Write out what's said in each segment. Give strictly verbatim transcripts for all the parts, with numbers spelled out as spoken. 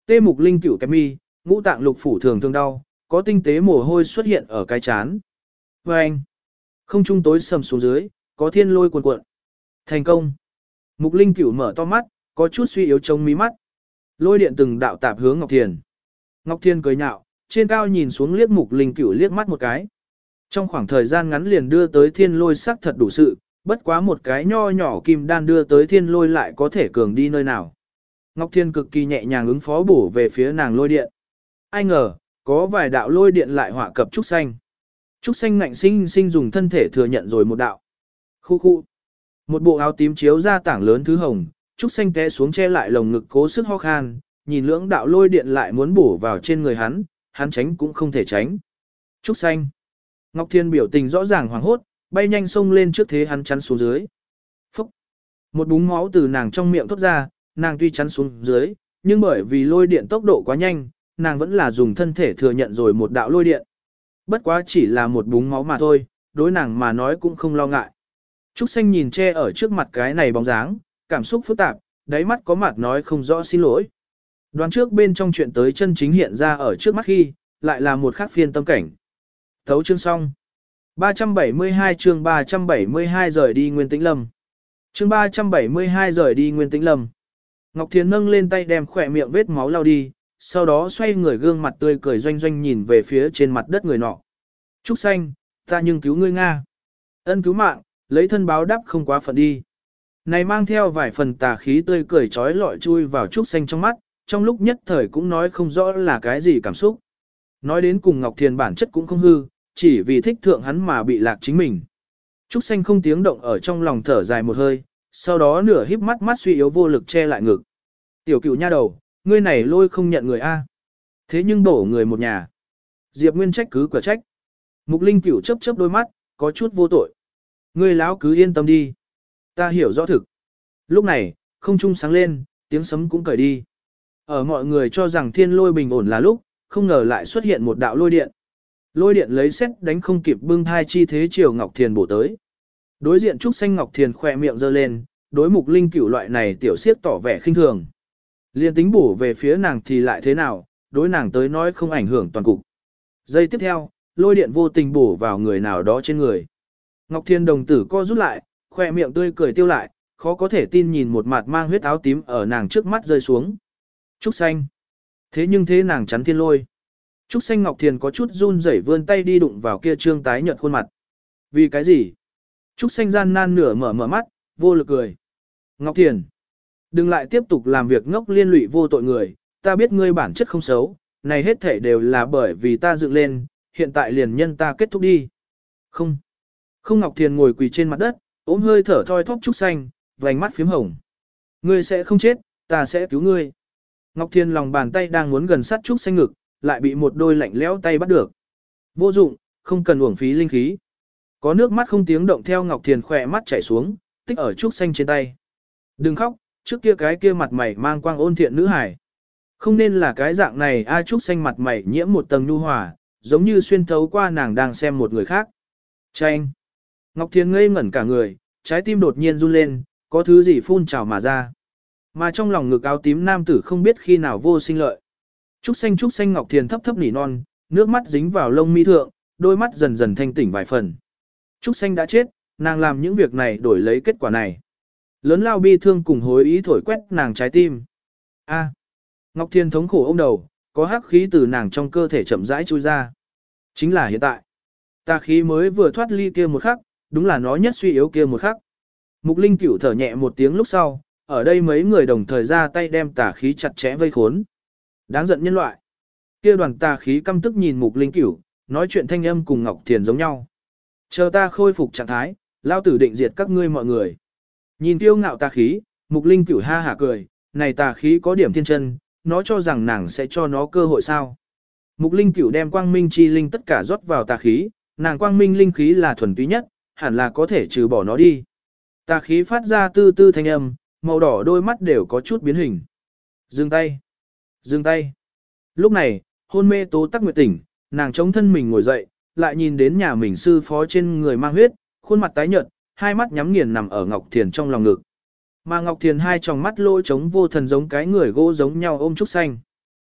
Tê Mục Linh cửu cái mi, ngũ tạng lục phủ thường thường đau, có tinh tế mồ hôi xuất hiện ở cái chán. Và anh, không trung tối sầm xuống dưới, có thiên lôi cuồn cuộn. Thành công. Mục Linh cửu mở to mắt, có chút suy yếu trong mí mắt. Lôi điện từng đạo tạp hướng Ngọc Thiền. Ngọc Thiền cười nhạo, trên cao nhìn xuống liếc Mục Linh cửu liếc mắt một cái. Trong khoảng thời gian ngắn liền đưa tới thiên lôi sắc thật đủ sự, bất quá một cái nho nhỏ kim đan đưa tới thiên lôi lại có thể cường đi nơi nào. Ngọc Thiên cực kỳ nhẹ nhàng ứng phó bổ về phía nàng lôi điện. Ai ngờ, có vài đạo lôi điện lại hỏa cập Trúc Xanh. Trúc Xanh ngạnh sinh sinh dùng thân thể thừa nhận rồi một đạo. Khu khu. Một bộ áo tím chiếu ra tảng lớn thứ hồng, Trúc Xanh té xuống che lại lồng ngực cố sức ho khan, nhìn lưỡng đạo lôi điện lại muốn bổ vào trên người hắn, hắn tránh cũng không thể tránh. Trúc Xanh. Ngọc Thiên biểu tình rõ ràng hoảng hốt, bay nhanh xông lên trước thế hắn chắn xuống dưới. Phúc. Một búng máu từ nàng trong miệng thoát ra, nàng tuy chắn xuống dưới, nhưng bởi vì lôi điện tốc độ quá nhanh, nàng vẫn là dùng thân thể thừa nhận rồi một đạo lôi điện. Bất quá chỉ là một búng máu mà thôi, đối nàng mà nói cũng không lo ngại. Trúc Xanh nhìn che ở trước mặt cái này bóng dáng, cảm xúc phức tạp, đáy mắt có mặt nói không rõ xin lỗi. Đoán trước bên trong chuyện tới chân chính hiện ra ở trước mắt khi, lại là một khác phiên tâm cảnh. Thấu chương xong. ba trăm bảy mươi hai chương ba trăm bảy mươi hai rời đi Nguyên Tĩnh Lâm. Chương ba trăm bảy mươi hai rời đi Nguyên Tĩnh Lâm. Ngọc Thiền nâng lên tay đem khỏe miệng vết máu lau đi, sau đó xoay người gương mặt tươi cười doanh doanh nhìn về phía trên mặt đất người nọ. Trúc Xanh, ta nhưng cứu ngươi Nga. Ân cứu mạng, lấy thân báo đáp không quá phận đi. Này mang theo vài phần tà khí tươi cười trói lọi chui vào Trúc Xanh trong mắt, trong lúc nhất thời cũng nói không rõ là cái gì cảm xúc. Nói đến cùng Ngọc Thiền bản chất cũng không hư, chỉ vì thích thượng hắn mà bị lạc chính mình. Trúc Xanh không tiếng động ở trong lòng thở dài một hơi, sau đó nửa híp mắt mắt suy yếu vô lực che lại ngực. Tiểu cửu nha đầu, ngươi này lôi không nhận người A. Thế nhưng đổ người một nhà. Diệp Nguyên trách cứ quả trách. Mục Linh cửu chớp chớp đôi mắt, có chút vô tội. Ngươi láo cứ yên tâm đi. Ta hiểu rõ thực. Lúc này, không trung sáng lên, tiếng sấm cũng cởi đi. Ở mọi người cho rằng thiên lôi bình ổn là lúc, không ngờ lại xuất hiện một đạo lôi điện. Lôi điện lấy xét đánh không kịp bưng thai chi thế chiều Ngọc Thiền bổ tới. Đối diện Trúc Xanh Ngọc Thiền khỏe miệng giơ lên, đối Mục Linh cửu loại này tiểu siết tỏ vẻ khinh thường. Liên tính bổ về phía nàng thì lại thế nào, đối nàng tới nói không ảnh hưởng toàn cục. Giây tiếp theo, lôi điện vô tình bổ vào người nào đó trên người. Ngọc Thiên đồng tử co rút lại, khỏe miệng tươi cười tiêu lại, khó có thể tin nhìn một mặt mang huyết áo tím ở nàng trước mắt rơi xuống. Trúc Xanh. Thế nhưng thế nàng chắn thiên lôi. Trúc Xanh Ngọc Thiền có chút run rẩy vươn tay đi đụng vào kia trương tái nhợt khuôn mặt. Vì cái gì? Trúc Xanh gian nan nửa mở mở mắt, vô lực cười. Ngọc Thiền. Đừng lại tiếp tục làm việc ngốc liên lụy vô tội người, ta biết ngươi bản chất không xấu, này hết thể đều là bởi vì ta dựng lên, hiện tại liền nhân ta kết thúc đi. Không. Không Ngọc Thiền ngồi quỳ trên mặt đất, ốm hơi thở thoi thóp Trúc Xanh, vành mắt phím hồng. Ngươi sẽ không chết, ta sẽ cứu ngươi. Ngọc Thiền lòng bàn tay đang muốn gần sát Trúc Xanh ngực, lại bị một đôi lạnh lẽo tay bắt được. Vô dụng, không cần uổng phí linh khí. Có nước mắt không tiếng động theo Ngọc Thiền khỏe mắt chảy xuống, tích ở Trúc Xanh trên tay. Đừng khóc, trước kia cái kia mặt mày mang quang ôn thiện nữ hải. Không nên là cái dạng này A. Trúc Xanh mặt mày nhiễm một tầng nhu hòa, giống như xuyên thấu qua nàng đang xem một người khác. Chanh. Ngọc Thiền ngây ngẩn cả người, trái tim đột nhiên run lên, có thứ gì phun trào mà ra. Mà trong lòng ngực áo tím nam tử không biết khi nào vô sinh lợi. Trúc Xanh Trúc Xanh Ngọc Thiền thấp thấp nỉ non, nước mắt dính vào lông mi thượng, đôi mắt dần dần thanh tỉnh vài phần. Trúc Xanh đã chết, nàng làm những việc này đổi lấy kết quả này. Lớn lao bi thương cùng hối ý thổi quét nàng trái tim. A. Ngọc Thiền thống khổ ôm đầu, có hắc khí từ nàng trong cơ thể chậm rãi trôi ra. Chính là hiện tại. Tà khí mới vừa thoát ly kia một khắc, đúng là nó nhất suy yếu kia một khắc. Mục Linh cửu thở nhẹ một tiếng lúc sau, ở đây mấy người đồng thời ra tay đem tà khí chặt chẽ vây khốn. Đáng giận nhân loại. Kia đoàn tà khí căm tức nhìn Mục Linh cửu, nói chuyện thanh âm cùng Ngọc Thiền giống nhau. Chờ ta khôi phục trạng thái, lao tử định diệt các ngươi mọi người. Nhìn tiêu ngạo tà khí, Mục Linh cửu ha hả cười, này tà khí có điểm thiên chân, nó cho rằng nàng sẽ cho nó cơ hội sao. Mục Linh cửu đem quang minh chi linh tất cả rót vào tà khí, nàng quang minh linh khí là thuần túy nhất, hẳn là có thể trừ bỏ nó đi. Tà khí phát ra tư tư thanh âm, màu đỏ đôi mắt đều có chút biến hình. Dừng tay. Dừng tay. Lúc này, hôn mê Tố Tắc Nguyệt tỉnh, nàng chống thân mình ngồi dậy, lại nhìn đến nhà mình sư phó trên người mang huyết, khuôn mặt tái nhợt, hai mắt nhắm nghiền nằm ở Ngọc Thiền trong lòng ngực. Mà Ngọc Thiền hai tròng mắt lỗ trống vô thần giống cái người gỗ giống nhau ôm Trúc Xanh.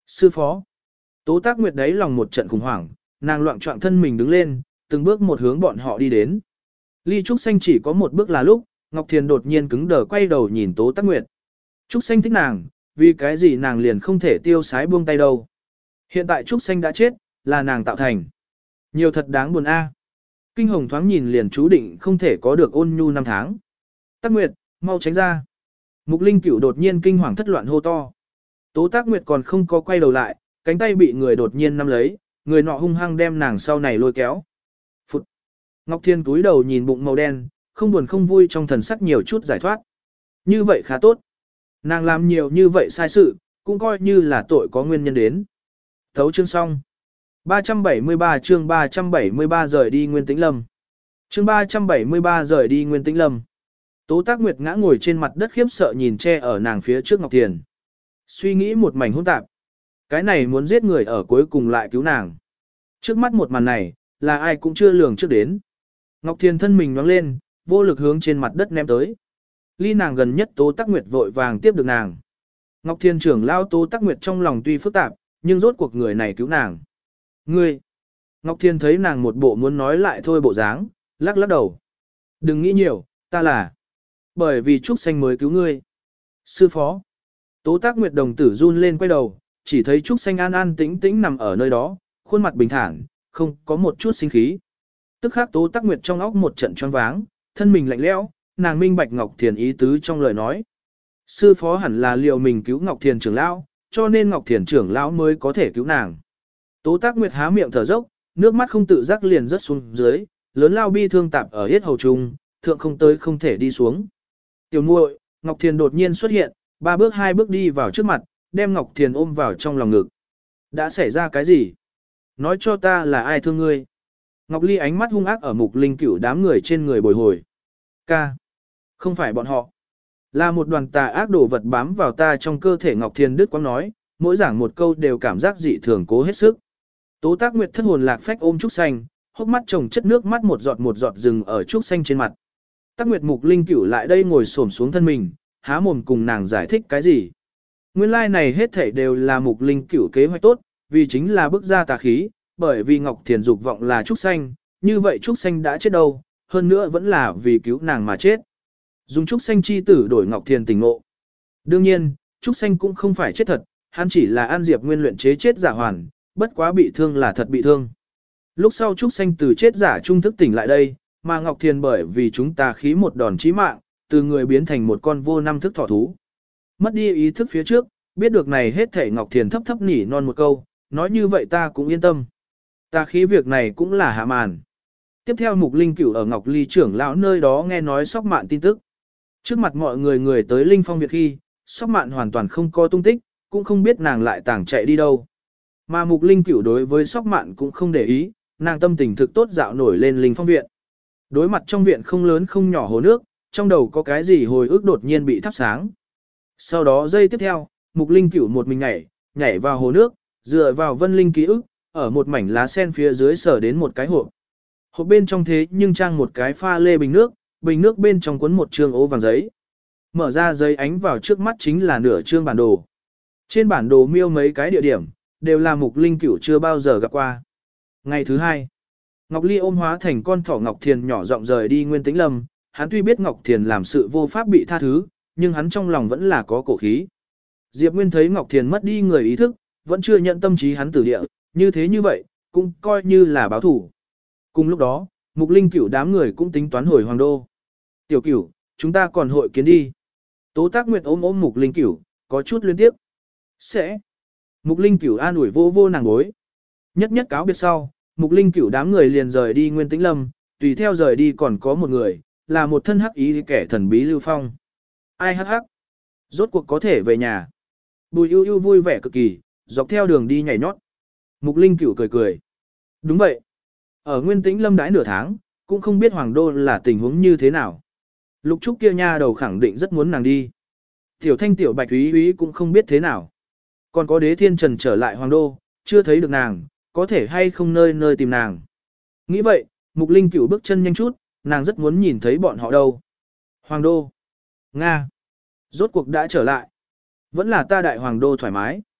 Sư phó. Tố Tác Nguyệt đấy lòng một trận khủng hoảng, nàng loạn trọng thân mình đứng lên, từng bước một hướng bọn họ đi đến. Ly Trúc Xanh chỉ có một bước là lúc, Ngọc Thiền đột nhiên cứng đờ quay đầu nhìn Tố Tác Nguyệt. Trúc Xanh thích nàng, vì cái gì nàng liền không thể tiêu sái buông tay đâu. Hiện tại Trúc Xanh đã chết, là nàng tạo thành. Nhiều thật đáng buồn a. Kinh Hồng thoáng nhìn liền chú định không thể có được ôn nhu năm tháng. Tác Nguyệt, mau tránh ra. Mục Linh Cửu đột nhiên kinh hoàng thất loạn hô to. Tố Tác Nguyệt còn không có quay đầu lại, cánh tay bị người đột nhiên nắm lấy, người nọ hung hăng đem nàng sau này lôi kéo. Phụt. Ngọc Thiên túi đầu nhìn bụng màu đen, không buồn không vui trong thần sắc nhiều chút giải thoát. Như vậy khá tốt. Nàng làm nhiều như vậy sai sự, cũng coi như là tội có nguyên nhân đến. Thấu chương xong. ba trăm bảy mươi ba chương ba trăm bảy mươi ba rời đi Nguyên Tĩnh Lâm. Chương ba trăm bảy mươi ba rời đi Nguyên Tĩnh Lâm. Tố Tác Nguyệt ngã ngồi trên mặt đất khiếp sợ nhìn che ở nàng phía trước Ngọc Thiền. Suy nghĩ một mảnh hỗn tạp. Cái này muốn giết người ở cuối cùng lại cứu nàng. Trước mắt một màn này, là ai cũng chưa lường trước đến. Ngọc Thiền thân mình nhoáng lên, vô lực hướng trên mặt đất ném tới. Ly nàng gần nhất Tố Tác Nguyệt vội vàng tiếp được nàng. Ngọc Thiền trưởng lao Tố Tác Nguyệt trong lòng tuy phức tạp, nhưng rốt cuộc người này cứu nàng. Ngươi! Ngọc Thiền thấy nàng một bộ muốn nói lại thôi bộ dáng, lắc lắc đầu. Đừng nghĩ nhiều, ta là. Bởi vì Trúc Xanh mới cứu ngươi. Sư phó! Tố Tác Nguyệt đồng tử run lên quay đầu, chỉ thấy Trúc Xanh an an tĩnh tĩnh nằm ở nơi đó, khuôn mặt bình thản, không có một chút sinh khí. Tức khắc Tố Tác Nguyệt trong óc một trận choáng váng, thân mình lạnh lẽo, nàng minh bạch Ngọc Thiền ý tứ trong lời nói. Sư phó hẳn là liệu mình cứu Ngọc Thiền trưởng lão, cho nên Ngọc Thiền trưởng lão mới có thể cứu nàng. Tố Tác Nguyệt há miệng thở dốc, nước mắt không tự giác liền rớt xuống dưới, lớn lao bi thương tạp ở hết hầu trung, thượng không tới không thể đi xuống. Tiểu muội, Ngọc Thiền đột nhiên xuất hiện, ba bước hai bước đi vào trước mặt, đem Ngọc Thiền ôm vào trong lòng ngực. Đã xảy ra cái gì? Nói cho ta là ai thương ngươi? Ngọc Ly ánh mắt hung ác ở Mục Linh Cửu đám người trên người bồi hồi. Ca. Không phải bọn họ. Là một đoàn tà ác đồ vật bám vào ta trong cơ thể. Ngọc Thiền Đức quang nói, mỗi giảng một câu đều cảm giác dị thường cố hết sức. Tố Tác Nguyệt thất hồn lạc phách ôm Trúc Xanh, hốc mắt chồng chất nước mắt một giọt một giọt rừng ở Trúc Xanh trên mặt. Tác Nguyệt Mục Linh Cửu lại đây ngồi xổm xuống thân mình, há mồm cùng nàng giải thích cái gì. Nguyên lai like này hết thảy đều là Mục Linh Cửu kế hoạch tốt, vì chính là bức ra tà khí, bởi vì Ngọc Thiền dục vọng là Trúc Xanh, như vậy Trúc Xanh đã chết đâu, hơn nữa vẫn là vì cứu nàng mà chết. Dùng Trúc Xanh chi tử đổi Ngọc Thiền tỉnh ngộ. Đương nhiên, Trúc Xanh cũng không phải chết thật, hắn chỉ là An Diệp Nguyên luyện chế chết giả hoàn, bất quá bị thương là thật bị thương. Lúc sau Trúc Xanh từ chết giả trung thức tỉnh lại đây, mà Ngọc Thiền bởi vì chúng ta khí một đòn chí mạng, từ người biến thành một con vô năm thức thỏ thú. Mất đi ý thức phía trước, biết được này hết thể Ngọc Thiền thấp thấp nỉ non một câu, nói như vậy ta cũng yên tâm. Ta khí việc này cũng là hạ màn. Tiếp theo Mục Linh Cửu ở Ngọc Ly trưởng lão nơi đó nghe nói Sóc Mạn tin tức. Trước mặt mọi người người tới Linh Phong Việt khi, Sóc Mạn hoàn toàn không có tung tích, cũng không biết nàng lại tàng chạy đi đâu. Mà Mục Linh Cửu đối với Sóc Mạn cũng không để ý, nàng tâm tình thực tốt dạo nổi lên Linh Phong Viện. Đối mặt trong viện không lớn không nhỏ hồ nước, trong đầu có cái gì hồi ức đột nhiên bị thắp sáng. Sau đó giây tiếp theo, Mục Linh Cửu một mình nhảy, nhảy vào hồ nước, dựa vào vân linh ký ức, ở một mảnh lá sen phía dưới sở đến một cái hộp. Hộp bên trong thế nhưng trang một cái pha lê bình nước, bình nước bên trong cuốn một trương ố vàng giấy. Mở ra giấy ánh vào trước mắt chính là nửa trương bản đồ. Trên bản đồ miêu mấy cái địa điểm, đều là Mục Linh Cửu chưa bao giờ gặp qua. Ngày thứ hai, Ngọc Ly ôm hóa thành con thỏ Ngọc Thiền nhỏ giọng rời đi Nguyên Tĩnh Lâm, hắn tuy biết Ngọc Thiền làm sự vô pháp bị tha thứ, nhưng hắn trong lòng vẫn là có cổ khí. Diệp Nguyên thấy Ngọc Thiền mất đi người ý thức, vẫn chưa nhận tâm trí hắn tử địa, như thế như vậy, cũng coi như là báo thủ. Cùng lúc đó, Mục Linh Cửu đám người cũng tính toán hồi Hoàng Đô. Tiểu Cửu, chúng ta còn hội kiến đi. Tố Tác Nguyệt ôm ôm Mục Linh Cửu, có chút liên tiếp. Sẽ. Mục Linh Cửu an ủi vô vô nàng bối. Nhất nhất cáo biệt sau, Mục Linh Cửu đám người liền rời đi Nguyên Tĩnh Lâm, tùy theo rời đi còn có một người, là một thân hắc ý kẻ thần bí Lưu Phong. Ai hắc hắc? Rốt cuộc có thể về nhà. Bùi ưu ưu vui vẻ cực kỳ, dọc theo đường đi nhảy nhót. Mục Linh Cửu cười cười. Đúng vậy. Ở Nguyên Tĩnh Lâm đãi nửa tháng, cũng không biết Hoàng Đô là tình huống như thế nào. Lục Trúc kia nha đầu khẳng định rất muốn nàng đi. Tiểu Thanh Tiểu Bạch Thúy Thúy cũng không biết thế nào. Còn có Đế Thiên Trần trở lại Hoàng Đô, chưa thấy được nàng, có thể hay không nơi nơi tìm nàng. Nghĩ vậy, Mục Linh Cửu bước chân nhanh chút, nàng rất muốn nhìn thấy bọn họ đâu. Hoàng Đô. Nga. Rốt cuộc đã trở lại. Vẫn là ta đại Hoàng Đô thoải mái.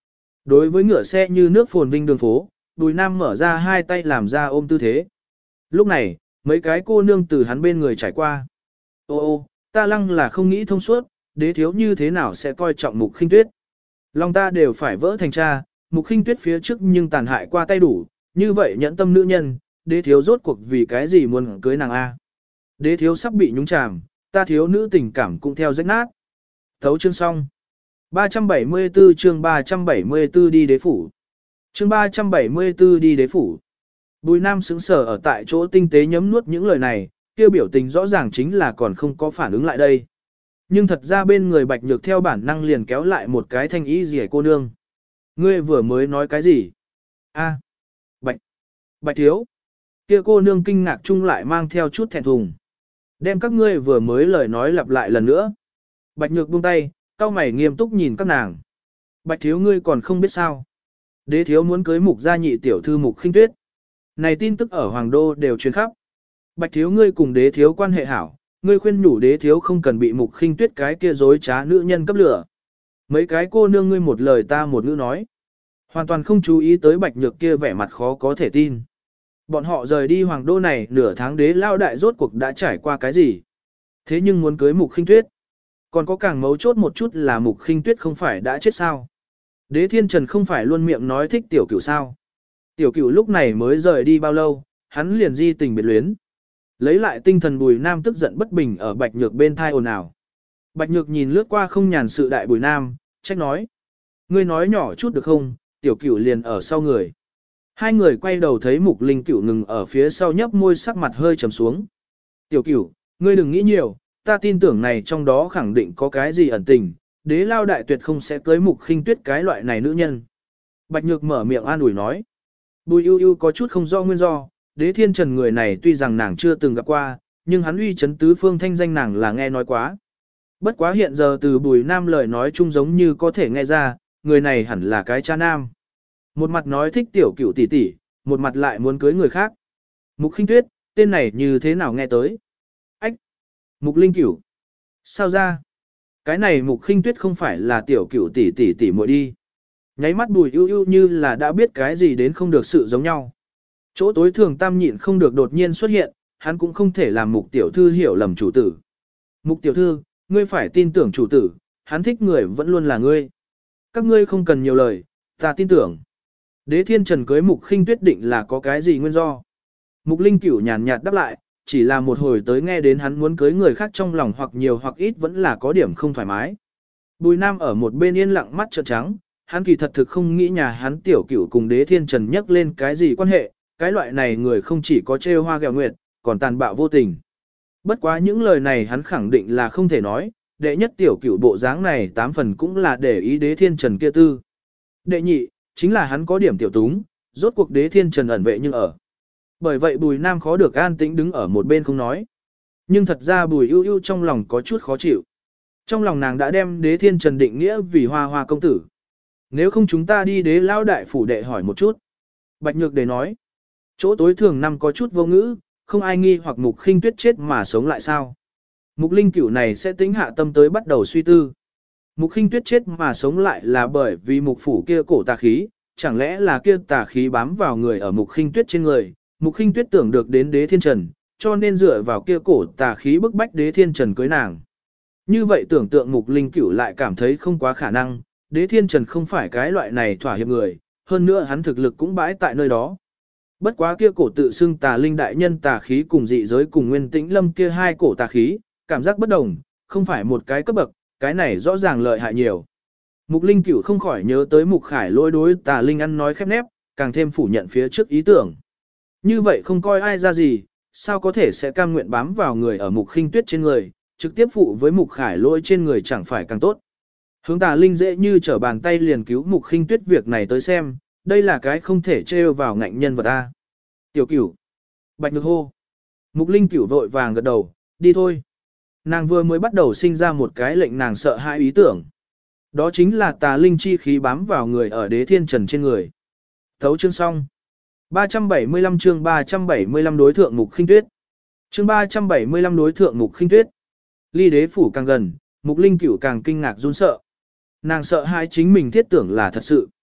Đối với ngựa xe như nước phồn vinh đường phố, Bùi Nam mở ra hai tay làm ra ôm tư thế. Lúc này, mấy cái cô nương từ hắn bên người trải qua. Ô ô, ta lăng là không nghĩ thông suốt, đế thiếu như thế nào sẽ coi trọng Mục Khinh Tuyết. Lòng ta đều phải vỡ thành cha, Mục Khinh Tuyết phía trước nhưng tàn hại qua tay đủ, như vậy nhẫn tâm nữ nhân, đế thiếu rốt cuộc vì cái gì muốn cưới nàng A. Đế thiếu sắp bị nhúng chàm, ta thiếu nữ tình cảm cũng theo rách nát. Thấu chương xong. ba trăm bảy mươi tư chương ba trăm bảy mươi tư đi đế phủ. Chương ba trăm bảy mươi tư đi đế phủ. Bùi Nam sững sờ ở tại chỗ tinh tế nhấm nuốt những lời này, kêu biểu tình rõ ràng chính là còn không có phản ứng lại đây. Nhưng thật ra bên người Bạch Nhược theo bản năng liền kéo lại một cái thanh ý gì cô nương. Ngươi vừa mới nói cái gì? A, Bạch, Bạch thiếu. Kia cô nương kinh ngạc chung lại mang theo chút thẹn thùng. Đem các ngươi vừa mới lời nói lặp lại lần nữa. Bạch Nhược buông tay, cau mày nghiêm túc nhìn các nàng. Bạch thiếu ngươi còn không biết sao? Đế thiếu muốn cưới Mục gia nhị tiểu thư Mục Khinh Tuyết. Này tin tức ở Hoàng Đô đều truyền khắp. Bạch thiếu ngươi cùng đế thiếu quan hệ hảo, ngươi khuyên nhủ đế thiếu không cần bị Mục Khinh Tuyết cái kia dối trá nữ nhân cấp lửa. Mấy cái cô nương ngươi một lời ta một ngữ nói. Hoàn toàn không chú ý tới Bạch Nhược kia vẻ mặt khó có thể tin. Bọn họ rời đi Hoàng Đô này nửa tháng đế lao đại rốt cuộc đã trải qua cái gì. Thế nhưng muốn cưới Mục Khinh Tuyết. Còn có càng mấu chốt một chút là Mục Khinh Tuyết không phải đã chết sao. Đế Thiên Trần không phải luôn miệng nói thích tiểu cửu sao. Tiểu cửu lúc này mới rời đi bao lâu, hắn liền di tình biệt luyến. Lấy lại tinh thần Bùi Nam tức giận bất bình ở Bạch Nhược bên thai ồn ào. Bạch Nhược nhìn lướt qua không nhàn sự đại Bùi Nam, trách nói. Ngươi nói nhỏ chút được không, tiểu cửu liền ở sau người. Hai người quay đầu thấy Mục Linh Cửu ngừng ở phía sau nhấp môi sắc mặt hơi trầm xuống. Tiểu cửu, ngươi đừng nghĩ nhiều, ta tin tưởng này trong đó khẳng định có cái gì ẩn tình, đế lao đại tuyệt không sẽ cưới Mục Khinh Tuyết cái loại này nữ nhân. Bạch Nhược mở miệng an ủi nói. Bùi ưu ưu có chút không rõ nguyên do, đế thiên trần người này tuy rằng nàng chưa từng gặp qua, nhưng hắn uy chấn tứ phương thanh danh nàng là nghe nói quá. Bất quá hiện giờ từ Bùi Nam lời nói chung giống như có thể nghe ra, người này hẳn là cái cha nam. Một mặt nói thích tiểu cửu tỷ tỷ, một mặt lại muốn cưới người khác. Mục Khinh Tuyết, tên này như thế nào nghe tới? Ách! Mục Linh Cửu! Sao ra? Cái này Mục Khinh Tuyết không phải là tiểu cửu tỷ tỷ tỷ muội đi. Nháy mắt Bùi ưu ưu như là đã biết cái gì đến không được sự giống nhau. Chỗ tối thường tam nhịn không được đột nhiên xuất hiện, hắn cũng không thể làm Mục tiểu thư hiểu lầm chủ tử. Mục tiểu thư, ngươi phải tin tưởng chủ tử, hắn thích người vẫn luôn là ngươi. Các ngươi không cần nhiều lời, ta tin tưởng. Đế Thiên Trần cưới Mục Khinh Tuyết định là có cái gì nguyên do. Mục Linh Cửu nhàn nhạt đáp lại, chỉ là một hồi tới nghe đến hắn muốn cưới người khác trong lòng hoặc nhiều hoặc ít vẫn là có điểm không thoải mái. Bùi Nam ở một bên yên lặng mắt trợn trắng, hắn kỳ thật thực không nghĩ nhà hắn tiểu cửu cùng Đế Thiên Trần nhắc lên cái gì quan hệ, cái loại này người không chỉ có trêu hoa ghẹo nguyệt, còn tàn bạo vô tình. Bất quá những lời này hắn khẳng định là không thể nói, đệ nhất tiểu cửu bộ dáng này tám phần cũng là để ý Đế Thiên Trần kia tư. Đệ nhị, chính là hắn có điểm tiểu túng, rốt cuộc Đế Thiên Trần ẩn vệ nhưng ở. Bởi vậy Bùi Nam khó được an tĩnh đứng ở một bên không nói. Nhưng thật ra Bùi ưu ưu trong lòng có chút khó chịu. Trong lòng nàng đã đem Đế Thiên Trần định nghĩa vì hoa hoa công tử. Nếu không chúng ta đi đế lão đại phủ đệ hỏi một chút. Bạch Nhược để nói. Chỗ tối thường năm có chút vô ngữ, không ai nghi hoặc Mục Khinh Tuyết chết mà sống lại sao. Mục Linh Cửu này sẽ tính hạ tâm tới bắt đầu suy tư. Mục Khinh Tuyết chết mà sống lại là bởi vì Mục phủ kia cổ tà khí, chẳng lẽ là kia tà khí bám vào người ở Mục Khinh Tuyết trên người. Mục Khinh Tuyết tưởng được đến Đế Thiên Trần, cho nên dựa vào kia cổ tà khí bức bách Đế Thiên Trần cưới nàng. Như vậy tưởng tượng Mục Linh Cửu lại cảm thấy không quá khả năng, Đế Thiên Trần không phải cái loại này thỏa hiệp người, hơn nữa hắn thực lực cũng bãi tại nơi đó. Bất quá kia cổ tự xưng tà linh đại nhân tà khí cùng dị giới cùng Nguyên Tĩnh Lâm kia hai cổ tà khí, cảm giác bất đồng, không phải một cái cấp bậc, cái này rõ ràng lợi hại nhiều. Mục Linh Cửu không khỏi nhớ tới Mục Khải lôi đối tà linh ăn nói khép nép, càng thêm phủ nhận phía trước ý tưởng. Như vậy không coi ai ra gì, sao có thể sẽ cam nguyện bám vào người ở Mục Khinh Tuyết trên người, trực tiếp phụ với Mục Khải lôi trên người chẳng phải càng tốt. Hướng tà linh dễ như trở bàn tay liền cứu Mục Khinh Tuyết việc này tới xem, đây là cái không thể trêu vào ngạnh nhân vật ta. Tiểu Cửu, Bạch Nhược hô. Mục Linh Cửu vội vàng gật đầu, đi thôi. Nàng vừa mới bắt đầu sinh ra một cái lệnh nàng sợ hãi ý tưởng. Đó chính là tà linh chi khí bám vào người ở Đế Thiên Trần trên người. Thấu chương xong. ba trăm bảy mươi lăm chương ba trăm bảy mươi lăm đối thượng Mục Khinh Tuyết. Chương ba trăm bảy mươi lăm đối thượng Mục Khinh Tuyết. Ly đế phủ càng gần, Mục Linh Cửu càng kinh ngạc run sợ. Nàng sợ hai chính mình thiết tưởng là thật sự.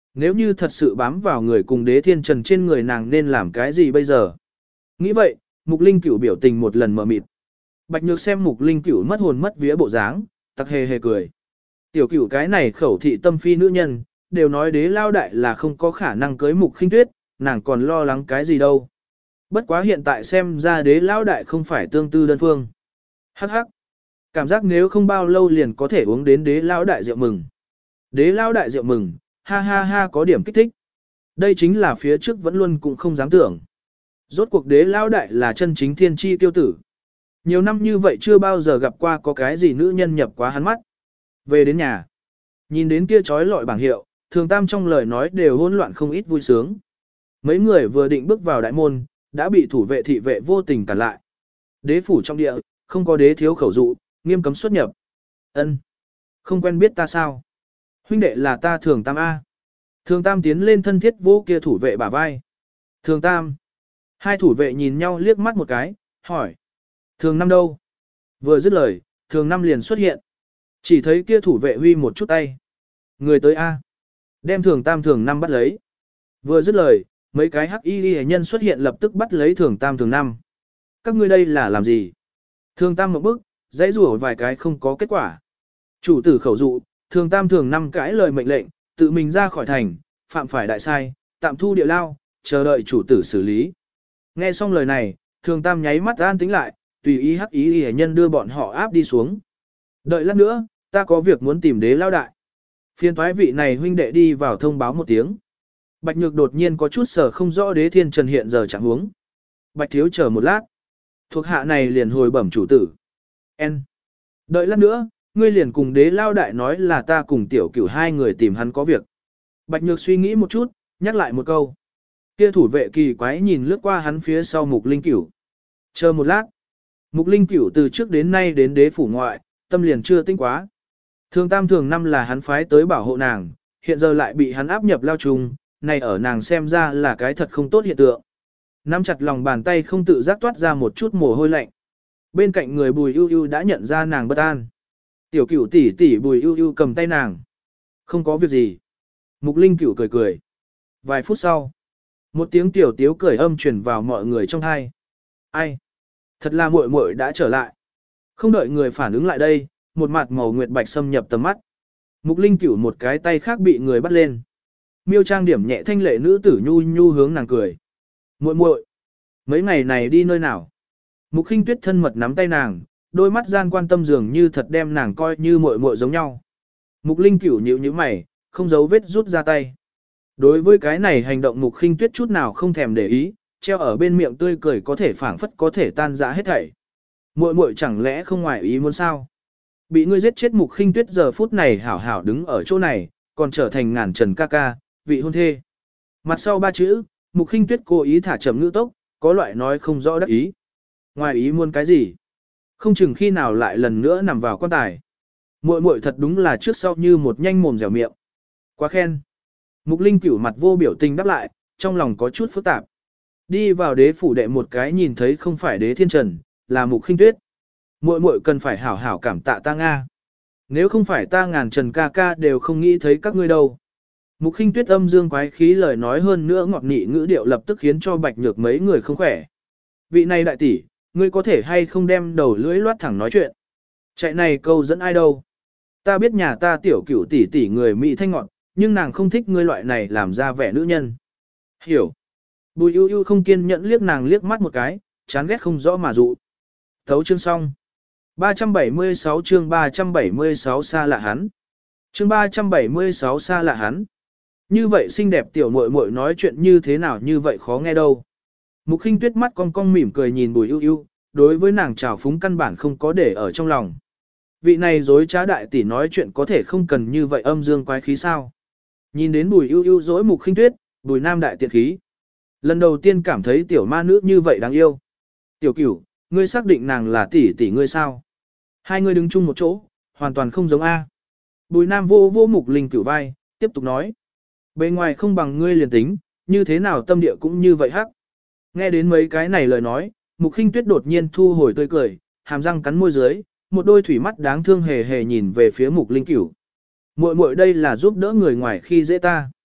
Nếu như thật sự bám vào người cùng đế thiên trần trên người nàng nên làm cái gì bây giờ? Nghĩ vậy, Mục Linh Cửu biểu tình một lần mở mịt. Bạch Nhược xem Mục Linh Cửu mất hồn mất vía bộ dáng, tặc hề hề cười. Tiểu Cửu cái này khẩu thị tâm phi nữ nhân, đều nói đế lao đại là không có khả năng cưới Mục Khinh Tuyết, nàng còn lo lắng cái gì đâu. Bất quá hiện tại xem ra đế lao đại không phải tương tư đơn phương. Hắc hắc. Cảm giác nếu không bao lâu liền có thể uống đến đế lao đại rượu mừng. Đế lao đại rượu mừng, ha ha ha có điểm kích thích. Đây chính là phía trước vẫn luôn cũng không dám tưởng. Rốt cuộc đế lao đại là chân chính thiên chi tiêu tử. Nhiều năm như vậy chưa bao giờ gặp qua có cái gì nữ nhân nhập quá hắn mắt. Về đến nhà, nhìn đến kia trói lọi bảng hiệu, thường tam trong lời nói đều hỗn loạn không ít vui sướng. Mấy người vừa định bước vào đại môn, đã bị thủ vệ thị vệ vô tình cản lại. Đế phủ trong địa, không có đế thiếu khẩu dụ, nghiêm cấm xuất nhập. Ân, không quen biết ta sao? Huynh đệ là ta thường tam A. Thường tam tiến lên thân thiết vô kia thủ vệ bả vai. Thường tam. Hai thủ vệ nhìn nhau liếc mắt một cái, hỏi. Thường năm đâu? Vừa dứt lời, thường năm liền xuất hiện. Chỉ thấy kia thủ vệ huy một chút tay. Người tới A. Đem thường tam thường năm bắt lấy. Vừa dứt lời, mấy cái hắc y ghi nhân xuất hiện lập tức bắt lấy thường tam thường năm. Các ngươi đây là làm gì? Thường tam một bước, dãy rủa vài cái không có kết quả. Chủ tử khẩu dụ, thường tam thường năm cãi lời mệnh lệnh, tự mình ra khỏi thành, phạm phải đại sai, tạm thu địa lao, chờ đợi chủ tử xử lý. Nghe xong lời này, thường tam nháy mắt an tĩnh lại, tùy ý hắc ý y nhân đưa bọn họ áp đi xuống. Đợi lát nữa, ta có việc muốn tìm đế lao đại. Phiên thoái vị này huynh đệ đi vào thông báo một tiếng. Bạch Nhược đột nhiên có chút sở không rõ đế thiên trần hiện giờ trạng huống. Bạch thiếu chờ một lát. Thuộc hạ này liền hồi bẩm chủ tử. En. Đợi lát nữa, ngươi liền cùng đế lao đại nói là ta cùng tiểu cửu hai người tìm hắn có việc. Bạch Nhược suy nghĩ một chút, nhắc lại một câu. Kia thủ vệ kỳ quái nhìn lướt qua hắn phía sau Mục Linh Cửu. Chờ một lát. Mục Linh Cửu từ trước đến nay đến đế phủ ngoại, tâm liền chưa tinh quá. Thường tam thường năm là hắn phái tới bảo hộ nàng, hiện giờ lại bị hắn áp nhập lao trùng, này ở nàng xem ra là cái thật không tốt hiện tượng. Nắm chặt lòng bàn tay không tự giác toát ra một chút mồ hôi lạnh. Bên cạnh người Bùi Ưu Ưu đã nhận ra nàng bất an. Tiểu Cửu tỷ tỷ Bùi Ưu Ưu cầm tay nàng. Không có việc gì. Mục Linh Cửu cười cười. Vài phút sau, một tiếng tiểu tiếu cười âm truyền vào mọi người trong tai. Ai? Thật là muội muội đã trở lại. Không đợi người phản ứng lại đây, một mặt màu nguyệt bạch xâm nhập tầm mắt. Mục Linh Cửu một cái tay khác bị người bắt lên. Miêu trang điểm nhẹ thanh lệ nữ tử nhu nhu hướng nàng cười. Muội muội, mấy ngày này đi nơi nào? Mục Khinh Tuyết thân mật nắm tay nàng, đôi mắt gian quan tâm dường như thật đem nàng coi như muội muội giống nhau. Mục Linh Cửu nhíu nhíu mày, không giấu vết rút ra tay. Đối với cái này hành động Mục Khinh Tuyết chút nào không thèm để ý, treo ở bên miệng tươi cười có thể phảng phất có thể tan rã hết thảy. Muội muội chẳng lẽ không ngoài ý muốn sao? Bị ngươi giết chết Mục Khinh Tuyết giờ phút này hảo hảo đứng ở chỗ này, còn trở thành ngàn trần ca ca, vị hôn thê. Mặt sau ba chữ, Mục Khinh Tuyết cố ý thả chậm ngữ tốc, có loại nói không rõ đắc ý. Ngoài ý muốn cái gì? Không chừng khi nào lại lần nữa nằm vào quan tài. Muội muội thật đúng là trước sau như một nhanh mồm dẻo miệng. Quá khen. Mục Linh Cửu mặt vô biểu tình đáp lại, trong lòng có chút phức tạp. Đi vào đế phủ đệ một cái nhìn thấy không phải đế thiên trần, là Mục Khinh Tuyết. Muội muội cần phải hảo hảo cảm tạ ta Nga. Nếu không phải ta ngàn trần ca ca đều không nghĩ thấy các ngươi đâu. Mục Khinh Tuyết âm dương quái khí lời nói hơn nữa ngọt nị ngữ điệu lập tức khiến cho Bạch Nhược mấy người không khỏe. Vị này đại tỷ, ngươi có thể hay không đem đầu lưỡi loát thẳng nói chuyện. Chạy này câu dẫn ai đâu. Ta biết nhà ta tiểu cửu tỷ tỷ người Mỹ thanh ngọt, nhưng nàng không thích ngươi loại này làm ra vẻ nữ nhân. Hiểu. Bùi ưu ưu không kiên nhẫn liếc nàng liếc mắt một cái, chán ghét không rõ mà dụ. Thấu chương xong. ba trăm bảy mươi sáu chương ba trăm bảy mươi sáu xa lạ hắn. Chương ba trăm bảy mươi sáu xa lạ hắn. Như vậy xinh đẹp tiểu muội muội nói chuyện như thế nào như vậy khó nghe đâu. Mục Khinh Tuyết mắt cong cong mỉm cười nhìn Bùi Ưu Ưu, đối với nàng trào phúng căn bản không có để ở trong lòng. Vị này dối trá đại tỷ nói chuyện có thể không cần như vậy âm dương quái khí sao. Nhìn đến Bùi Ưu Ưu dối Mục Khinh Tuyết, Bùi Nam đại tiện khí. Lần đầu tiên cảm thấy tiểu ma nữ như vậy đáng yêu. Tiểu Cửu, ngươi xác định nàng là tỷ tỷ ngươi sao? Hai người đứng chung một chỗ, hoàn toàn không giống A. Bùi Nam vô vô Mục Linh Cửu vai, tiếp tục nói. Bề ngoài không bằng ngươi liền tính, như thế nào tâm địa cũng như vậy hắc. Nghe đến mấy cái này lời nói, Mục Khinh Tuyết đột nhiên thu hồi tươi cười, hàm răng cắn môi dưới, một đôi thủy mắt đáng thương hề hề nhìn về phía Mục Linh Cửu. Muội muội đây là giúp đỡ người ngoài khi dễ ta.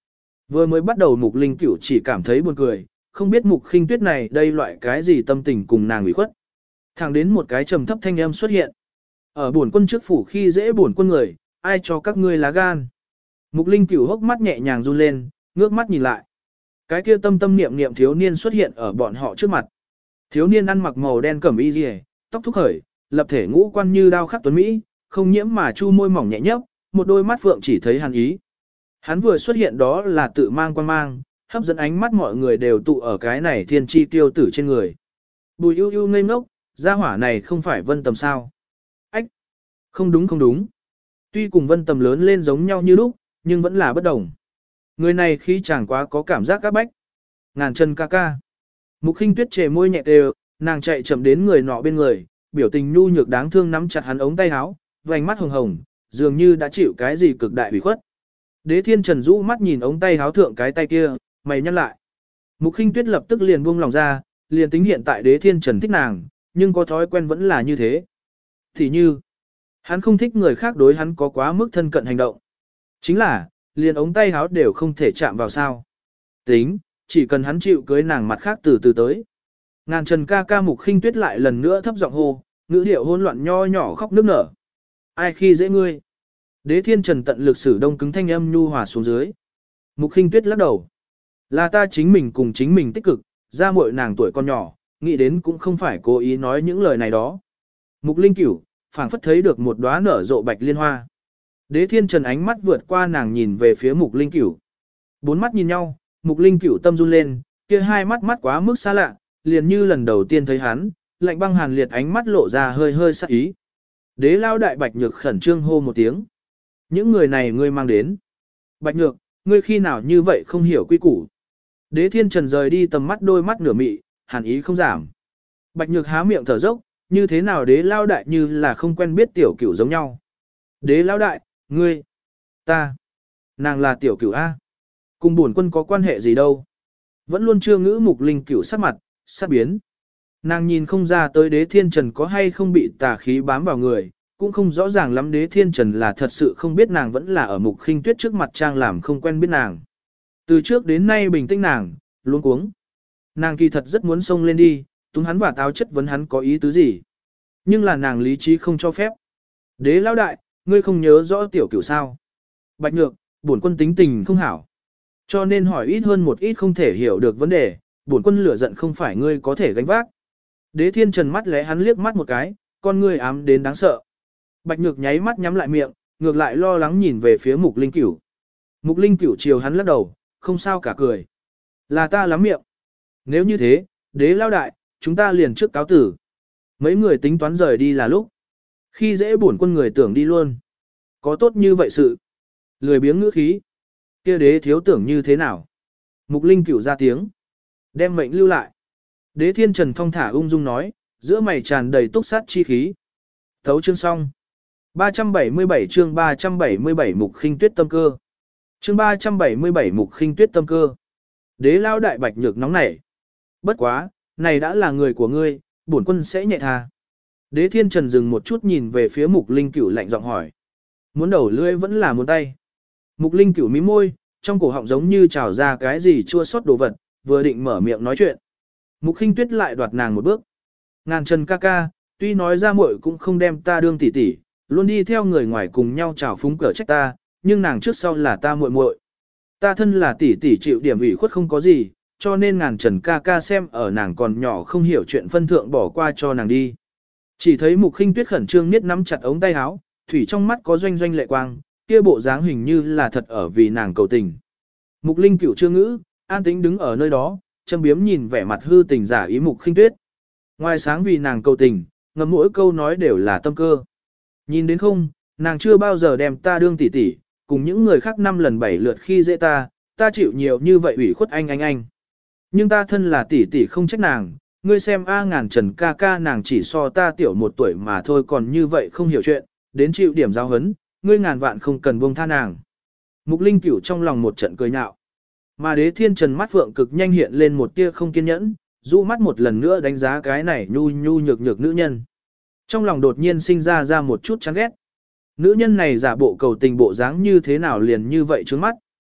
Vừa mới bắt đầu Mục Linh Cửu chỉ cảm thấy buồn cười, không biết Mục Khinh Tuyết này đây loại cái gì tâm tình cùng nàng ủy khuất. Thẳng đến một cái trầm thấp thanh âm xuất hiện. Ở bổn quân trước phủ khi dễ bổn quân người, ai cho các ngươi lá gan. Mục Linh Cửu hốc mắt nhẹ nhàng run lên, ngước mắt nhìn lại. Cái kia tâm tâm niệm niệm thiếu niên xuất hiện ở bọn họ trước mặt. Thiếu niên ăn mặc màu đen cẩm y liễu, tóc thúc khởi, lập thể ngũ quan như đao khắc tuấn mỹ, không nhiễm mà chu môi mỏng nhẹ nhấp, một đôi mắt phượng chỉ thấy hàn ý. Hắn vừa xuất hiện đó là tự mang quan mang, hấp dẫn ánh mắt mọi người đều tụ ở cái này thiên chi tiêu tử trên người. Bùi ưu ưu ngây ngốc, gia hỏa này không phải Vân Tầm sao? Ách! Không đúng không đúng. Tuy cùng Vân Tầm lớn lên giống nhau như lúc, nhưng vẫn là bất đồng. Người này khi chẳng quá có cảm giác các bách. Ngàn chân ca ca. Mục Khinh Tuyết trề môi nhẹ đều, nàng chạy chậm đến người nọ bên người, biểu tình nhu nhược đáng thương nắm chặt hắn ống tay áo, vành mắt hồng hồng, dường như đã chịu cái gì cực đại ủy khuất. Đế Thiên Trần rũ mắt nhìn ống tay áo thượng cái tay kia, mày nhăn lại. Mục Khinh Tuyết lập tức liền buông lòng ra, liền tính hiện tại Đế Thiên Trần thích nàng, nhưng có thói quen vẫn là như thế. Thì như, hắn không thích người khác đối hắn có quá mức thân cận hành động. Chính là, liền ống tay áo đều không thể chạm vào sao. Tính, chỉ cần hắn chịu cưới nàng mặt khác từ từ tới. Ngàn Trần ca ca Mục Khinh Tuyết lại lần nữa thấp giọng hô, ngữ điệu hỗn loạn nho nhỏ khóc nức nở. Ai khi dễ ngươi? Đế Thiên Trần tận lực sử đông cứng thanh âm nhu hòa xuống dưới. Mục Khinh Tuyết lắc đầu. Là ta chính mình cùng chính mình tích cực, ra muội nàng tuổi con nhỏ, nghĩ đến cũng không phải cố ý nói những lời này đó. Mục Linh Cửu, phảng phất thấy được một đóa nở rộ bạch liên hoa. Đế Thiên Trần ánh mắt vượt qua nàng nhìn về phía Mục Linh Cửu. Bốn mắt nhìn nhau, Mục Linh Cửu tâm run lên, kia hai mắt mắt quá mức xa lạ, liền như lần đầu tiên thấy hắn, lạnh băng hàn liệt ánh mắt lộ ra hơi hơi sắc ý. Đế lao đại Bạch Nhược khẩn trương hô một tiếng. Những người này ngươi mang đến. Bạch Nhược, ngươi khi nào như vậy không hiểu quy củ. Đế Thiên Trần rời đi tầm mắt đôi mắt nửa mị, hàn ý không giảm. Bạch Nhược há miệng thở dốc, như thế nào đế lao đại như là không quen biết tiểu cửu giống nhau. Đế lao đại, ngươi, ta, nàng là tiểu cửu A. Cùng bổn quân có quan hệ gì đâu. Vẫn luôn chưa ngữ Mục Linh Cửu sắc mặt, sắc biến. Nàng nhìn không ra tới Đế Thiên Trần có hay không bị tà khí bám vào người, cũng không rõ ràng lắm Đế Thiên Trần là thật sự không biết nàng vẫn là ở Mục Khinh Tuyết trước mặt trang làm không quen biết nàng. Từ trước đến nay bình tĩnh nàng, luống cuống. Nàng kỳ thật rất muốn xông lên đi, túm hắn và táo chất vấn hắn có ý tứ gì. Nhưng là nàng lý trí không cho phép. Đế lão đại, ngươi không nhớ rõ tiểu cửu sao. Bạch Nhược, bổn quân tính tình không hảo. Cho nên hỏi ít hơn một ít không thể hiểu được vấn đề, bổn quân lửa giận không phải ngươi có thể gánh vác. Đế Thiên Trần mắt lẽ hắn liếc mắt một cái, con ngươi ám đến đáng sợ. Bạch Nhược nháy mắt nhắm lại miệng, ngược lại lo lắng nhìn về phía Mục Linh Cửu. Mục Linh Cửu chiều hắn lắc đầu, không sao cả cười. Là ta lắm miệng. Nếu như thế, đế lao đại, chúng ta liền trước cáo tử. Mấy người tính toán rời đi là lúc. Khi dễ bổn quân người tưởng đi luôn. Có tốt như vậy sự. Lười biếng ngữ khí. Kia đế thiếu tưởng như thế nào? Mục Linh Cửu ra tiếng. Đem mệnh lưu lại. Đế Thiên Trần thong thả ung dung nói, giữa mày tràn đầy túc sát chi khí. Thấu chương xong. ba trăm bảy mươi bảy chương ba trăm bảy mươi bảy Mục Khinh Tuyết tâm cơ. Chương ba trăm bảy mươi bảy Mục Khinh Tuyết tâm cơ. Đế lao đại Bạch Nhược nóng nảy. Bất quá, này đã là người của ngươi, bổn quân sẽ nhẹ tha. Đế Thiên Trần dừng một chút nhìn về phía Mục Linh Cửu lạnh giọng hỏi. Muốn đầu lưỡi vẫn là muốn tay. Mục Linh Cửu mím môi, trong cổ họng giống như trào ra cái gì chua xót đồ vật, vừa định mở miệng nói chuyện. Mục Khinh Tuyết lại đoạt nàng một bước. Ngàn Trần ca ca, tuy nói ra muội cũng không đem ta đương tỷ tỷ, luôn đi theo người ngoài cùng nhau chào phúng cỡ trách ta, nhưng nàng trước sau là ta muội muội. Ta thân là tỷ tỷ chịu điểm ủy khuất không có gì, cho nên Ngàn Trần ca ca xem ở nàng còn nhỏ không hiểu chuyện phân thượng bỏ qua cho nàng đi. Chỉ thấy Mục Khinh Tuyết khẩn trương niết nắm chặt ống tay áo, thủy trong mắt có doanh doanh lệ quang, kia bộ dáng hình như là thật ở vì nàng cầu tình. Mục Linh Cửu chưa ngữ, an tĩnh đứng ở nơi đó, châm biếm nhìn vẻ mặt hư tình giả ý Mục Khinh Tuyết. Ngoài sáng vì nàng cầu tình, ngầm mỗi câu nói đều là tâm cơ. Nhìn đến không, nàng chưa bao giờ đem ta đương tỷ tỷ, cùng những người khác năm lần bảy lượt khi dễ ta, ta chịu nhiều như vậy ủy khuất anh anh anh. Nhưng ta thân là tỷ tỷ không trách nàng, ngươi xem A Ngàn Trần ca ca nàng chỉ so ta tiểu một tuổi mà thôi còn như vậy không hiểu chuyện, đến chịu điểm giáo hấn, ngươi ngàn vạn không cần buông tha nàng. Mục Linh Cửu trong lòng một trận cười nhạo. Mà Đế Thiên Trần mắt phượng cực nhanh hiện lên một tia không kiên nhẫn, dụ mắt một lần nữa đánh giá cái này nhu nhu nhược nhược nữ nhân. Trong lòng đột nhiên sinh ra ra một chút chán ghét. Nữ nhân này giả bộ cầu tình bộ dáng như thế nào liền như vậy trước mắt.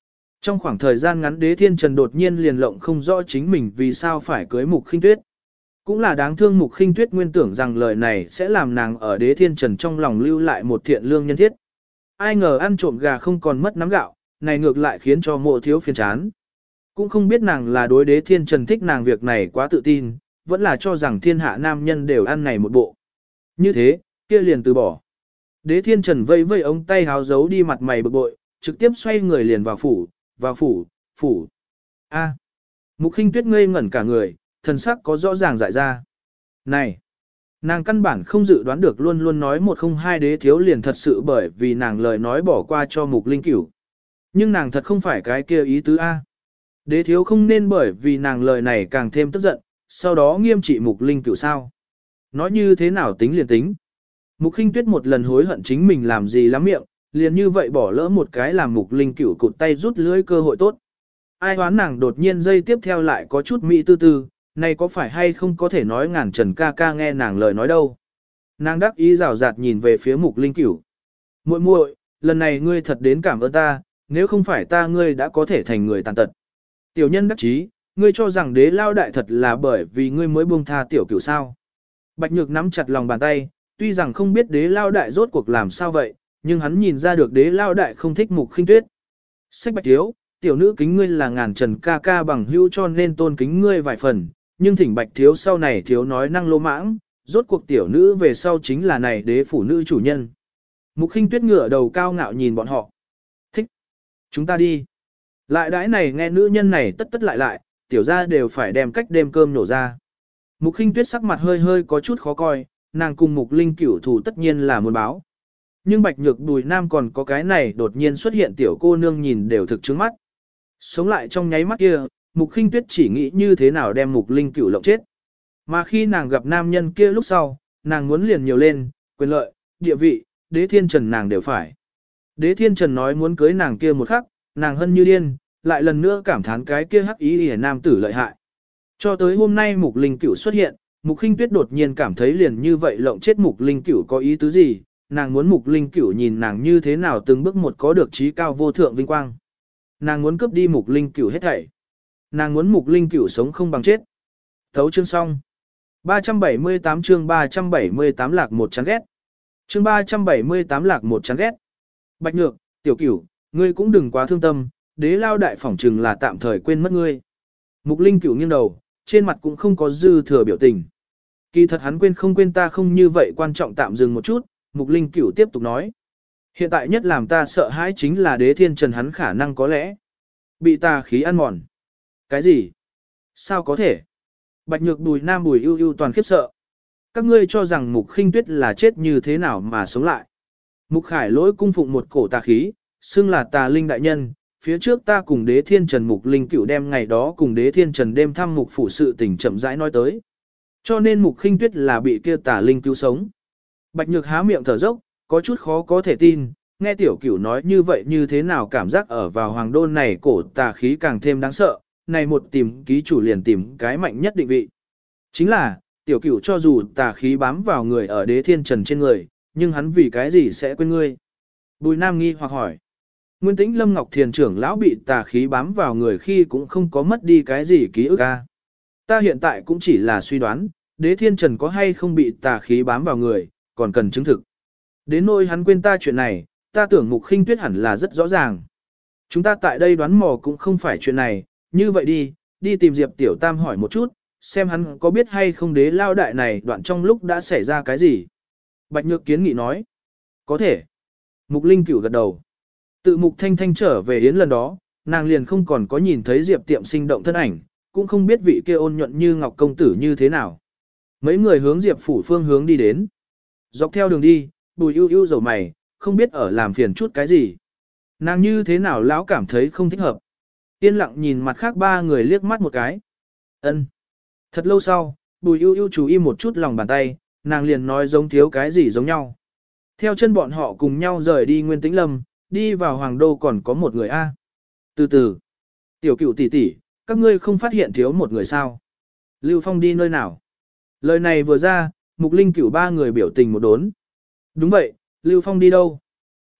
Trong khoảng thời gian ngắn Đế Thiên Trần đột nhiên liền lộng không rõ chính mình vì sao phải cưới Mục Khinh Tuyết. Cũng là đáng thương Mục Khinh Tuyết nguyên tưởng rằng lời này sẽ làm nàng ở Đế Thiên Trần trong lòng lưu lại một thiện lương nhân thiết. Ai ngờ ăn trộm gà không còn mất nắm gạo, này ngược lại khiến cho Mộ Thiếu phiền chán. Cũng không biết nàng là đối Đế Thiên Trần thích nàng việc này quá tự tin, vẫn là cho rằng thiên hạ nam nhân đều ăn này một bộ. Như thế, kia liền từ bỏ. Đế Thiên Trần vây vây ống tay háo giấu đi mặt mày bực bội, trực tiếp xoay người liền vào phủ, vào phủ, phủ. A. Mục Khinh Tuyết ngây ngẩn cả người, thần sắc có rõ ràng dại ra. Này, nàng căn bản không dự đoán được luôn luôn nói một không hai đế thiếu liền thật sự bởi vì nàng lời nói bỏ qua cho Mục Linh Cửu. Nhưng nàng thật không phải cái kia ý tứ A. Đế thiếu không nên bởi vì nàng lời này càng thêm tức giận, sau đó nghiêm trị Mục Linh Cửu sao. Nói như thế nào tính liền tính. Mục Khinh Tuyết một lần hối hận chính mình làm gì lắm miệng, liền như vậy bỏ lỡ một cái làm Mục Linh Cửu cụt tay rút lưỡi cơ hội tốt. Ai hoán nàng đột nhiên dây tiếp theo lại có chút mỹ tư tư, này có phải hay không có thể nói ngàn trần ca ca nghe nàng lời nói đâu. Nàng đắc ý rào rạt nhìn về phía Mục Linh Cửu. Muội muội, lần này ngươi thật đến cảm ơn ta, nếu không phải ta ngươi đã có thể thành người tàn tật. Tiểu nhân đắc chí, ngươi cho rằng đế lao đại thật là bởi vì ngươi mới buông tha tiểu cửu sao. Bạch Nhược nắm chặt lòng bàn tay, tuy rằng không biết đế lao đại rốt cuộc làm sao vậy, nhưng hắn nhìn ra được đế lao đại không thích Mục Khinh Tuyết. Sách Bạch Thiếu, tiểu nữ kính ngươi là ngàn trần ca ca bằng hữu cho nên tôn kính ngươi vài phần, nhưng thỉnh Bạch Thiếu sau này thiếu nói năng lô mãng, rốt cuộc tiểu nữ về sau chính là này đế phủ nữ chủ nhân. Mục Khinh Tuyết ngửa đầu cao ngạo nhìn bọn họ. Thích. Chúng ta đi. Lại đãi này nghe nữ nhân này tất tất lại lại, tiểu gia đều phải đem cách đêm cơm nổ ra. Mục Khinh Tuyết sắc mặt hơi hơi có chút khó coi, nàng cùng Mục Linh Cửu thủ tất nhiên là muốn báo. Nhưng Bạch Nhược Bùi Nam còn có cái này đột nhiên xuất hiện tiểu cô nương nhìn đều thực trứng mắt. Sống lại trong nháy mắt kia, Mục Khinh Tuyết chỉ nghĩ như thế nào đem Mục Linh Cửu lộng chết. Mà khi nàng gặp nam nhân kia lúc sau, nàng muốn liền nhiều lên, quyền lợi, địa vị, Đế Thiên Trần nàng đều phải. Đế Thiên Trần nói muốn cưới nàng kia một khắc, nàng hân như điên, lại lần nữa cảm thán cái kia hắc ý hề nam tử lợi hại. Cho tới hôm nay Mục Linh Cửu xuất hiện, Mục Khinh Tuyết đột nhiên cảm thấy liền như vậy lộng chết Mục Linh Cửu có ý tứ gì, nàng muốn Mục Linh Cửu nhìn nàng như thế nào từng bước một có được trí cao vô thượng vinh quang. Nàng muốn cướp đi Mục Linh Cửu hết thảy. Nàng muốn Mục Linh Cửu sống không bằng chết. Thấu chương xong. ba trăm bảy mươi tám chương ba trăm bảy mươi tám lạc một chán ghét. Chương ba trăm bảy mươi tám lạc một chán ghét. Bạch Nhược, tiểu Cửu, ngươi cũng đừng quá thương tâm, đế lao đại phỏng trừng là tạm thời quên mất ngươi. Mục Linh Cửu nghiêng đầu, trên mặt cũng không có dư thừa biểu tình. Kỳ thật hắn quên không quên ta không như vậy quan trọng tạm dừng một chút, Mục Linh Cửu tiếp tục nói. Hiện tại nhất làm ta sợ hãi chính là Đế Thiên Trần hắn khả năng có lẽ bị tà khí ăn mòn. Cái gì? Sao có thể? Bạch Nhược Bùi Nam Bùi ưu ưu toàn khiếp sợ. Các ngươi cho rằng Mục Khinh Tuyết là chết như thế nào mà sống lại. Mục Khải Lỗi cung phụng một cổ tà khí, xưng là tà linh đại nhân. Phía trước ta cùng Đế Thiên Trần Mục Linh Cửu đem ngày đó cùng Đế Thiên Trần đêm thăm Mục phủ sự tình chậm rãi nói tới. Cho nên Mục Khinh Tuyết là bị kia tà linh cứu sống. Bạch Nhược há miệng thở dốc, có chút khó có thể tin, nghe tiểu Cửu nói như vậy như thế nào cảm giác ở vào hoàng đôn này cổ tà khí càng thêm đáng sợ, này một tìm ký chủ liền tìm cái mạnh nhất định vị. Chính là, tiểu Cửu cho dù tà khí bám vào người ở Đế Thiên Trần trên người, nhưng hắn vì cái gì sẽ quên ngươi? Bùi Nam nghi hoặc hỏi. Nguyên Tĩnh Lâm Ngọc Thiền trưởng lão bị tà khí bám vào người khi cũng không có mất đi cái gì ký ức a. Ta hiện tại cũng chỉ là suy đoán, Đế Thiên Trần có hay không bị tà khí bám vào người, còn cần chứng thực. Đến nỗi hắn quên ta chuyện này, ta tưởng Mục Khinh Tuyết hẳn là rất rõ ràng. Chúng ta tại đây đoán mò cũng không phải chuyện này, như vậy đi, đi tìm Diệp Tiểu Tam hỏi một chút, xem hắn có biết hay không đế lao đại này đoạn trong lúc đã xảy ra cái gì. Bạch Nhược kiến nghị nói. Có thể. Mục Linh Cửu gật đầu. Tự Mục Thanh Thanh trở về yến lần đó, nàng liền không còn có nhìn thấy Diệp Tiệm sinh động thân ảnh, cũng không biết vị kia ôn nhuận như ngọc công tử như thế nào. Mấy người hướng Diệp phủ phương hướng đi đến. Dọc theo đường đi, Bùi ưu ưu dầu mày, không biết ở làm phiền chút cái gì. Nàng như thế nào lão cảm thấy không thích hợp. Yên lặng nhìn mặt khác ba người liếc mắt một cái. Ân. Thật lâu sau, Bùi ưu ưu chú ý một chút lòng bàn tay, nàng liền nói giống thiếu cái gì giống nhau. Theo chân bọn họ cùng nhau rời đi Nguyên Tĩnh Lâm, đi vào Hoàng Đô còn có một người A. Từ từ. Tiểu Cửu tỷ tỷ, các ngươi không phát hiện thiếu một người sao? Lưu Phong đi nơi nào? Lời này vừa ra, Mục Linh Cửu ba người biểu tình một đốn. Đúng vậy, Lưu Phong đi đâu?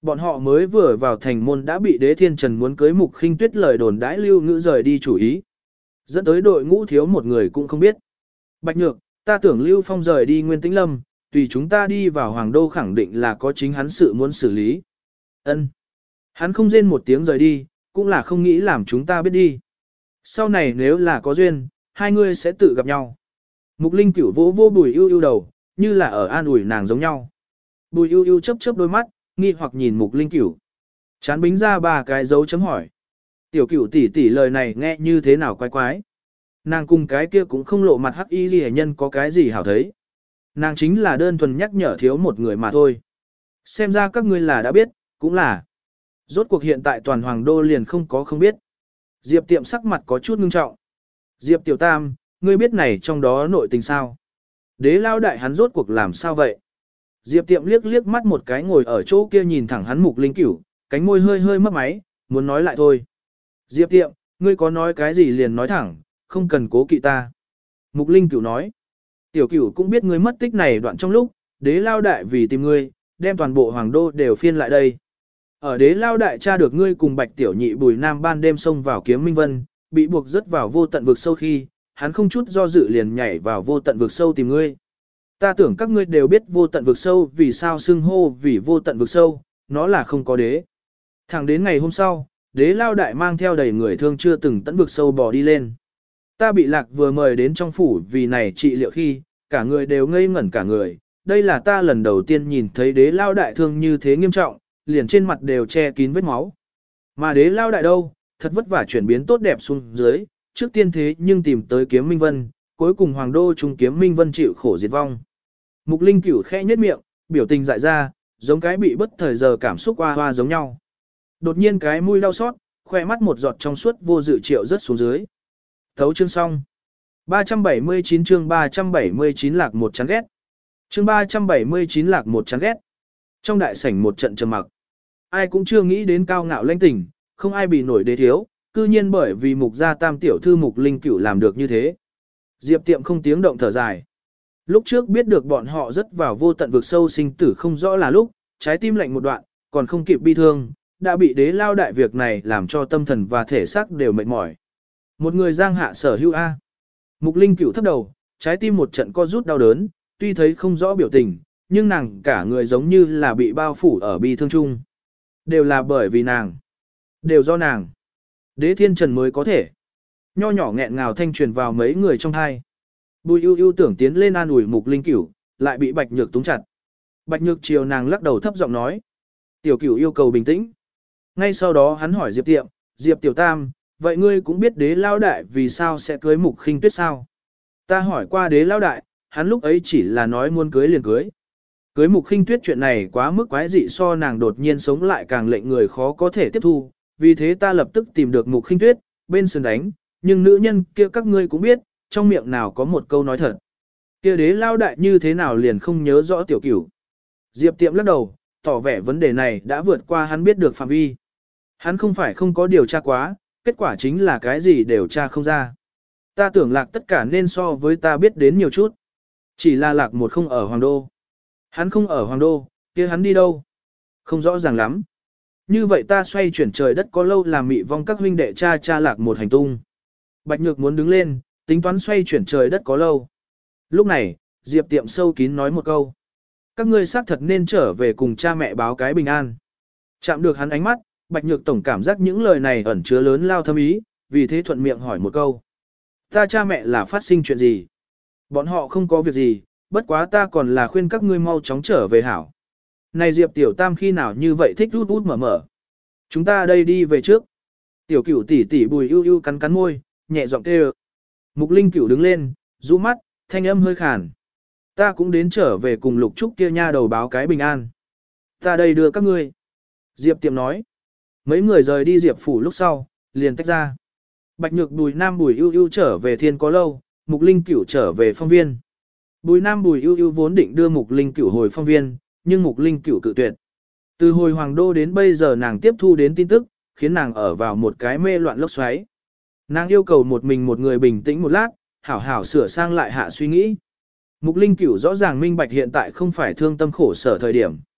Bọn họ mới vừa vào thành môn đã bị Đế Thiên Trần muốn cưới Mục Khinh Tuyết lời đồn đãi lưu ngữ rời đi chủ ý. Dẫn tới đội ngũ thiếu một người cũng không biết. Bạch Nhược, ta tưởng Lưu Phong rời đi Nguyên Tĩnh Lâm, tùy chúng ta đi vào Hoàng Đô khẳng định là có chính hắn sự muốn xử lý. Ân. Hắn không rên một tiếng rời đi, cũng là không nghĩ làm chúng ta biết đi. Sau này nếu là có duyên, hai người sẽ tự gặp nhau. Mục Linh Cửu vỗ vô Bùi Ưu Ưu đầu, như là ở an ủi nàng giống nhau. Bùi Ưu Ưu chớp chớp đôi mắt, nghi hoặc nhìn Mục Linh Cửu. Chán bính ra ba cái dấu chấm hỏi. Tiểu Cửu tỷ tỷ lời này nghe như thế nào quái quái. Nàng cùng cái kia cũng không lộ mặt hắc y liễu nhân có cái gì hảo thấy. Nàng chính là đơn thuần nhắc nhở thiếu một người mà thôi. Xem ra các ngươi là đã biết, cũng là. Rốt cuộc hiện tại toàn Hoàng Đô liền không có không biết. Diệp Tiệm sắc mặt có chút ngưng trọng. Diệp Tiểu Tam, ngươi biết này trong đó nội tình sao? Đế lao đại hắn rốt cuộc làm sao vậy? Diệp Tiệm liếc liếc mắt một cái ngồi ở chỗ kia nhìn thẳng hắn Mục Linh Cửu, cánh môi hơi hơi mấp máy, muốn nói lại thôi. Diệp Tiệm, ngươi có nói cái gì liền nói thẳng, không cần cố kỵ ta. Mục Linh Cửu nói. Tiểu Cửu cũng biết ngươi mất tích này đoạn trong lúc, đế lao đại vì tìm ngươi, đem toàn bộ Hoàng Đô đều phiên lại đây. Ở đế lao đại tra được ngươi cùng Bạch Tiểu Nhị Bùi Nam ban đêm xông vào Kiếm Minh Vân, bị buộc rớt vào vô tận vực sâu khi, hắn không chút do dự liền nhảy vào vô tận vực sâu tìm ngươi. Ta tưởng các ngươi đều biết vô tận vực sâu vì sao xưng hô vì vô tận vực sâu, nó là không có đế. Thẳng đến ngày hôm sau, đế lao đại mang theo đầy người thương chưa từng tận vực sâu bò đi lên. Ta bị lạc vừa mời đến trong phủ vì này trị liệu khi, cả người đều ngây ngẩn cả người. Đây là ta lần đầu tiên nhìn thấy đế lao đại thương như thế nghiêm trọng, liền trên mặt đều che kín vết máu. Mà đế lao đại đâu, thật vất vả chuyển biến tốt đẹp xuống dưới, trước tiên thế nhưng tìm tới Kiếm Minh Vân, cuối cùng Hoàng Đô trung Kiếm Minh Vân chịu khổ diệt vong. Mục Linh Cửu khẽ nhếch miệng, biểu tình dại ra, giống cái bị bất thời giờ cảm xúc hoa hoa giống nhau. Đột nhiên cái mũi đau xót, khoe mắt một giọt trong suốt vô dự triệu rớt xuống dưới. Thấu chương xong. ba trăm bảy mươi chín chương ba trăm bảy mươi chín lạc một chán ghét. Chương ba trăm bảy mươi chín lạc một chán ghét. Trong đại sảnh một trận trầm mặc. Ai cũng chưa nghĩ đến cao ngạo lãnh tình, không ai bị nổi đế thiếu, cư nhiên bởi vì Mục gia tam tiểu thư Mục Linh Cửu làm được như thế. Diệp Tiệm không tiếng động thở dài. Lúc trước biết được bọn họ rất vào vô tận vực sâu sinh tử không rõ là lúc, trái tim lạnh một đoạn, còn không kịp bi thương, đã bị đế lao đại việc này làm cho tâm thần và thể xác đều mệt mỏi. Một người giang hạ sở hữu A. Mục Linh Cửu thấp đầu, trái tim một trận co rút đau đớn, tuy thấy không rõ biểu tình, nhưng nàng cả người giống như là bị bao phủ ở bi thương chung. Đều là bởi vì nàng. Đều do nàng. Đế Thiên Trần mới có thể. Nho nhỏ nghẹn ngào thanh truyền vào mấy người trong hai. Bùi ưu ưu tưởng tiến lên an ủi Mục Linh Cửu, lại bị Bạch Nhược túng chặt. Bạch Nhược chiều nàng lắc đầu thấp giọng nói. Tiểu Cửu yêu cầu bình tĩnh. Ngay sau đó hắn hỏi Diệp Tiệm, Diệp Tiểu Tam, vậy ngươi cũng biết đế lao đại vì sao sẽ cưới Mục Khinh Tuyết sao? Ta hỏi qua đế lao đại, hắn lúc ấy chỉ là nói muốn cưới liền cưới. Cưới Mục Khinh Tuyết chuyện này quá mức quái dị so nàng đột nhiên sống lại càng lệnh người khó có thể tiếp thu, vì thế ta lập tức tìm được Mục Khinh Tuyết, bên sườn đánh, nhưng nữ nhân kia các ngươi cũng biết, trong miệng nào có một câu nói thật. Kia đế lao đại như thế nào liền không nhớ rõ Tiểu Cửu. Diệp Tiệm lắc đầu, tỏ vẻ vấn đề này đã vượt qua hắn biết được phạm vi. Hắn không phải không có điều tra quá, kết quả chính là cái gì đều tra không ra. Ta tưởng lạc tất cả nên so với ta biết đến nhiều chút. Chỉ là lạc một không ở Hoàng Đô. Hắn không ở Hoàng Đô, kia hắn đi đâu? Không rõ ràng lắm. Như vậy ta xoay chuyển trời đất có lâu làm mị vong các huynh đệ cha cha lạc một hành tung. Bạch Nhược muốn đứng lên, tính toán xoay chuyển trời đất có lâu. Lúc này, Diệp Tiệm sâu kín nói một câu. Các ngươi xác thật nên trở về cùng cha mẹ báo cái bình an. Chạm được hắn ánh mắt, Bạch Nhược tổng cảm giác những lời này ẩn chứa lớn lao thâm ý, vì thế thuận miệng hỏi một câu. Ta cha mẹ là phát sinh chuyện gì? Bọn họ không có việc gì, bất quá ta còn là khuyên các ngươi mau chóng trở về hảo. Này Diệp Tiểu Tam khi nào như vậy thích út út mở mở. Chúng ta đây đi về trước. Tiểu Cửu tỷ tỷ Bùi ưu ưu cắn cắn môi, nhẹ giọng kêu. Mục Linh Cửu đứng lên, rũ mắt, thanh âm hơi khàn. Ta cũng đến trở về cùng Lục Trúc kia nha đầu báo cái bình an. Ta đây đưa các ngươi. Diệp Tiệm nói. Mấy người rời đi Diệp phủ lúc sau, liền tách ra. Bạch Nhược Bùi Nam Bùi ưu ưu trở về Thiên Có Lâu, Mục Linh Cửu trở về Phong Viên. Bùi Nam Bùi ưu ưu vốn định đưa Mục Linh Cửu hồi Phong Viên, nhưng Mục Linh Cửu cự tuyệt. Từ hồi Hoàng Đô đến bây giờ nàng tiếp thu đến tin tức, khiến nàng ở vào một cái mê loạn lốc xoáy. Nàng yêu cầu một mình một người bình tĩnh một lát, hảo hảo sửa sang lại hạ suy nghĩ. Mục Linh Cửu rõ ràng minh bạch hiện tại không phải thương tâm khổ sở thời điểm.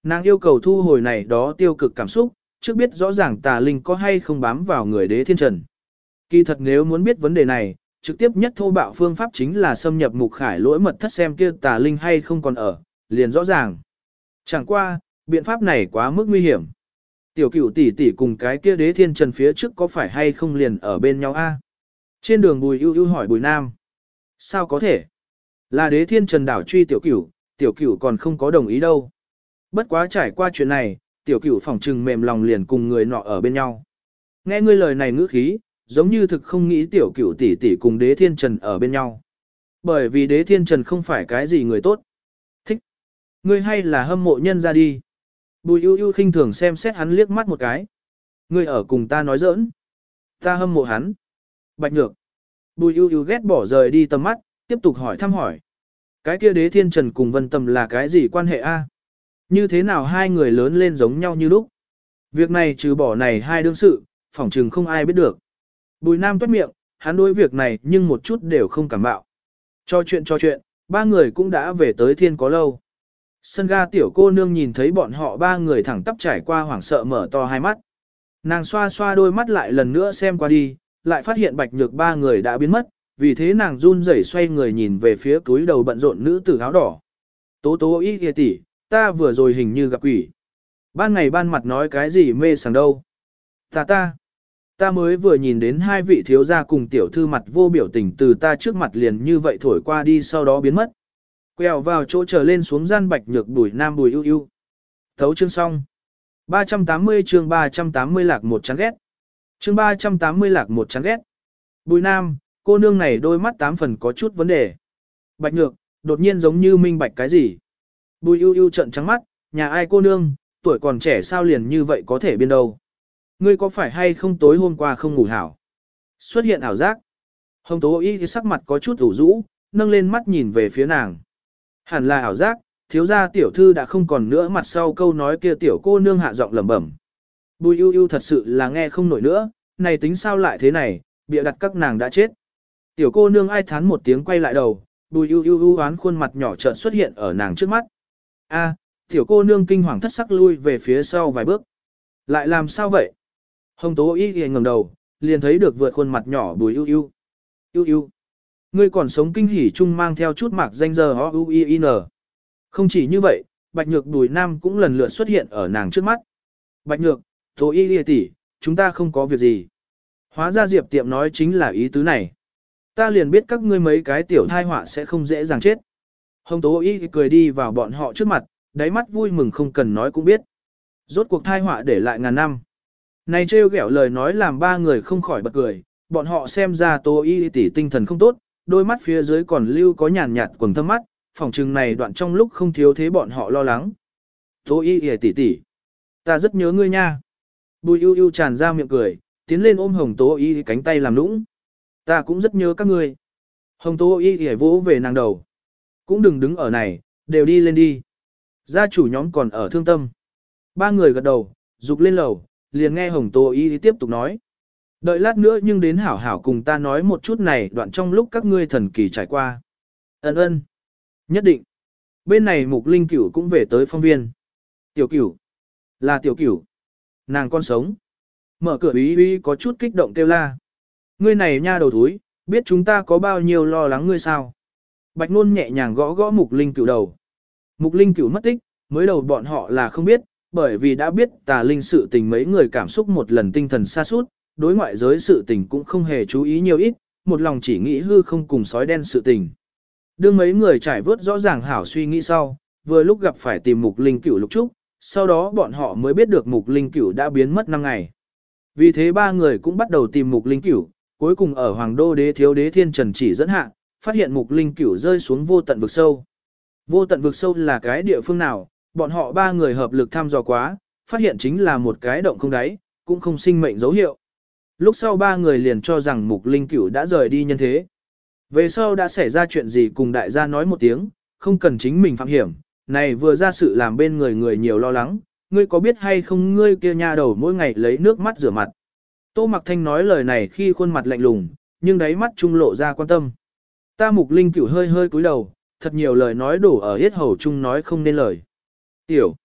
Nàng yêu cầu thu hồi này đó tiêu cực cảm xúc, trước biết rõ ràng tà linh có hay không bám vào người đế thiên trần. Kỳ thật nếu muốn biết vấn đề này, trực tiếp nhất thô bạo phương pháp chính là xâm nhập mục khải lỗi mật thất xem kia tà linh hay không còn ở, liền rõ ràng. Chẳng qua, biện pháp này quá mức nguy hiểm. Tiểu cửu tỷ tỷ cùng cái kia đế thiên trần phía trước có phải hay không liền ở bên nhau a? Trên đường Bùi ưu ưu hỏi Bùi Nam. Sao có thể? Là đế thiên trần đảo truy tiểu cửu, tiểu cửu còn không có đồng ý đâu. Bất quá trải qua chuyện này, tiểu cửu phỏng trừng mềm lòng liền cùng người nọ ở bên nhau. Nghe ngươi lời này ngữ khí, giống như thực không nghĩ tiểu cửu tỷ tỷ cùng đế thiên trần ở bên nhau. Bởi vì đế thiên trần không phải cái gì người tốt. Thích. Ngươi hay là hâm mộ nhân ra đi. Bùi ưu ưu khinh thường xem xét hắn liếc mắt một cái. Ngươi ở cùng ta nói giỡn. Ta hâm mộ hắn. Bạch nhược. Bùi ưu ưu ghét bỏ rời đi tầm mắt, tiếp tục hỏi thăm hỏi. Cái kia đế thiên trần cùng Vân Tầm là cái gì quan hệ a? Như thế nào hai người lớn lên giống nhau như lúc? Việc này trừ bỏ này hai đương sự, phỏng chừng không ai biết được. Bùi Nam toát miệng, hắn đối việc này nhưng một chút đều không cảm bạo. Cho chuyện cho chuyện, ba người cũng đã về tới thiên có lâu. Sân ga tiểu cô nương nhìn thấy bọn họ ba người thẳng tắp trải qua hoảng sợ mở to hai mắt. Nàng xoa xoa đôi mắt lại lần nữa xem qua đi, lại phát hiện bạch nhược ba người đã biến mất, vì thế nàng run rẩy xoay người nhìn về phía túi đầu bận rộn nữ tử áo đỏ. Tố tố ý kìa tỷ, ta vừa rồi hình như gặp quỷ. Ban ngày ban mặt nói cái gì mê sảng đâu. Ta ta, ta mới vừa nhìn đến hai vị thiếu gia cùng tiểu thư mặt vô biểu tình từ ta trước mặt liền như vậy thổi qua đi sau đó biến mất. Quẹo vào chỗ trở lên xuống gian bạch nhược Bùi Nam Bùi ưu ưu. Thấu chương xong. ba trăm tám mươi chương ba trăm tám mươi lạc một chán ghét. Chương ba trăm tám mươi lạc một chán ghét. Bùi Nam, cô nương này đôi mắt tám phần có chút vấn đề. Bạch nhược, đột nhiên giống như minh bạch cái gì. Bùi ưu ưu trợn trắng mắt, nhà ai cô nương, tuổi còn trẻ sao liền như vậy có thể biên đâu. Ngươi có phải hay không tối hôm qua không ngủ hảo? Xuất hiện ảo giác. Hồng Tố Y sắc mặt có chút ủ rũ, nâng lên mắt nhìn về phía nàng. Hẳn là ảo giác, thiếu gia tiểu thư đã không còn nữa mặt sau câu nói kia tiểu cô nương hạ giọng lẩm bẩm. Bùi ưu ưu thật sự là nghe không nổi nữa, này tính sao lại thế này, bịa đặt các nàng đã chết. Tiểu cô nương ai thán một tiếng quay lại đầu, Bùi ưu ưu ưu oán khuôn mặt nhỏ chợt xuất hiện ở nàng trước mắt. A, tiểu cô nương kinh hoàng thất sắc lui về phía sau vài bước. Lại làm sao vậy? Hồng Tố Y Y ngẩng đầu, liền thấy được vượt khuôn mặt nhỏ Bùi ưu ưu. Ưu ưu, ngươi còn sống kinh hỉ chung mang theo chút mạc danh giờ o u i n. Không chỉ như vậy, Bạch Nhược Bùi Nam cũng lần lượt xuất hiện ở nàng trước mắt. Bạch Nhược, Tố Y Y tỷ, chúng ta không có việc gì. Hóa ra Diệp Tiệm nói chính là ý tứ này. Ta liền biết các ngươi mấy cái tiểu thai họa sẽ không dễ dàng chết. Hồng Tố Y cười đi vào bọn họ trước mặt, đáy mắt vui mừng không cần nói cũng biết. Rốt cuộc thai họa để lại ngàn năm. Này trêu ghẹo lời nói làm ba người không khỏi bật cười, bọn họ xem ra Tố Y tỷ tinh thần không tốt, đôi mắt phía dưới còn lưu có nhàn nhạt quầng thâm mắt, phòng trừng này đoạn trong lúc không thiếu thế bọn họ lo lắng. Tố Y tỷ tỷ, ta rất nhớ ngươi nha. Bùi ưu ưu tràn ra miệng cười, tiến lên ôm Hồng Tố Y cánh tay làm nũng. Ta cũng rất nhớ các ngươi. Hồng Tố Y ghé vỗ về nàng đầu. Cũng đừng đứng ở này, đều đi lên đi. Gia chủ nhóm còn ở thương tâm. Ba người gật đầu, dục lên lầu, liền nghe Hồng Tố Y tiếp tục nói. Đợi lát nữa nhưng đến hảo hảo cùng ta nói một chút này đoạn trong lúc các ngươi thần kỳ trải qua. Ấn ơn. Nhất định. Bên này Mục Linh Cửu cũng về tới phong viên. Tiểu Cửu. Là Tiểu Cửu. Nàng con sống. Mở cửa Úy Úy có chút kích động kêu la. Ngươi này nha đầu thúi, biết chúng ta có bao nhiêu lo lắng ngươi sao? Bạch Nôn nhẹ nhàng gõ gõ Mục Linh Cửu đầu. Mục Linh Cửu mất tích, mới đầu bọn họ là không biết, bởi vì đã biết tà linh sự tình mấy người cảm xúc một lần tinh thần sa sút, đối ngoại giới sự tình cũng không hề chú ý nhiều ít, một lòng chỉ nghĩ hư không cùng sói đen sự tình. Đương mấy người trải vớt rõ ràng hảo suy nghĩ sau, vừa lúc gặp phải tìm Mục Linh Cửu lục trúc, sau đó bọn họ mới biết được Mục Linh Cửu đã biến mất năm ngày. Vì thế ba người cũng bắt đầu tìm Mục Linh Cửu, cuối cùng ở Hoàng Đô Đế Thiếu Đế Thiên Trần chỉ dẫn hạ, phát hiện Mục Linh Cửu rơi xuống vô tận vực sâu. Vô tận vực sâu là cái địa phương nào, bọn họ ba người hợp lực thăm dò quá, phát hiện chính là một cái động không đáy, cũng không sinh mệnh dấu hiệu. Lúc sau ba người liền cho rằng Mục Linh Cửu đã rời đi nhân thế. Về sau đã xảy ra chuyện gì cùng đại gia nói một tiếng, không cần chính mình phạm hiểm, này vừa ra sự làm bên người người nhiều lo lắng, ngươi có biết hay không ngươi kia nha đầu mỗi ngày lấy nước mắt rửa mặt. Tô Mặc Thanh nói lời này khi khuôn mặt lạnh lùng, nhưng đáy mắt trung lộ ra quan tâm. Ta Mục Linh Cửu hơi hơi cúi đầu, thật nhiều lời nói đổ ở yết hầu trung nói không nên lời. Tiểu,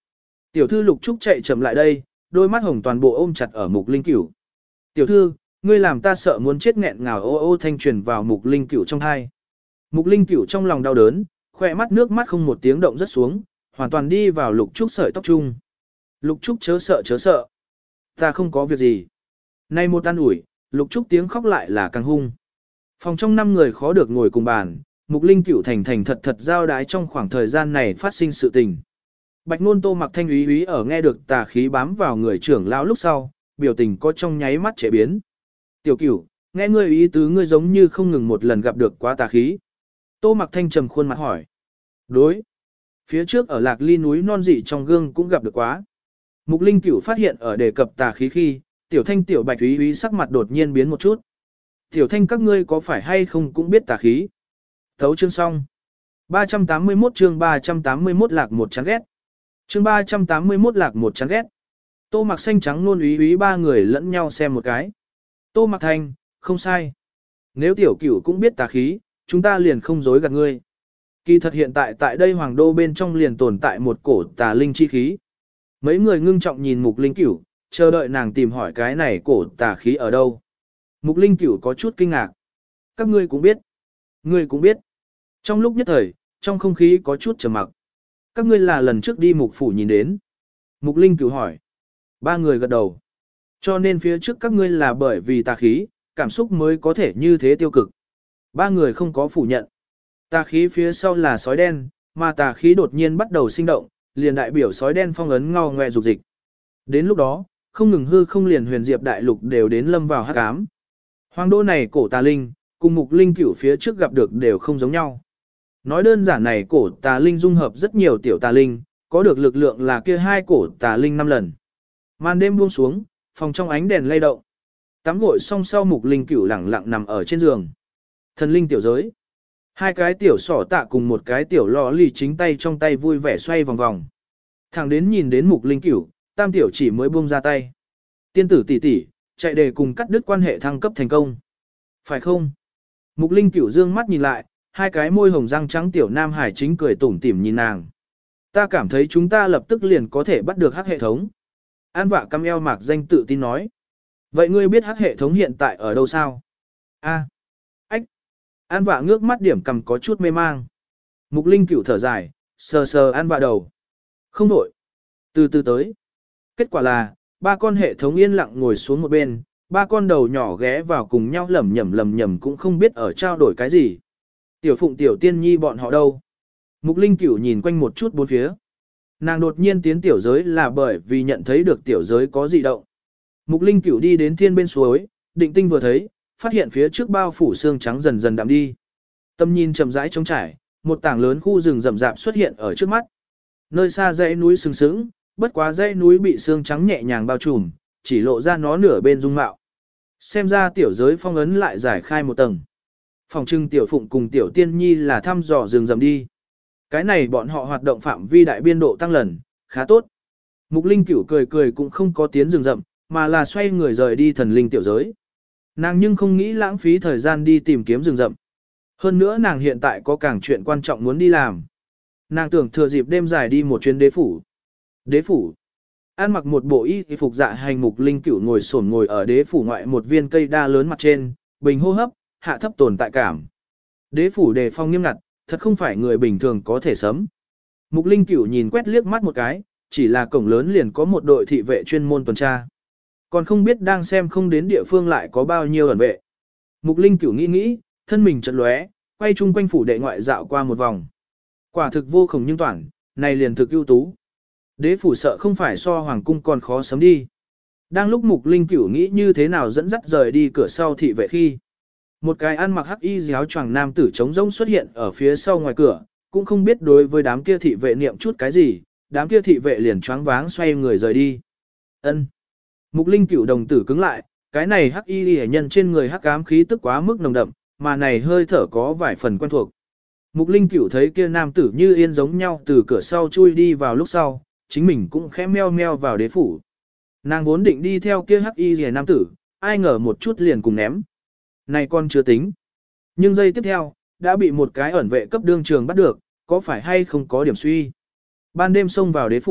Tiểu thư Lục Trúc chạy chậm lại đây, đôi mắt hồng toàn bộ ôm chặt ở Mục Linh Cửu. Tiểu thư, ngươi làm ta sợ muốn chết nghẹn ngào ô ô thanh truyền vào Mục Linh Cửu trong thai. Mục Linh Cửu trong lòng đau đớn, khỏe mắt nước mắt không một tiếng động rất xuống, hoàn toàn đi vào Lục Trúc sợi tóc chung. Lục Trúc chớ sợ chớ sợ. Ta không có việc gì. Nay một an ủi, Lục Trúc tiếng khóc lại là càng hung. Phòng trong năm người khó được ngồi cùng bàn, Mục Linh Cửu thành thành thật thật giao đái trong khoảng thời gian này phát sinh sự tình. Bạch Nôn Tô Mặc Thanh úy úy ở nghe được tà khí bám vào người trưởng lão lúc sau, biểu tình có trong nháy mắt trẻ biến. Tiểu Cửu, nghe ngươi ý tứ ngươi giống như không ngừng một lần gặp được quá tà khí. Tô Mặc Thanh trầm khuôn mặt hỏi. Đối. Phía trước ở Lạc Ly núi non dị trong gương cũng gặp được quá. Mục Linh Cửu phát hiện ở đề cập tà khí khi, Tiểu Thanh Tiểu Bạch úy úy sắc mặt đột nhiên biến một chút. Tiểu Thanh các ngươi có phải hay không cũng biết tà khí. Thấu chương xong. ba trăm tám mươi mốt chương ba trăm tám mươi mốt lạc một chán ghét. Chương ba trăm tám mươi mốt lạc một chán ghét. Tô Mặc Xanh trắng nôn úy úy ba người lẫn nhau xem một cái. Tô Mặc Thanh, không sai. Nếu Tiểu Cửu cũng biết tà khí, chúng ta liền không dối gạt ngươi. Kỳ thật hiện tại tại đây Hoàng Đô bên trong liền tồn tại một cổ tà linh chi khí. Mấy người ngưng trọng nhìn Mục Linh Cửu, chờ đợi nàng tìm hỏi cái này cổ tà khí ở đâu. Mục Linh Cửu có chút kinh ngạc. Các ngươi cũng biết. Ngươi cũng biết. Trong lúc nhất thời, trong không khí có chút trầm mặc. Các ngươi là lần trước đi Mục Phủ nhìn đến. Mục Linh Cửu hỏi. Ba người gật đầu. Cho nên phía trước các ngươi là bởi vì tà khí, cảm xúc mới có thể như thế tiêu cực. Ba người không có phủ nhận. Tà khí phía sau là sói đen, mà tà khí đột nhiên bắt đầu sinh động, liền đại biểu sói đen phong ấn ngao ngoe dục dịch. Đến lúc đó, không ngừng hư không liền huyền diệp đại lục đều đến lâm vào hắc ám. Hoàng đô này cổ tà linh, cùng Mục Linh Cửu phía trước gặp được đều không giống nhau. Nói đơn giản này cổ tà linh dung hợp rất nhiều tiểu tà linh, có được lực lượng là kia hai cổ tà linh năm lần. Màn đêm buông xuống, phòng trong ánh đèn lay động. Tắm gội xong sau Mục Linh Cửu lẳng lặng nằm ở trên giường. Thần linh tiểu giới. Hai cái tiểu sỏ tạ cùng một cái tiểu lò lì chính tay trong tay vui vẻ xoay vòng vòng. Thẳng đến nhìn đến Mục Linh Cửu, tam tiểu chỉ mới buông ra tay. Tiên tử tỷ tỷ, chạy để cùng cắt đứt quan hệ thăng cấp thành công. Phải không? Mục Linh Cửu dương mắt nhìn lại, hai cái môi hồng răng trắng tiểu nam hải chính cười tủm tỉm nhìn nàng. Ta cảm thấy chúng ta lập tức liền có thể bắt được hắc hệ thống. An Vạ căm eo mạc danh tự tin nói. Vậy ngươi biết hắc hệ thống hiện tại ở đâu sao? A. Ách. An Vạ ngước mắt điểm cầm có chút mê mang. Mục Linh Cửu thở dài, sờ sờ An Vạ đầu. Không đổi. Từ từ tới. Kết quả là, ba con hệ thống yên lặng ngồi xuống một bên, ba con đầu nhỏ ghé vào cùng nhau lẩm nhẩm lẩm nhẩm cũng không biết ở trao đổi cái gì. Tiểu Phụng Tiểu Tiên Nhi bọn họ đâu? Mục Linh Cửu nhìn quanh một chút bốn phía. Nàng đột nhiên tiến tiểu giới là bởi vì nhận thấy được tiểu giới có dị động. Mục Linh Cửu đi đến thiên bên suối, định tinh vừa thấy, phát hiện phía trước bao phủ xương trắng dần dần đậm đi. Tâm nhìn chậm rãi trống trải, một tảng lớn khu rừng rậm rạp xuất hiện ở trước mắt. Nơi xa dãy núi sừng sững, bất quá dãy núi bị xương trắng nhẹ nhàng bao trùm, chỉ lộ ra nó nửa bên dung mạo. Xem ra tiểu giới phong ấn lại giải khai một tầng. Phòng trưng Tiểu Phụng cùng Tiểu Tiên Nhi là thăm dò rừng rậm đi. Cái này bọn họ hoạt động phạm vi đại biên độ tăng lần, khá tốt. Mục Linh Cửu cười cười cũng không có tiến rừng rậm, mà là xoay người rời đi thần linh tiểu giới. Nàng nhưng không nghĩ lãng phí thời gian đi tìm kiếm rừng rậm. Hơn nữa nàng hiện tại có càng chuyện quan trọng muốn đi làm. Nàng tưởng thừa dịp đêm dài đi một chuyến đế phủ. Đế phủ. An mặc một bộ y phục dạ hành Mục Linh Cửu ngồi xổm ngồi ở đế phủ ngoại một viên cây đa lớn mặt trên, bình hô hấp, hạ thấp tồn tại cảm. Đế phủ đề phong nghiêm ngặt, thật không phải người bình thường có thể sấm. Mục Linh Cửu nhìn quét liếc mắt một cái, chỉ là cổng lớn liền có một đội thị vệ chuyên môn tuần tra. Còn không biết đang xem không đến địa phương lại có bao nhiêu ẩn vệ. Mục Linh Cửu nghĩ nghĩ, thân mình chợt lóe, quay chung quanh phủ đệ ngoại dạo qua một vòng. Quả thực vô cùng nhưng toản, này liền thực ưu tú. Đế phủ sợ không phải so hoàng cung còn khó sấm đi. Đang lúc Mục Linh Cửu nghĩ như thế nào dẫn dắt rời đi cửa sau thị vệ khi. Một cái ăn mặc hắc y áo choàng nam tử trống rỗng xuất hiện ở phía sau ngoài cửa, cũng không biết đối với đám kia thị vệ niệm chút cái gì, đám kia thị vệ liền choáng váng xoay người rời đi. Ân. Mục Linh Cửu đồng tử cứng lại, cái này hắc y hệ nhân trên người hắc ám khí tức quá mức nồng đậm, mà này hơi thở có vài phần quen thuộc. Mục Linh Cửu thấy kia nam tử như yên giống nhau từ cửa sau chui đi vào lúc sau, chính mình cũng khẽ meo meo vào đế phủ. Nàng vốn định đi theo kia hắc y rìa nam tử, ai ngờ một chút liền cùng ném. Này con chưa tính. Nhưng giây tiếp theo, đã bị một cái ẩn vệ cấp đương trường bắt được, có phải hay không có điểm suy. Ban đêm xông vào đế phủ,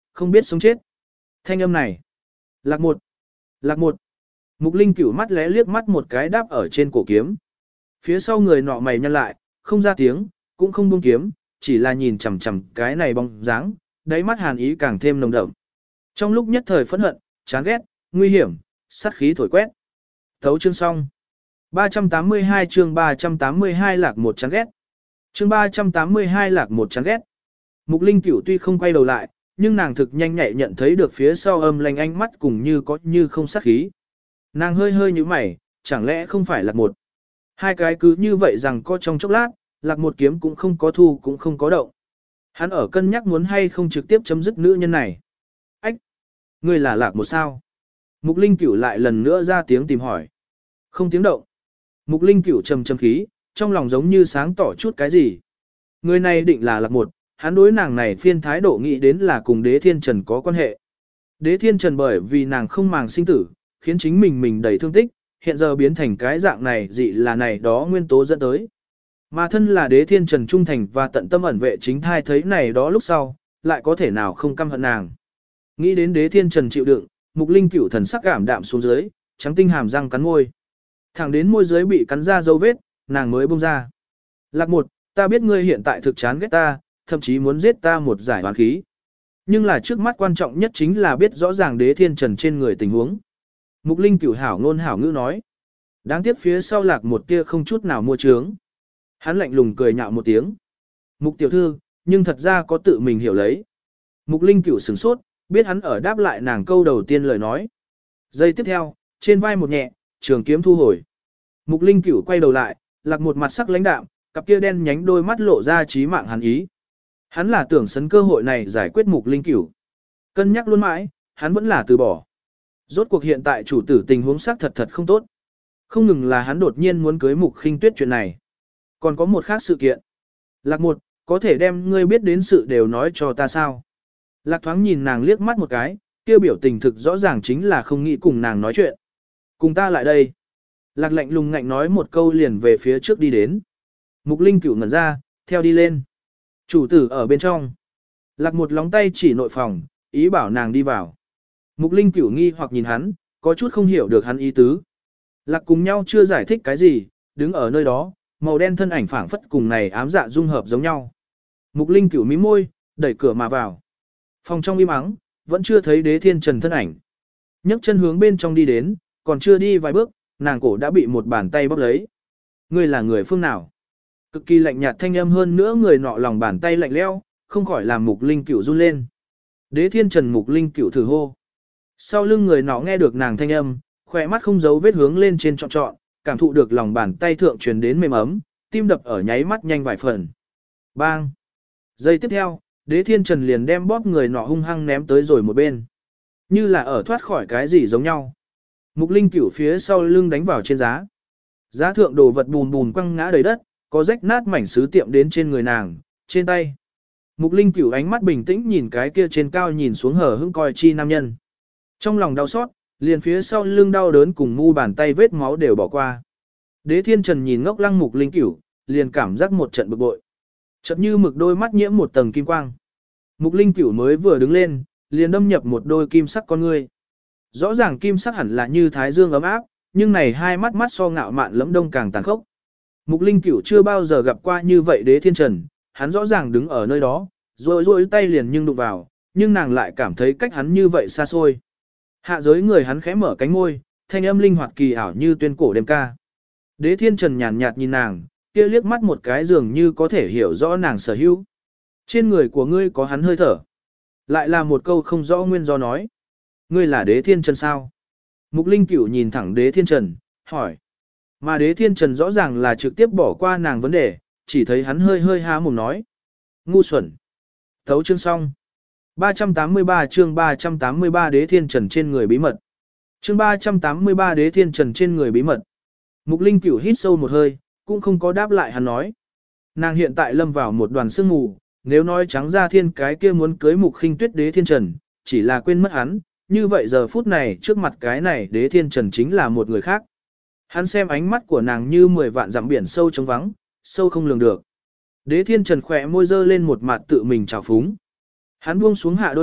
không biết sống chết. Thanh âm này. Lạc một. Lạc một. Mục Linh Cửu mắt lẽ liếc mắt một cái đáp ở trên cổ kiếm. Phía sau người nọ mày nhăn lại, không ra tiếng, cũng không buông kiếm, chỉ là nhìn chằm chằm cái này bóng dáng, đáy mắt hàn ý càng thêm nồng đậm. Trong lúc nhất thời phẫn hận, chán ghét, nguy hiểm, sát khí thổi quét. Thấu chương xong. ba trăm tám mươi hai chương ba trăm tám mươi hai lạc một chán ghét. Chương ba trăm tám mươi hai lạc một chán ghét. Mục Linh Cửu tuy không quay đầu lại, nhưng nàng thực nhanh nhạy nhận thấy được phía sau âm lanh ánh mắt cùng như có như không sát khí. Nàng hơi hơi như mày, chẳng lẽ không phải lạc một. Hai cái cứ như vậy rằng có trong chốc lát, lạc một kiếm cũng không có thu cũng không có động. Hắn ở cân nhắc muốn hay không trực tiếp chấm dứt nữ nhân này. Ách! Ngươi là lạc một sao? Mục Linh Cửu lại lần nữa ra tiếng tìm hỏi. Không tiếng động. Mục Linh Cửu trầm trầm khí, trong lòng giống như sáng tỏ chút cái gì. Người này định là lạc một, hắn đối nàng này phiên thái độ nghĩ đến là cùng Đế Thiên Trần có quan hệ. Đế Thiên Trần bởi vì nàng không màng sinh tử, khiến chính mình mình đầy thương tích, hiện giờ biến thành cái dạng này dị là này đó nguyên tố dẫn tới. Mà thân là Đế Thiên Trần trung thành và tận tâm ẩn vệ chính thai thấy này đó lúc sau, lại có thể nào không căm hận nàng. Nghĩ đến Đế Thiên Trần chịu đựng, Mục Linh Cửu thần sắc cảm đạm xuống dưới, trắng tinh hàm răng cắn môi. Thẳng đến môi dưới bị cắn ra dấu vết, nàng mới buông ra. Lạc một, ta biết ngươi hiện tại thực chán ghét ta, thậm chí muốn giết ta một giải oán khí. Nhưng là trước mắt quan trọng nhất chính là biết rõ ràng Đế Thiên Trần trên người tình huống. Mục Linh Cửu hảo ngôn hảo ngữ nói. Đáng tiếc phía sau lạc một tia không chút nào mua trướng. Hắn lạnh lùng cười nhạo một tiếng. Mục tiểu thư, nhưng thật ra có tự mình hiểu lấy. Mục Linh Cửu sửng sốt, biết hắn ở đáp lại nàng câu đầu tiên lời nói. Giây tiếp theo, trên vai một nhẹ, trường kiếm thu hồi. Mục Linh Cửu quay đầu lại, lạc một mặt sắc lãnh đạm, cặp kia đen nhánh đôi mắt lộ ra trí mạng hắn ý. Hắn là tưởng sấn cơ hội này giải quyết Mục Linh Cửu. Cân nhắc luôn mãi, hắn vẫn là từ bỏ. Rốt cuộc hiện tại chủ tử tình huống sắc thật thật không tốt. Không ngừng là hắn đột nhiên muốn cưới Mục Khinh Tuyết chuyện này. Còn có một khác sự kiện. Lạc một, có thể đem ngươi biết đến sự đều nói cho ta sao? Lạc thoáng nhìn nàng liếc mắt một cái, kia biểu tình thực rõ ràng chính là không nghĩ cùng nàng nói chuyện. Cùng ta lại đây. Lạc lạnh lùng ngạnh nói một câu liền về phía trước đi đến. Mục Linh Cửu ngẩn ra, theo đi lên. Chủ tử ở bên trong. Lạc một lóng tay chỉ nội phòng, ý bảo nàng đi vào. Mục Linh Cửu nghi hoặc nhìn hắn, có chút không hiểu được hắn ý tứ. Lạc cùng nhau chưa giải thích cái gì, đứng ở nơi đó, màu đen thân ảnh phảng phất cùng này ám dạ dung hợp giống nhau. Mục Linh Cửu mím môi, đẩy cửa mà vào. Phòng trong im ắng, vẫn chưa thấy Đế Thiên Trần thân ảnh. Nhấc chân hướng bên trong đi đến, còn chưa đi vài bước, nàng cổ đã bị một bàn tay bóp lấy. Ngươi là người phương nào? Cực kỳ lạnh nhạt thanh âm hơn nữa người nọ lòng bàn tay lạnh lẽo, không khỏi làm Mục Linh Cửu run lên. Đế Thiên Trần. Mục Linh Cửu thử hô. Sau lưng người nọ nghe được nàng thanh âm, khỏe mắt không giấu vết hướng lên trên trọn trọn, cảm thụ được lòng bàn tay thượng truyền đến mềm ấm, tim đập ở nháy mắt nhanh vài phần. Bang! Giây tiếp theo, Đế Thiên Trần liền đem bóp người nọ hung hăng ném tới rồi một bên. Như là ở thoát khỏi cái gì giống nhau. Mục Linh Cửu phía sau lưng đánh vào trên giá. Giá thượng đồ vật bùn bùn quăng ngã đầy đất, có rách nát mảnh sứ tiệm đến trên người nàng, trên tay. Mục Linh Cửu ánh mắt bình tĩnh nhìn cái kia trên cao nhìn xuống hở hững coi chi nam nhân. Trong lòng đau xót, liền phía sau lưng đau đớn cùng mu bàn tay vết máu đều bỏ qua. Đế Thiên Trần nhìn ngốc lăng Mục Linh Cửu, liền cảm giác một trận bực bội. Chợt như mực đôi mắt nhiễm một tầng kim quang. Mục Linh Cửu mới vừa đứng lên, liền đâm nhập một đôi kim sắc con ngươi. Rõ ràng kim sắc hẳn là như thái dương ấm áp, nhưng này hai mắt mắt so ngạo mạn lẫm đông càng tàn khốc. Mục Linh Cửu chưa bao giờ gặp qua như vậy Đế Thiên Trần, hắn rõ ràng đứng ở nơi đó, rồi rôi tay liền nhưng đụng vào, nhưng nàng lại cảm thấy cách hắn như vậy xa xôi. Hạ giới người hắn khẽ mở cánh môi, thanh âm linh hoạt kỳ ảo như tuyên cổ đêm ca. Đế Thiên Trần nhàn nhạt nhìn nàng, kia liếc mắt một cái dường như có thể hiểu rõ nàng sở hữu. Trên người của ngươi có hắn hơi thở. Lại là một câu không rõ nguyên do nói. Ngươi là Đế Thiên Trần sao? Mục Linh Cửu nhìn thẳng Đế Thiên Trần, hỏi. Mà Đế Thiên Trần rõ ràng là trực tiếp bỏ qua nàng vấn đề, chỉ thấy hắn hơi hơi há mồm nói. Ngu xuẩn. Thấu chương xong. ba trăm tám mươi ba chương ba trăm tám mươi ba Đế Thiên Trần trên người bí mật. Chương ba trăm tám mươi ba Đế Thiên Trần trên người bí mật. Mục Linh Cửu hít sâu một hơi, cũng không có đáp lại hắn nói. Nàng hiện tại lâm vào một đoàn sương mù, nếu nói trắng ra thiên cái kia muốn cưới Mục Khinh Tuyết Đế Thiên Trần, chỉ là quên mất hắn, như vậy giờ phút này trước mặt cái này Đế Thiên Trần chính là một người khác. Hắn xem ánh mắt của nàng như mười vạn dặm biển sâu trống vắng, sâu không lường được. Đế Thiên Trần khỏe môi dơ lên một mặt tự mình trào phúng. Hắn buông xuống hạ đôi mắt,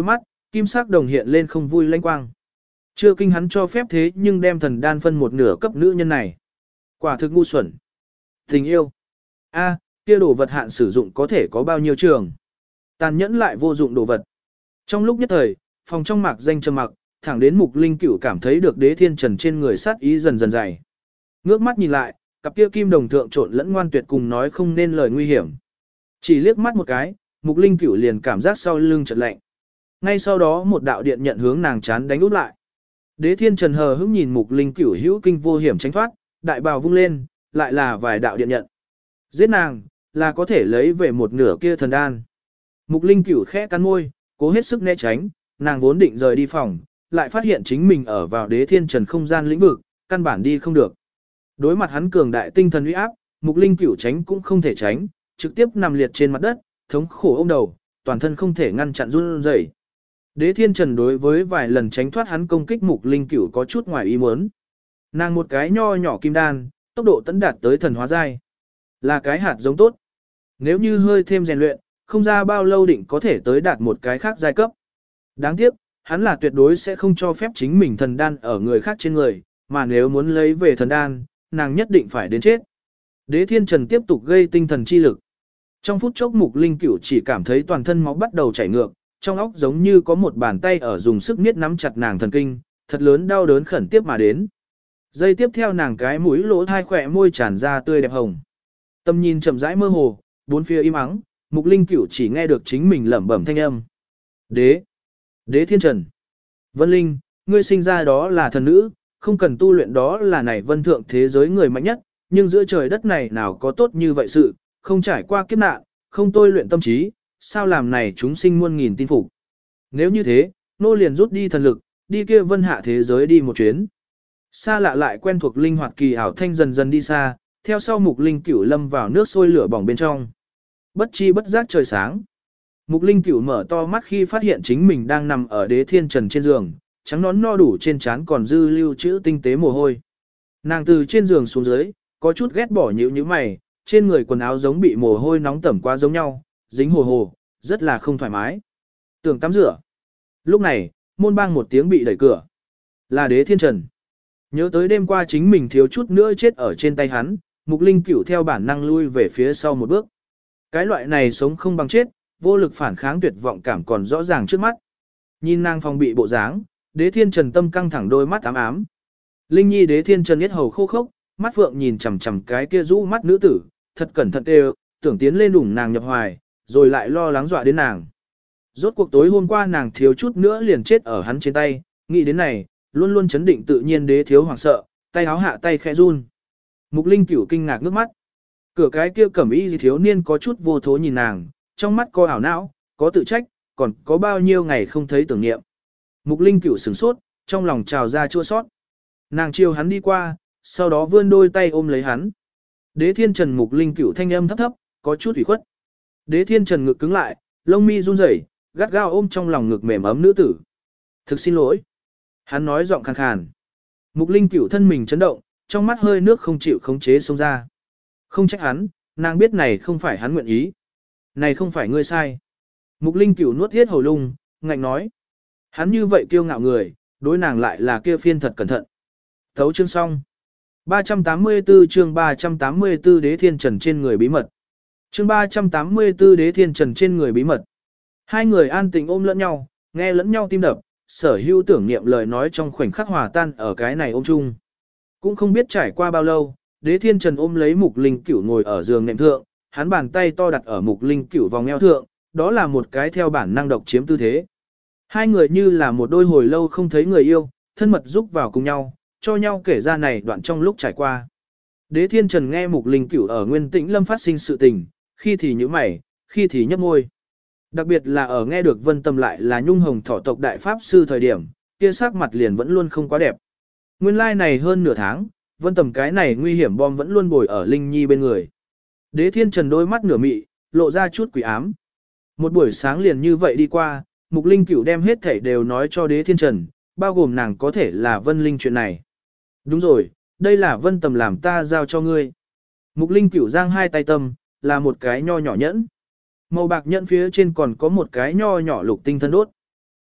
kim sắc đồng hiện lên không vui lanh quang. Chưa kinh hắn cho phép thế nhưng đem thần đan phân một nửa cấp nữ nhân này. Quả thực ngu xuẩn. Tình yêu. A, kia đồ vật hạn sử dụng có thể có bao nhiêu trường. Tàn nhẫn lại vô dụng đồ vật. Trong lúc nhất thời, phòng trong mạc danh trầm mặc, thẳng đến Mục Linh Cửu cảm thấy được Đế Thiên Trần trên người sát ý dần dần dày. Ngước mắt nhìn lại, cặp kia kim đồng thượng trộn lẫn ngoan tuyệt cùng nói không nên lời nguy hiểm. Chỉ liếc mắt một cái, Mục Linh Cửu liền cảm giác sau lưng chợt lạnh. Ngay sau đó một đạo điện nhận hướng nàng chán đánh úp lại. Đế Thiên Trần hờ hững nhìn Mục Linh Cửu hữu kinh vô hiểm tránh thoát, đại bào vung lên, lại là vài đạo điện nhận. Giết nàng, là có thể lấy về một nửa kia thần đan. Mục Linh Cửu khẽ cắn môi, cố hết sức né tránh, nàng vốn định rời đi phòng, lại phát hiện chính mình ở vào Đế Thiên Trần không gian lĩnh vực, căn bản đi không được. Đối mặt hắn cường đại tinh thần uy áp, Mục Linh Cửu tránh cũng không thể tránh, trực tiếp nằm liệt trên mặt đất, thống khổ ôm đầu, toàn thân không thể ngăn chặn run rẩy. Đế Thiên Trần đối với vài lần tránh thoát hắn công kích Mục Linh Cửu có chút ngoài ý muốn. Nàng một cái nho nhỏ kim đan, tốc độ tấn đạt tới thần hóa giai, là cái hạt giống tốt. Nếu như hơi thêm rèn luyện, không ra bao lâu định có thể tới đạt một cái khác giai cấp. Đáng tiếc, hắn là tuyệt đối sẽ không cho phép chính mình thần đan ở người khác trên người, mà nếu muốn lấy về thần đan, nàng nhất định phải đến chết. Đế Thiên Trần tiếp tục gây tinh thần chi lực. Trong phút chốc Mục Linh Cửu chỉ cảm thấy toàn thân máu bắt đầu chảy ngược, trong óc giống như có một bàn tay ở dùng sức niết nắm chặt nàng thần kinh, thật lớn đau đớn khẩn tiếp mà đến. Giây tiếp theo nàng cái mũi lỗ thai khỏe môi tràn ra tươi đẹp hồng. Tâm nhìn chậm rãi mơ hồ, bốn phía im ắng, Mục Linh Cửu chỉ nghe được chính mình lẩm bẩm thanh âm. Đế! Đế Thiên Trần! Vân Linh, ngươi sinh ra đó là thần nữ, không cần tu luyện đó là này vân thượng thế giới người mạnh nhất, nhưng giữa trời đất này nào có tốt như vậy sự, không trải qua kiếp nạn, không tôi luyện tâm trí, sao làm này chúng sinh muôn nghìn tin phục. Nếu như thế, nô liền rút đi thần lực, đi kia vân hạ thế giới đi một chuyến. Xa lạ lại quen thuộc linh hoạt kỳ ảo thanh dần dần đi xa, theo sau Mục Linh Cửu lâm vào nước sôi lửa bỏng bên trong. Bất chi bất giác trời sáng. Mục Linh Cửu mở to mắt khi phát hiện chính mình đang nằm ở Đế Thiên Trần trên giường, trắng nón no đủ trên trán còn dư lưu trữ tinh tế mồ hôi. Nàng từ trên giường xuống dưới, có chút ghét bỏ nhíu nhíu mày, trên người quần áo giống bị mồ hôi nóng tẩm quá giống nhau, dính hồ hồ, rất là không thoải mái. Tưởng tắm rửa. Lúc này, môn bang một tiếng bị đẩy cửa. Là Đế Thiên Trần. Nhớ tới đêm qua chính mình thiếu chút nữa chết ở trên tay hắn, Mục Linh Cửu theo bản năng lui về phía sau một bước. Cái loại này sống không bằng chết, vô lực phản kháng tuyệt vọng cảm còn rõ ràng trước mắt. Nhìn nàng phòng bị bộ dáng, Đế Thiên Trần tâm căng thẳng đôi mắt ám ám. Linh Nhi Đế Thiên Trần yết hầu khô khốc, mắt phượng nhìn chằm chằm cái kia rũ mắt nữ tử, thật cẩn thận đều, tưởng tiến lên đủng nàng nhập hoài, rồi lại lo lắng dọa đến nàng. Rốt cuộc tối hôm qua nàng thiếu chút nữa liền chết ở hắn trên tay, nghĩ đến này, luôn luôn chấn định tự nhiên Đế thiếu hoảng sợ, tay áo hạ tay khẽ run. Mục Linh Cửu kinh ngạc nước mắt. Cửa cái kia cẩm y gì thiếu niên có chút vô thố nhìn nàng, trong mắt có ảo não, có tự trách, còn có bao nhiêu ngày không thấy tưởng niệm. Mục Linh Cửu sửng sốt, trong lòng trào ra chua sót. Nàng chiều hắn đi qua, sau đó vươn đôi tay ôm lấy hắn. Đế Thiên Trần Mục Linh Cửu thanh âm thấp thấp, có chút ủy khuất. Đế Thiên Trần ngực cứng lại, lông mi run rẩy, gắt gao ôm trong lòng ngực mềm ấm nữ tử. Thực xin lỗi. Hắn nói giọng khàn khàn. Mục Linh Cửu thân mình chấn động, trong mắt hơi nước không chịu khống chế xông ra. Không trách hắn, nàng biết này không phải hắn nguyện ý. Này không phải ngươi sai. Mục Linh Cửu nuốt thiết hầu lung, ngạnh nói. Hắn như vậy kiêu ngạo người, đối nàng lại là kia phiên thật cẩn thận. Thấu chương xong. ba trăm tám mươi tư chương ba trăm tám mươi tư Đế Thiên Trần trên người bí mật. Chương ba trăm tám mươi tư Đế Thiên Trần trên người bí mật. Hai người an tình ôm lẫn nhau, nghe lẫn nhau tim đập, sở hữu tưởng niệm lời nói trong khoảnh khắc hòa tan ở cái này ôm chung. Cũng không biết trải qua bao lâu, Đế Thiên Trần ôm lấy Mục Linh Cửu ngồi ở giường nệm thượng, hắn bàn tay to đặt ở Mục Linh Cửu vòng eo thượng, đó là một cái theo bản năng độc chiếm tư thế. Hai người như là một đôi hồi lâu không thấy người yêu, thân mật giúp vào cùng nhau, cho nhau kể ra này đoạn trong lúc trải qua. Đế Thiên Trần nghe Mục Linh Cửu ở Nguyên Tĩnh Lâm phát sinh sự tình, khi thì nhíu mày, khi thì nhấp môi. Đặc biệt là ở nghe được Vân Tâm lại là Nhung Hồng Thọ tộc đại pháp sư thời điểm, kia sắc mặt liền vẫn luôn không quá đẹp. Nguyên lai like này hơn nửa tháng, Vân Tầm cái này nguy hiểm bom vẫn luôn bồi ở Linh Nhi bên người. Đế Thiên Trần đôi mắt nửa mị, lộ ra chút quỷ ám. Một buổi sáng liền như vậy đi qua, Mục Linh Cửu đem hết thảy đều nói cho Đế Thiên Trần, bao gồm nàng có thể là Vân Linh chuyện này. Đúng rồi, đây là Vân Tầm làm ta giao cho ngươi. Mục Linh Cửu giang hai tay tâm, là một cái nho nhỏ nhẫn. Màu bạc nhẫn phía trên còn có một cái nho nhỏ lục tinh thân đốt.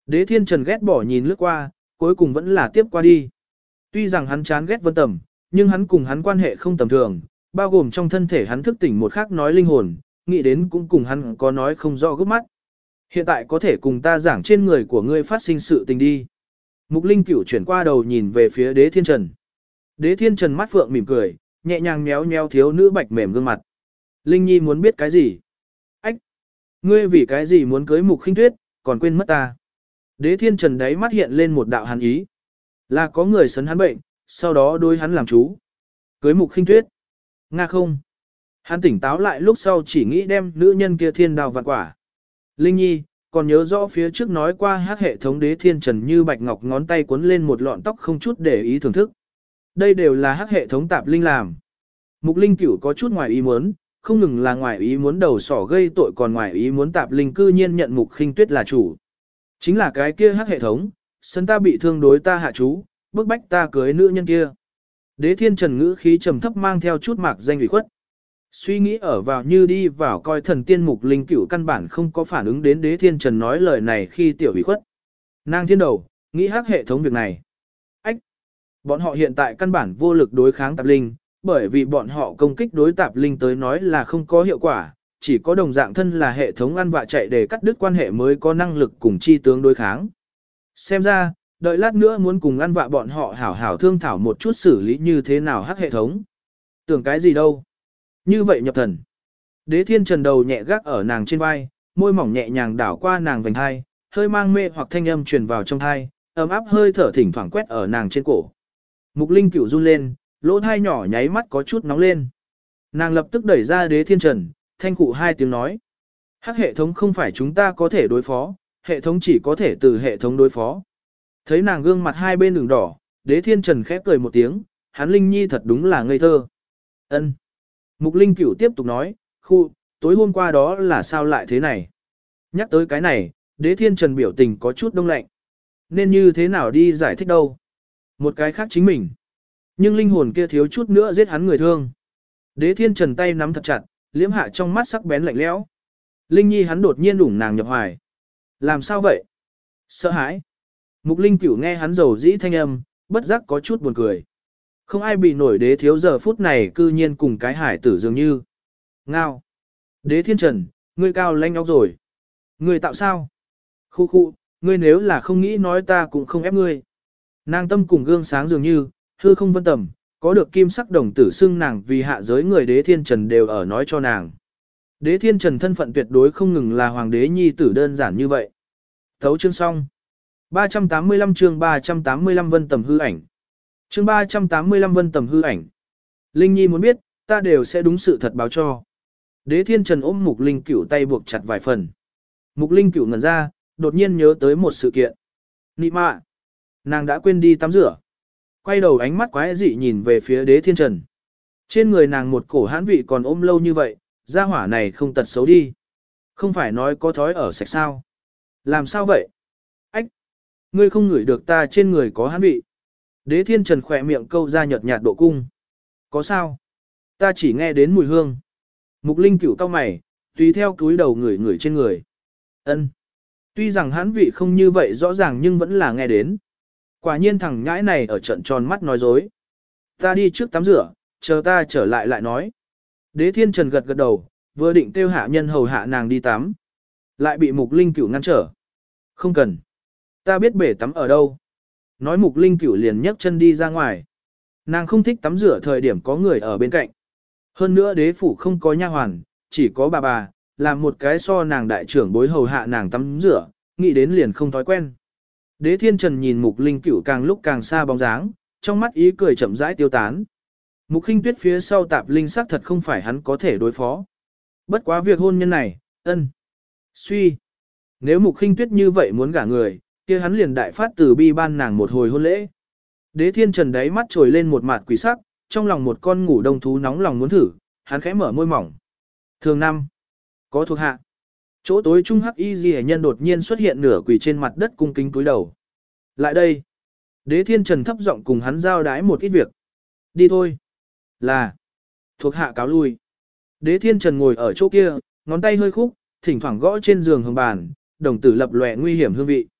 Đế Thiên Trần ghét bỏ nhìn lướt qua, cuối cùng vẫn là tiếp qua đi. Tuy rằng hắn chán ghét Vân Tầm, nhưng hắn cùng hắn quan hệ không tầm thường, bao gồm trong thân thể hắn thức tỉnh một khác nói linh hồn, nghĩ đến cũng cùng hắn có nói không rõ gốc mắt. Hiện tại có thể cùng ta giảng trên người của ngươi phát sinh sự tình đi. Mục Linh Cửu chuyển qua đầu nhìn về phía Đế Thiên Trần. Đế Thiên Trần mắt phượng mỉm cười, nhẹ nhàng méo méo thiếu nữ bạch mềm gương mặt. Linh Nhi muốn biết cái gì? Ách! Ngươi vì cái gì muốn cưới Mục Khinh Tuyết, còn quên mất ta? Đế Thiên Trần đấy mắt hiện lên một đạo hàn ý. Là có người sấn hắn bệnh, sau đó đối hắn làm chú. Cưới Mục Khinh Tuyết. Nga không. Hắn tỉnh táo lại lúc sau chỉ nghĩ đem nữ nhân kia thiên đào vạn quả. Linh Nhi, còn nhớ rõ phía trước nói qua hát hệ thống Đế Thiên Trần như bạch ngọc ngón tay cuốn lên một lọn tóc không chút để ý thưởng thức. Đây đều là hát hệ thống tạp linh làm. Mục Linh Cửu có chút ngoài ý muốn, không ngừng là ngoài ý muốn đầu sỏ gây tội, còn ngoài ý muốn tạp linh cư nhiên nhận Mục Khinh Tuyết là chủ. Chính là cái kia hát hệ thống, sân ta bị thương đối ta hạ chú, bức bách ta cưới nữ nhân kia. Đế Thiên Trần ngữ khí trầm thấp mang theo chút mạc danh ủy khuất. Suy nghĩ ở vào như đi vào coi thần tiên Mục Linh Cửu căn bản không có phản ứng đến Đế Thiên Trần nói lời này khi tiểu ủy khuất. Nàng thiên đầu, nghĩ hát hệ thống việc này. Ách! Bọn họ hiện tại căn bản vô lực đối kháng tạp linh, bởi vì bọn họ công kích đối tạp linh tới nói là không có hiệu quả, chỉ có đồng dạng thân là hệ thống ăn vạ chạy để cắt đứt quan hệ mới có năng lực cùng chi tướng đối kháng. Xem ra, đợi lát nữa muốn cùng ăn vạ bọn họ hảo hảo thương thảo một chút xử lý như thế nào hắc hệ thống. Tưởng cái gì đâu. Như vậy nhập thần. Đế Thiên Trần đầu nhẹ gác ở nàng trên vai, môi mỏng nhẹ nhàng đảo qua nàng vành hai, hơi mang mê hoặc thanh âm truyền vào trong thai, ấm áp hơi thở thỉnh thoảng quét ở nàng trên cổ. Mục Linh Cửu run lên, lỗ thai nhỏ nháy mắt có chút nóng lên. Nàng lập tức đẩy ra Đế Thiên Trần, thanh cụ hai tiếng nói. Hắc hệ thống không phải chúng ta có thể đối phó, hệ thống chỉ có thể từ hệ thống đối phó. Thấy nàng gương mặt hai bên đường đỏ, Đế Thiên Trần khép cười một tiếng, hắn Linh Nhi thật đúng là ngây thơ. Ân. Mục Linh Cửu tiếp tục nói, khu, tối hôm qua đó là sao lại thế này? Nhắc tới cái này, Đế Thiên Trần biểu tình có chút đông lạnh. Nên như thế nào đi giải thích đâu? Một cái khác chính mình. Nhưng linh hồn kia thiếu chút nữa giết hắn người thương. Đế Thiên Trần tay nắm thật chặt, liễm hạ trong mắt sắc bén lạnh lẽo. Linh Nhi hắn đột nhiên đủng nàng nhập hoài. Làm sao vậy? Sợ hãi. Mục Linh Cửu nghe hắn dầu dĩ thanh âm, bất giác có chút buồn cười. Không ai bị nổi đế thiếu giờ phút này cư nhiên cùng cái hải tử dường như. Ngao. Đế Thiên Trần, ngươi cao lanh óc rồi. Ngươi tạo sao? Khu khu, ngươi nếu là không nghĩ nói ta cũng không ép ngươi. Nàng tâm cùng gương sáng dường như, hư không vân tầm, có được kim sắc đồng tử xưng nàng vì hạ giới người Đế Thiên Trần đều ở nói cho nàng. Đế Thiên Trần thân phận tuyệt đối không ngừng là hoàng đế nhi tử đơn giản như vậy. Thấu chương xong. ba trăm tám mươi lăm chương ba trăm tám mươi lăm vân tầm hư ảnh. Chương ba trăm tám mươi lăm vân tầm hư ảnh. Linh Nhi muốn biết, ta đều sẽ đúng sự thật báo cho. Đế Thiên Trần ôm Mục Linh Cửu tay buộc chặt vài phần. Mục Linh Cửu ngẩn ra, đột nhiên nhớ tới một sự kiện. Nị mạ. Nàng đã quên đi tắm rửa. Quay đầu ánh mắt quái dị nhìn về phía Đế Thiên Trần. Trên người nàng một cổ hãn vị còn ôm lâu như vậy, gia hỏa này không tật xấu đi. Không phải nói có thói ở sạch sao. Làm sao vậy? Ách! Ngươi không ngửi được ta trên người có hãn vị. Đế Thiên Trần khỏe miệng câu ra nhợt nhạt độ cung. Có sao? Ta chỉ nghe đến mùi hương. Mục Linh Cửu cau mày, tùy theo cúi đầu ngửi ngửi trên người. Ân. Tuy rằng hãn vị không như vậy rõ ràng nhưng vẫn là nghe đến. Quả nhiên thằng nhãi này ở trận tròn mắt nói dối. Ta đi trước tắm rửa, chờ ta trở lại lại nói. Đế Thiên Trần gật gật đầu, vừa định kêu hạ nhân hầu hạ nàng đi tắm. Lại bị Mục Linh Cửu ngăn trở. Không cần. Ta biết bể tắm ở đâu. Nói Mục Linh Cửu liền nhấc chân đi ra ngoài. Nàng không thích tắm rửa thời điểm có người ở bên cạnh. Hơn nữa đế phủ không có nha hoàn, chỉ có bà bà, làm một cái so nàng đại trưởng bối hầu hạ nàng tắm rửa, nghĩ đến liền không thói quen. Đế Thiên Trần nhìn Mục Linh Cửu càng lúc càng xa bóng dáng, trong mắt ý cười chậm rãi tiêu tán. Mục Khinh Tuyết phía sau tạp linh sắc thật không phải hắn có thể đối phó. Bất quá việc hôn nhân này, ân. Suy. Nếu Mục Khinh Tuyết như vậy muốn gả người, kia hắn liền đại phát từ bi ban nàng một hồi hôn lễ. Đế Thiên Trần đáy mắt trồi lên một mặt quỷ sắc, trong lòng một con ngủ đông thú nóng lòng muốn thử, hắn khẽ mở môi mỏng. Thường năm. Có thuộc hạ. Chỗ tối trung hắc y ghi nhân đột nhiên xuất hiện nửa quỳ trên mặt đất cung kính cúi đầu. Lại đây. Đế Thiên Trần thấp giọng cùng hắn giao đái một ít việc. Đi thôi. Là. Thuộc hạ cáo lui. Đế Thiên Trần ngồi ở chỗ kia, ngón tay hơi khúc, thỉnh thoảng gõ trên giường hồng bàn, đồng tử lập lòe nguy hiểm hương vị.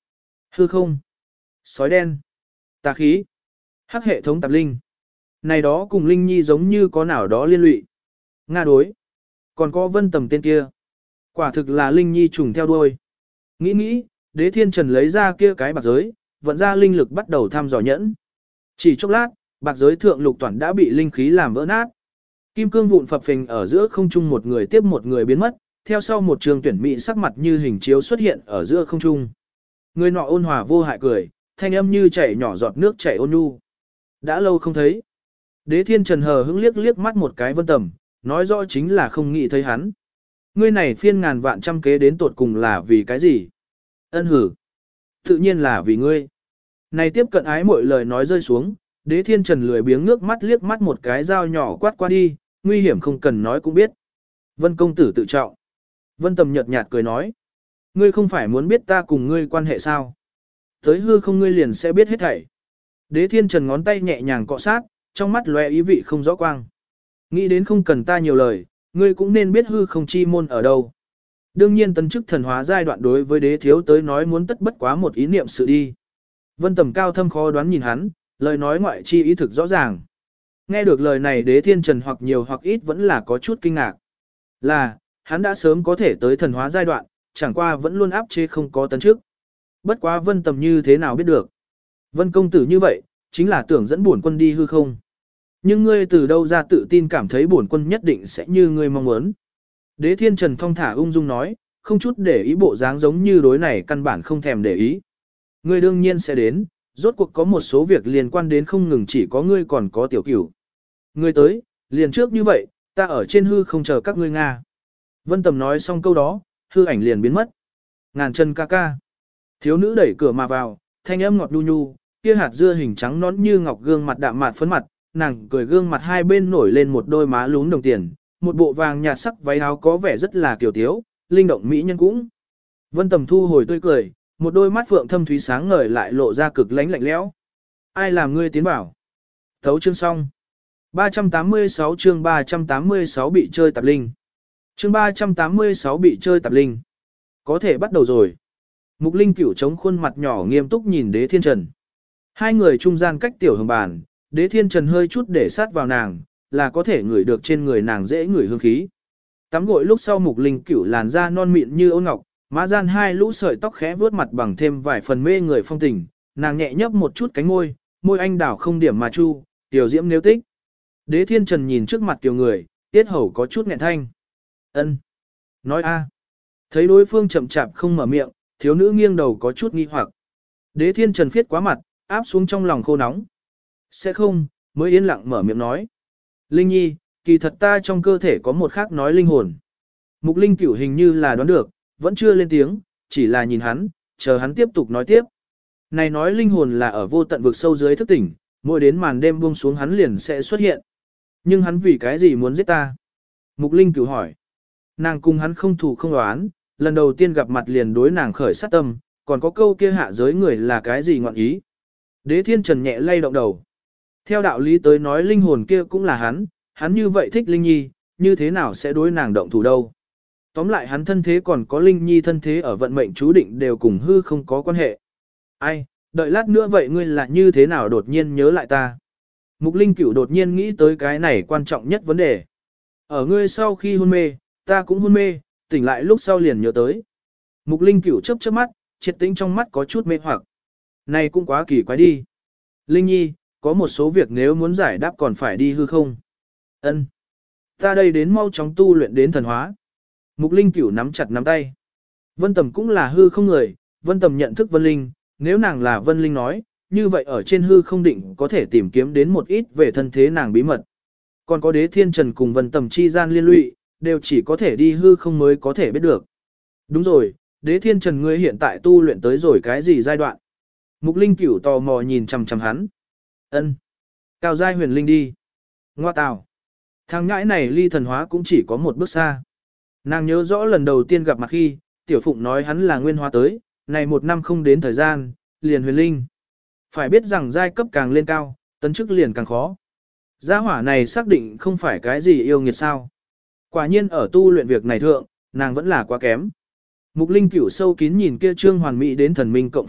Hư không, sói đen, tà khí, hắc hệ thống tạp linh. Này đó cùng Linh Nhi giống như có nào đó liên lụy. Nga đối. Còn có Vân Tầm tên kia. Quả thực là Linh Nhi trùng theo đuôi. Nghĩ nghĩ, Đế Thiên Trần lấy ra kia cái bạc giới, vận ra linh lực bắt đầu thăm dò nhẫn. Chỉ chốc lát, bạc giới thượng lục toàn đã bị linh khí làm vỡ nát. Kim cương vụn phập phình ở giữa không trung, một người tiếp một người biến mất, theo sau một trường tuyển mỹ sắc mặt như hình chiếu xuất hiện ở giữa không trung. Người nọ ôn hòa vô hại cười, thanh âm như chảy nhỏ giọt nước chảy ôn nhu. Đã lâu không thấy. Đế Thiên Trần hờ hững liếc liếc mắt một cái Vân Tầm, nói rõ chính là không nghĩ thấy hắn. Ngươi này phiên ngàn vạn trăm kế đến tột cùng là vì cái gì? Ân hử. Tự nhiên là vì ngươi. Này tiếp cận ái mọi lời nói rơi xuống, Đế Thiên Trần lười biếng ngước mắt liếc mắt một cái dao nhỏ quát qua đi, nguy hiểm không cần nói cũng biết. Vân công tử tự trọng. Vân Tầm nhợt nhạt cười nói. Ngươi không phải muốn biết ta cùng ngươi quan hệ sao? Tới hư không ngươi liền sẽ biết hết thảy. Đế Thiên Trần ngón tay nhẹ nhàng cọ sát, trong mắt lóe ý vị không rõ quang. Nghĩ đến không cần ta nhiều lời, ngươi cũng nên biết hư không chi môn ở đâu. Đương nhiên tấn chức thần hóa giai đoạn đối với đế thiếu tới nói muốn tất bất quá một ý niệm sự đi. Vân Tầm cao thâm khó đoán nhìn hắn, lời nói ngoại chi ý thực rõ ràng. Nghe được lời này Đế Thiên Trần hoặc nhiều hoặc ít vẫn là có chút kinh ngạc. Là, hắn đã sớm có thể tới thần hóa giai đoạn, chẳng qua vẫn luôn áp chế không có tấn chức. Bất quá Vân Tầm như thế nào biết được. Vân công tử như vậy, chính là tưởng dẫn bổn quân đi hư không. Nhưng ngươi từ đâu ra tự tin cảm thấy bổn quân nhất định sẽ như ngươi mong muốn. Đế Thiên Trần thong thả ung dung nói, không chút để ý bộ dáng giống như đối này căn bản không thèm để ý. Ngươi đương nhiên sẽ đến, rốt cuộc có một số việc liên quan đến không ngừng chỉ có ngươi còn có tiểu cửu. Ngươi tới, liền trước như vậy, ta ở trên hư không chờ các ngươi Nga. Vân Tầm nói xong câu đó, hư ảnh liền biến mất. Ngàn chân ca ca. Thiếu nữ đẩy cửa mà vào, thanh âm ngọt nhu nhu, kia hạt dưa hình trắng nón như ngọc gương mặt đạm mạt phấn mặt, nàng cười gương mặt hai bên nổi lên một đôi má lún đồng tiền, một bộ vàng nhạt sắc váy áo có vẻ rất là kiều tiếu, linh động mỹ nhân cũng. Vân Tầm thu hồi tươi cười, một đôi mắt phượng thâm thúy sáng ngời lại lộ ra cực lánh lạnh lẽo. Ai làm ngươi tiến bảo? Thấu chương xong. ba trăm tám mươi sáu chương ba trăm tám mươi sáu bị chơi tạp linh. Chương ba trăm tám mươi sáu bị chơi tạp linh. Có thể bắt đầu rồi. Mục Linh Cửu chống khuôn mặt nhỏ nghiêm túc nhìn Đế Thiên Trần. Hai người trung gian cách tiểu hồng bàn, Đế Thiên Trần hơi chút để sát vào nàng, là có thể ngửi được trên người nàng dễ ngửi hương khí. Tắm gội lúc sau Mục Linh Cửu làn da non mịn như ôn ngọc, má gian hai lũ sợi tóc khẽ vuốt mặt bằng thêm vài phần mê người phong tình, nàng nhẹ nhấp một chút cánh môi, môi anh đảo không điểm mà chu, tiểu diễm nếu tích. Đế Thiên Trần nhìn trước mặt tiểu người, tiết hầu có chút nghẹn thanh. Ân, nói a. Thấy đối phương chậm chạp không mở miệng, thiếu nữ nghiêng đầu có chút nghi hoặc. Đế Thiên Trần phiết quá mặt, áp xuống trong lòng khô nóng. Sẽ không, mới yên lặng mở miệng nói. Linh Nhi, kỳ thật ta trong cơ thể có một khác nói linh hồn. Mục Linh Cửu hình như là đoán được, vẫn chưa lên tiếng, chỉ là nhìn hắn, chờ hắn tiếp tục nói tiếp. Này nói linh hồn là ở vô tận vực sâu dưới thức tỉnh, mỗi đến màn đêm buông xuống hắn liền sẽ xuất hiện. Nhưng hắn vì cái gì muốn giết ta? Mục Linh Cửu hỏi. Nàng cùng hắn không thù không đoán, lần đầu tiên gặp mặt liền đối nàng khởi sát tâm, còn có câu kia hạ giới người là cái gì ngọn ý. Đế Thiên Trần nhẹ lay động đầu. Theo đạo lý tới nói linh hồn kia cũng là hắn, hắn như vậy thích Linh Nhi, như thế nào sẽ đối nàng động thủ đâu. Tóm lại hắn thân thế còn có Linh Nhi thân thế ở vận mệnh chú định đều cùng hư không có quan hệ. Ai, đợi lát nữa vậy ngươi là như thế nào đột nhiên nhớ lại ta. Mục Linh Cửu đột nhiên nghĩ tới cái này quan trọng nhất vấn đề. Ở ngươi sau khi hôn mê, ta cũng hôn mê, tỉnh lại lúc sau liền nhớ tới. Mục Linh Cửu chớp chớp mắt, triệt tĩnh trong mắt có chút mê hoặc. Này cũng quá kỳ quái đi. Linh Nhi, có một số việc nếu muốn giải đáp còn phải đi hư không. Ân, ta đây đến mau chóng tu luyện đến thần hóa. Mục Linh Cửu nắm chặt nắm tay. Vân Tầm cũng là hư không người, Vân Tầm nhận thức Vân Linh, nếu nàng là Vân Linh nói, như vậy ở trên hư không định có thể tìm kiếm đến một ít về thân thế nàng bí mật. Còn có Đế Thiên Trần cùng Vân Tầm chi gian liên lụy, đều chỉ có thể đi hư không mới có thể biết được. Đúng rồi, Đế Thiên Trần ngươi hiện tại tu luyện tới rồi cái gì giai đoạn? Mục Linh Cửu tò mò nhìn chằm chằm hắn. Ân, cao giai huyền linh đi. Ngoa tào. Thằng nhãi này ly thần hóa cũng chỉ có một bước xa. Nàng nhớ rõ lần đầu tiên gặp mặt khi, Tiểu Phụng nói hắn là nguyên hóa tới, này một năm không đến thời gian, liền huyền linh. Phải biết rằng giai cấp càng lên cao, tấn chức liền càng khó. Gia hỏa này xác định không phải cái gì yêu nghiệt sao. Quả nhiên ở tu luyện việc này thượng, nàng vẫn là quá kém. Mục Linh Cửu sâu kín nhìn kia trương hoàn mỹ đến thần minh cộng phất mặt,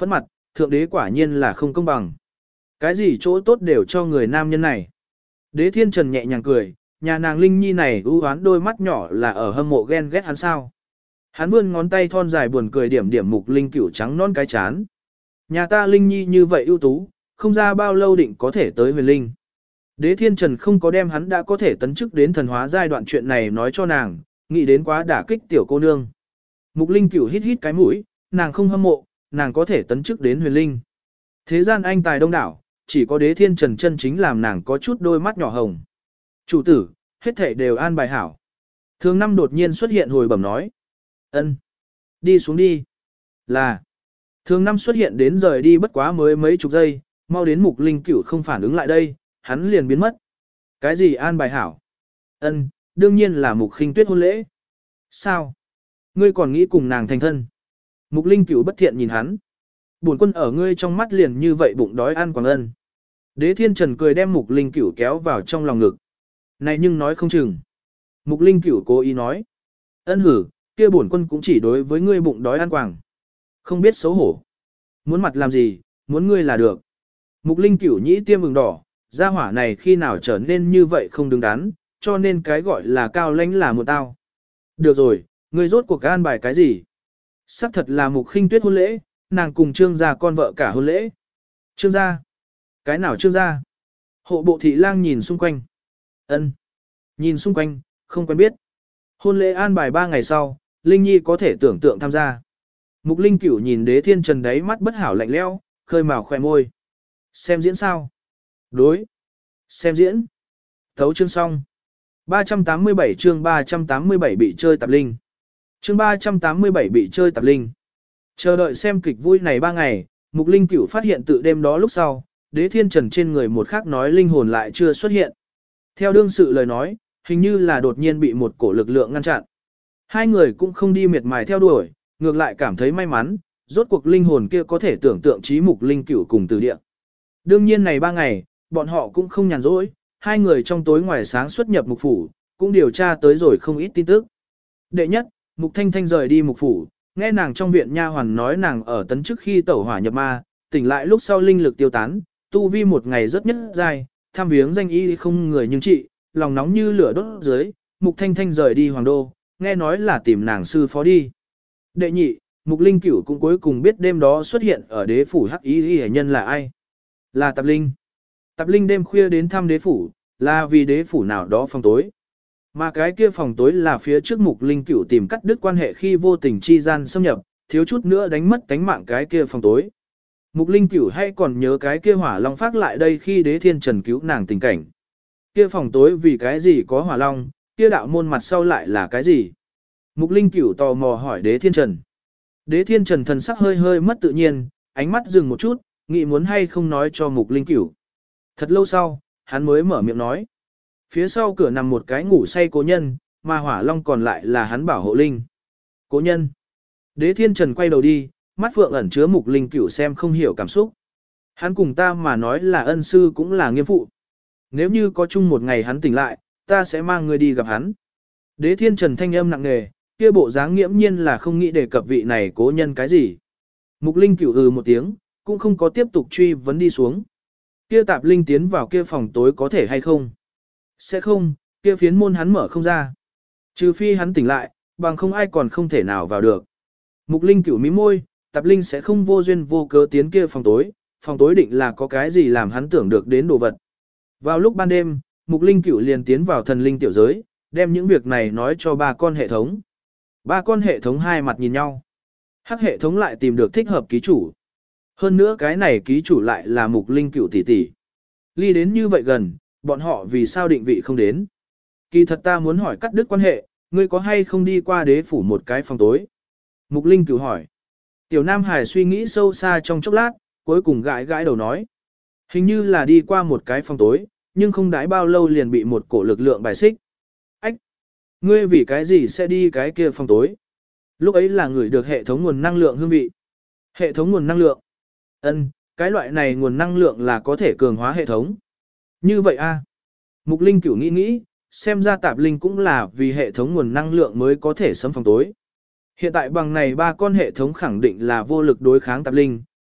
thượng đế quả nhiên là không công bằng. Cái gì chỗ tốt đều cho người nam nhân này. Đế Thiên Trần nhẹ nhàng cười, nhà nàng Linh Nhi này ưu hoán đôi mắt nhỏ là ở hâm mộ ghen ghét hắn sao. Hắn vươn ngón tay thon dài buồn cười điểm điểm Mục Linh Cửu trắng non cái chán. Nhà ta Linh Nhi như vậy ưu tú, không ra bao lâu định có thể tới huyền linh. Đế Thiên Trần không có đem hắn đã có thể tấn chức đến thần hóa giai đoạn chuyện này nói cho nàng, nghĩ đến quá đả kích tiểu cô nương. Mục Linh Cửu hít hít cái mũi, nàng không hâm mộ, nàng có thể tấn chức đến huyền linh. Thế gian anh tài đông đảo, chỉ có Đế Thiên Trần chân chính làm nàng có chút đôi mắt nhỏ hồng. Chủ tử, hết thảy đều an bài hảo. Thường năm đột nhiên xuất hiện hồi bẩm nói. Ân, đi xuống đi. Là. Thường năm xuất hiện đến rời đi bất quá mới mấy chục giây, mau đến Mục Linh Cửu không phản ứng lại đây, hắn liền biến mất. Cái gì an bài hảo? Ân, đương nhiên là Mục Khinh Tuyết hôn lễ. Sao? Ngươi còn nghĩ cùng nàng thành thân? Mục Linh Cửu bất thiện nhìn hắn. Bổn quân ở ngươi trong mắt liền như vậy bụng đói ăn quảng ân. Đế Thiên Trần cười đem Mục Linh Cửu kéo vào trong lòng ngực. Này nhưng nói không chừng. Mục Linh Cửu cố ý nói. Ân hử, kia bổn quân cũng chỉ đối với ngươi bụng đói ăn quảng. Không biết xấu hổ. Muốn mặt làm gì, muốn ngươi là được. Mục Linh Cửu nhĩ tiêm ửng đỏ, gia hỏa này khi nào trở nên như vậy không đứng đắn, cho nên cái gọi là cao lãnh là một tao. Được rồi, ngươi rốt cuộc an bài cái gì? Sắc thật là Mục Khinh Tuyết hôn lễ, nàng cùng Trương gia con vợ cả hôn lễ. Trương gia? Cái nào Trương gia? Hộ bộ thị lang nhìn xung quanh. Ân, nhìn xung quanh, không quen biết. Hôn lễ an bài ba ngày sau, Linh Nhi có thể tưởng tượng tham gia. Mục Linh Cửu nhìn Đế Thiên Trần đáy mắt bất hảo lạnh lẽo, khơi mào khóe môi. Xem diễn sao? Đối. Xem diễn. Thấu chương xong. ba trăm tám mươi bảy chương ba trăm tám mươi bảy bị chơi tạp linh. Chương ba trăm tám mươi bảy bị chơi tạp linh. Chờ đợi xem kịch vui này ba ngày, Mục Linh Cửu phát hiện tự đêm đó lúc sau, Đế Thiên Trần trên người một khác nói linh hồn lại chưa xuất hiện. Theo đương sự lời nói, hình như là đột nhiên bị một cổ lực lượng ngăn chặn. Hai người cũng không đi miệt mài theo đuổi, ngược lại cảm thấy may mắn, rốt cuộc linh hồn kia có thể tưởng tượng trí Mục Linh Cửu cùng từ địa. Đương nhiên này ba ngày, bọn họ cũng không nhàn rỗi, hai người trong tối ngoài sáng xuất nhập Mục Phủ, cũng điều tra tới rồi không ít tin tức. Đệ nhất, Mục Thanh Thanh rời đi Mục Phủ, nghe nàng trong viện nha hoàn nói nàng ở tấn chức khi tẩu hỏa nhập ma, tỉnh lại lúc sau linh lực tiêu tán, tu vi một ngày rất nhất dài, tham viếng danh y không người nhưng trị, lòng nóng như lửa đốt dưới, Mục Thanh Thanh rời đi Hoàng Đô, nghe nói là tìm nàng sư phó đi. Đệ nhị, Mục Linh Cửu cũng cuối cùng biết đêm đó xuất hiện ở đế phủ hắc y hệ nhân là ai. Là Tạp Linh. Tạp Linh đêm khuya đến thăm đế phủ, là vì đế phủ nào đó phòng tối. Mà cái kia phòng tối là phía trước Mục Linh Cửu tìm cắt đứt quan hệ khi vô tình chi gian xâm nhập, thiếu chút nữa đánh mất tánh mạng cái kia phòng tối. Mục Linh Cửu hay còn nhớ cái kia hỏa long phát lại đây khi Đế Thiên Trần cứu nàng tình cảnh. Kia phòng tối vì cái gì có hỏa long, kia đạo môn mặt sau lại là cái gì? Mục Linh Cửu tò mò hỏi Đế Thiên Trần. Đế Thiên Trần thần sắc hơi hơi mất tự nhiên, ánh mắt dừng một chút, nghĩ muốn hay không nói cho Mục Linh Cửu. Thật lâu sau, hắn mới mở miệng nói. Phía sau cửa nằm một cái ngủ say cố nhân, mà hỏa long còn lại là hắn bảo hộ linh. Cố nhân. Đế Thiên Trần quay đầu đi, mắt phượng ẩn chứa Mục Linh Cửu xem không hiểu cảm xúc. Hắn cùng ta mà nói là ân sư cũng là nghiêm phụ. Nếu như có chung một ngày hắn tỉnh lại, ta sẽ mang người đi gặp hắn. Đế Thiên Trần thanh âm nặng nề, kia bộ dáng nghiễm nhiên là không nghĩ đề cập vị này cố nhân cái gì. Mục Linh Cửu ừ một tiếng, cũng không có tiếp tục truy vấn đi xuống. Kia Tạp Linh tiến vào kia phòng tối có thể hay không? Sẽ không, kia phiến môn hắn mở không ra. Trừ phi hắn tỉnh lại, bằng không ai còn không thể nào vào được. Mục Linh Cửu mím môi, Tạp Linh sẽ không vô duyên vô cớ tiến kia phòng tối, phòng tối định là có cái gì làm hắn tưởng được đến đồ vật. Vào lúc ban đêm, Mục Linh Cửu liền tiến vào thần linh tiểu giới, đem những việc này nói cho ba con hệ thống. Ba con hệ thống hai mặt nhìn nhau. Hắc hệ thống lại tìm được thích hợp ký chủ. Hơn nữa cái này ký chủ lại là Mục Linh Cửu tỷ tỷ. Ly đến như vậy gần, bọn họ vì sao định vị không đến. Kỳ thật ta muốn hỏi cắt đứt quan hệ, ngươi có hay không đi qua đế phủ một cái phòng tối? Mục Linh Cửu hỏi. Tiểu Nam Hải suy nghĩ sâu xa trong chốc lát, cuối cùng gãi gãi đầu nói. Hình như là đi qua một cái phòng tối, nhưng không đãi bao lâu liền bị một cổ lực lượng bài xích. Ách! Ngươi vì cái gì sẽ đi cái kia phòng tối? Lúc ấy là người được hệ thống nguồn năng lượng hương vị. Hệ thống nguồn năng lượng. Ân, cái loại này nguồn năng lượng là có thể cường hóa hệ thống. Như vậy a. Mục Linh Cửu nghĩ nghĩ, xem ra Tạp Linh cũng là vì hệ thống nguồn năng lượng mới có thể sấm phòng tối. Hiện tại bằng này ba con hệ thống khẳng định là vô lực đối kháng Tạp Linh,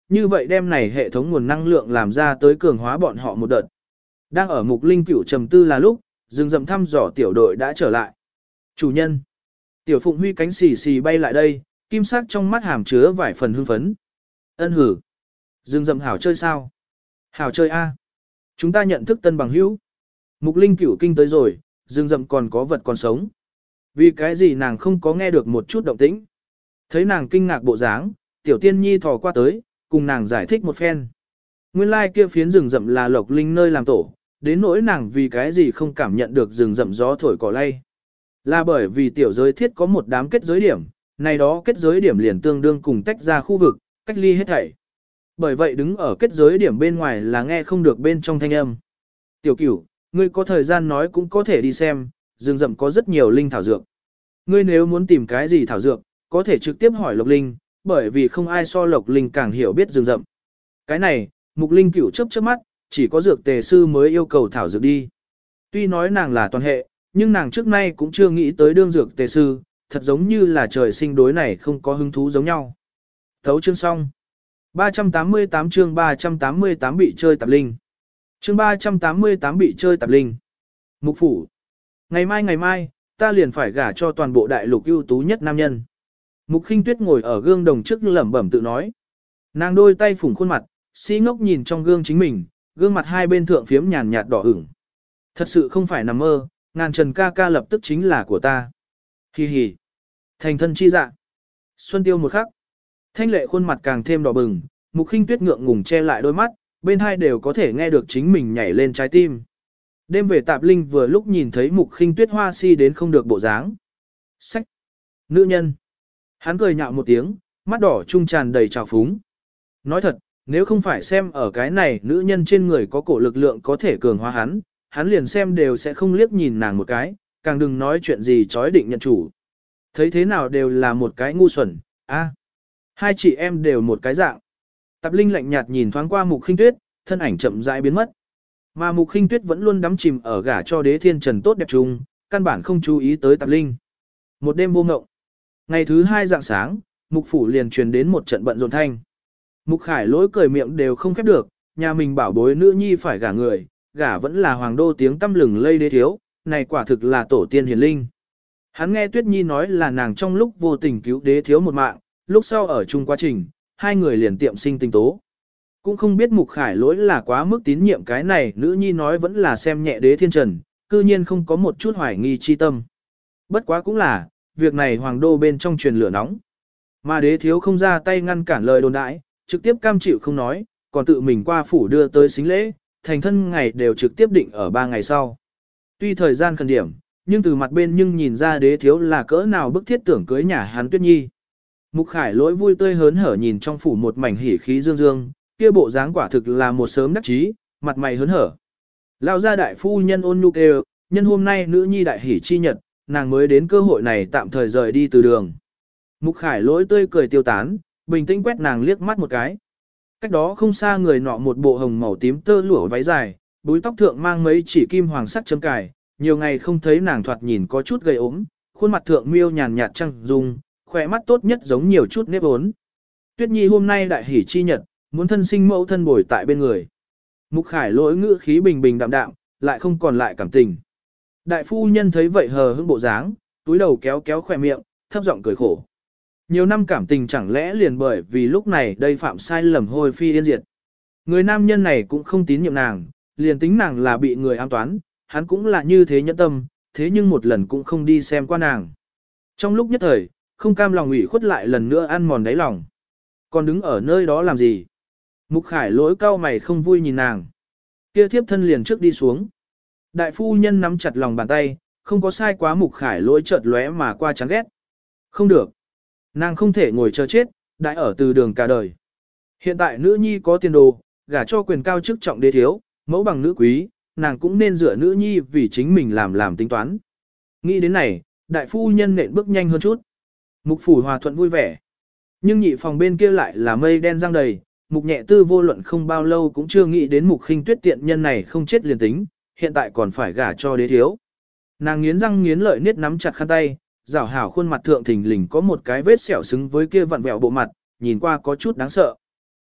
như vậy đem này hệ thống nguồn năng lượng làm ra tới cường hóa bọn họ một đợt. Đang ở Mục Linh Cửu trầm tư là lúc, rừng rậm thăm dò tiểu đội đã trở lại. Chủ nhân. Tiểu Phụng Huy cánh xì xì bay lại đây, kim sắc trong mắt hàm chứa vài phần hưng phấn. Ân hử. Rừng rậm hảo chơi sao? Hảo chơi a. Chúng ta nhận thức tân bằng hữu. Mục Linh Cửu kinh tới rồi, rừng rậm còn có vật còn sống. Vì cái gì nàng không có nghe được một chút động tĩnh. Thấy nàng kinh ngạc bộ dáng, tiểu tiên nhi thò qua tới, cùng nàng giải thích một phen. Nguyên lai like kia phiến rừng rậm là Lộc Linh nơi làm tổ, đến nỗi nàng vì cái gì không cảm nhận được rừng rậm gió thổi cỏ lay. Là bởi vì tiểu giới thiết có một đám kết giới điểm, này đó kết giới điểm liền tương đương cùng tách ra khu vực, cách ly hết thảy. Bởi vậy đứng ở kết giới điểm bên ngoài là nghe không được bên trong thanh âm. Tiểu Cửu, ngươi có thời gian nói cũng có thể đi xem, rừng rậm có rất nhiều linh thảo dược. Ngươi nếu muốn tìm cái gì thảo dược, có thể trực tiếp hỏi Lộc Linh, bởi vì không ai so Lộc Linh càng hiểu biết rừng rậm. Cái này, Mục Linh Cửu chớp chớp mắt, chỉ có dược tề sư mới yêu cầu thảo dược đi. Tuy nói nàng là toàn hệ, nhưng nàng trước nay cũng chưa nghĩ tới đương dược tề sư, thật giống như là trời sinh đối này không có hứng thú giống nhau. Thấu chương xong. ba trăm tám mươi tám chương ba trăm tám mươi tám bị chơi tạp linh. Chương ba trăm tám mươi tám bị chơi tạp linh. Mục phủ. Ngày mai ngày mai, ta liền phải gả cho toàn bộ đại lục ưu tú nhất nam nhân. Mục Khinh Tuyết ngồi ở gương đồng trước lẩm bẩm tự nói. Nàng đôi tay phủng khuôn mặt, si ngốc nhìn trong gương chính mình, gương mặt hai bên thượng phiếm nhàn nhạt đỏ ửng. Thật sự không phải nằm mơ, ngàn trần ca ca lập tức chính là của ta. Hi hi. Thành thân chi dạ. Xuân tiêu một khắc. Thanh lệ khuôn mặt càng thêm đỏ bừng, Mục Khinh Tuyết ngượng ngùng che lại đôi mắt, bên hai đều có thể nghe được chính mình nhảy lên trái tim. Đêm về tạp linh vừa lúc nhìn thấy Mục Khinh Tuyết hoa si đến không được bộ dáng. Sách. Nữ nhân. Hắn cười nhạo một tiếng, mắt đỏ trung tràn đầy trào phúng. Nói thật, nếu không phải xem ở cái này nữ nhân trên người có cổ lực lượng có thể cường hóa hắn, hắn liền xem đều sẽ không liếc nhìn nàng một cái, càng đừng nói chuyện gì chói định nhận chủ. Thấy thế nào đều là một cái ngu xuẩn, a, hai chị em đều một cái dạng. Tạp Linh lạnh nhạt nhìn thoáng qua Mục Khinh Tuyết, thân ảnh chậm rãi biến mất. Mà Mục Khinh Tuyết vẫn luôn đắm chìm ở gả cho Đế Thiên Trần tốt đẹp chung, căn bản không chú ý tới Tạp Linh. Một đêm vô ngộng. Ngày thứ hai dạng sáng, Mục phủ liền truyền đến một trận bận rộn thanh. Mục Khải Lỗi cười miệng đều không khép được, nhà mình bảo bối nữ nhi phải gả người, gả vẫn là hoàng đô tiếng tăm lừng lây đế thiếu, này quả thực là tổ tiên hiền linh. Hắn nghe Tuyết Nhi nói là nàng trong lúc vô tình cứu đế thiếu một mạng, lúc sau ở chung quá trình, hai người liền tiệm sinh tình tố. Cũng không biết Mục Khải Lỗi là quá mức tín nhiệm cái này, nữ nhi nói vẫn là xem nhẹ Đế Thiên Trần, cư nhiên không có một chút hoài nghi chi tâm. Bất quá cũng là, việc này hoàng đô bên trong truyền lửa nóng. Mà đế thiếu không ra tay ngăn cản lời đồn đãi, trực tiếp cam chịu không nói, còn tự mình qua phủ đưa tới xính lễ, thành thân ngày đều trực tiếp định ở ba ngày sau. Tuy thời gian khẩn điểm, nhưng từ mặt bên nhưng nhìn ra đế thiếu là cỡ nào bức thiết tưởng cưới nhà hắn Tuyết Nhi. Mục Khải Lỗi vui tươi hớn hở nhìn trong phủ một mảnh hỉ khí dương dương, kia bộ dáng quả thực là một sớm đắc chí, mặt mày hớn hở. Lão gia đại phu nhân ôn nhu kêu, nhân hôm nay nữ nhi đại hỉ chi nhật, nàng mới đến cơ hội này tạm thời rời đi từ đường. Mục Khải Lỗi tươi cười tiêu tán, bình tĩnh quét nàng liếc mắt một cái. Cách đó không xa người nọ một bộ hồng màu tím tơ lụa váy dài, búi tóc thượng mang mấy chỉ kim hoàng sắc châm cài, nhiều ngày không thấy nàng thoạt nhìn có chút gầy ốm, khuôn mặt thượng miêu nhàn nhạt trăng dung, khỏe mắt tốt nhất giống nhiều chút nếp ốn. Tuyết Nhi hôm nay đại hỉ chi nhật, muốn thân sinh mẫu thân bồi tại bên người. Mục Khải Lỗi ngữ khí bình bình đạm đạm, lại không còn lại cảm tình. Đại phu nhân thấy vậy hờ hững bộ dáng, túi đầu kéo kéo khỏe miệng, thấp giọng cười khổ. Nhiều năm cảm tình chẳng lẽ liền bởi vì lúc này đây phạm sai lầm hôi phi yên diệt. Người nam nhân này cũng không tín nhiệm nàng, liền tính nàng là bị người ám toán, hắn cũng là như thế nhẫn tâm, thế nhưng một lần cũng không đi xem qua nàng. Trong lúc nhất thời, không cam lòng ủy khuất lại lần nữa ăn mòn đáy lòng. Còn đứng ở nơi đó làm gì? Mục Khải Lỗi cau mày không vui nhìn nàng. Kia thiếp thân liền trước đi xuống. Đại phu nhân nắm chặt lòng bàn tay, không có sai quá. Mục Khải Lỗi chợt lóe mà qua chán ghét. Không được. Nàng không thể ngồi chờ chết, đại ở từ đường cả đời. Hiện tại nữ nhi có tiền đồ, gả cho quyền cao chức trọng đế thiếu, mẫu bằng nữ quý, nàng cũng nên dựa nữ nhi vì chính mình làm làm tính toán. Nghĩ đến này, đại phu nhân nện bước nhanh hơn chút. Mục phủ hòa thuận vui vẻ. Nhưng nhị phòng bên kia lại là mây đen răng đầy, Mục Nhẹ Tư vô luận không bao lâu cũng chưa nghĩ đến Mục Khinh Tuyết tiện nhân này không chết liền tính, hiện tại còn phải gả cho đế thiếu. Nàng nghiến răng nghiến lợi niết nắm chặt khăn tay, rảo hảo khuôn mặt thượng thình lình có một cái vết sẹo xứng với kia vặn vẹo bộ mặt, nhìn qua có chút đáng sợ.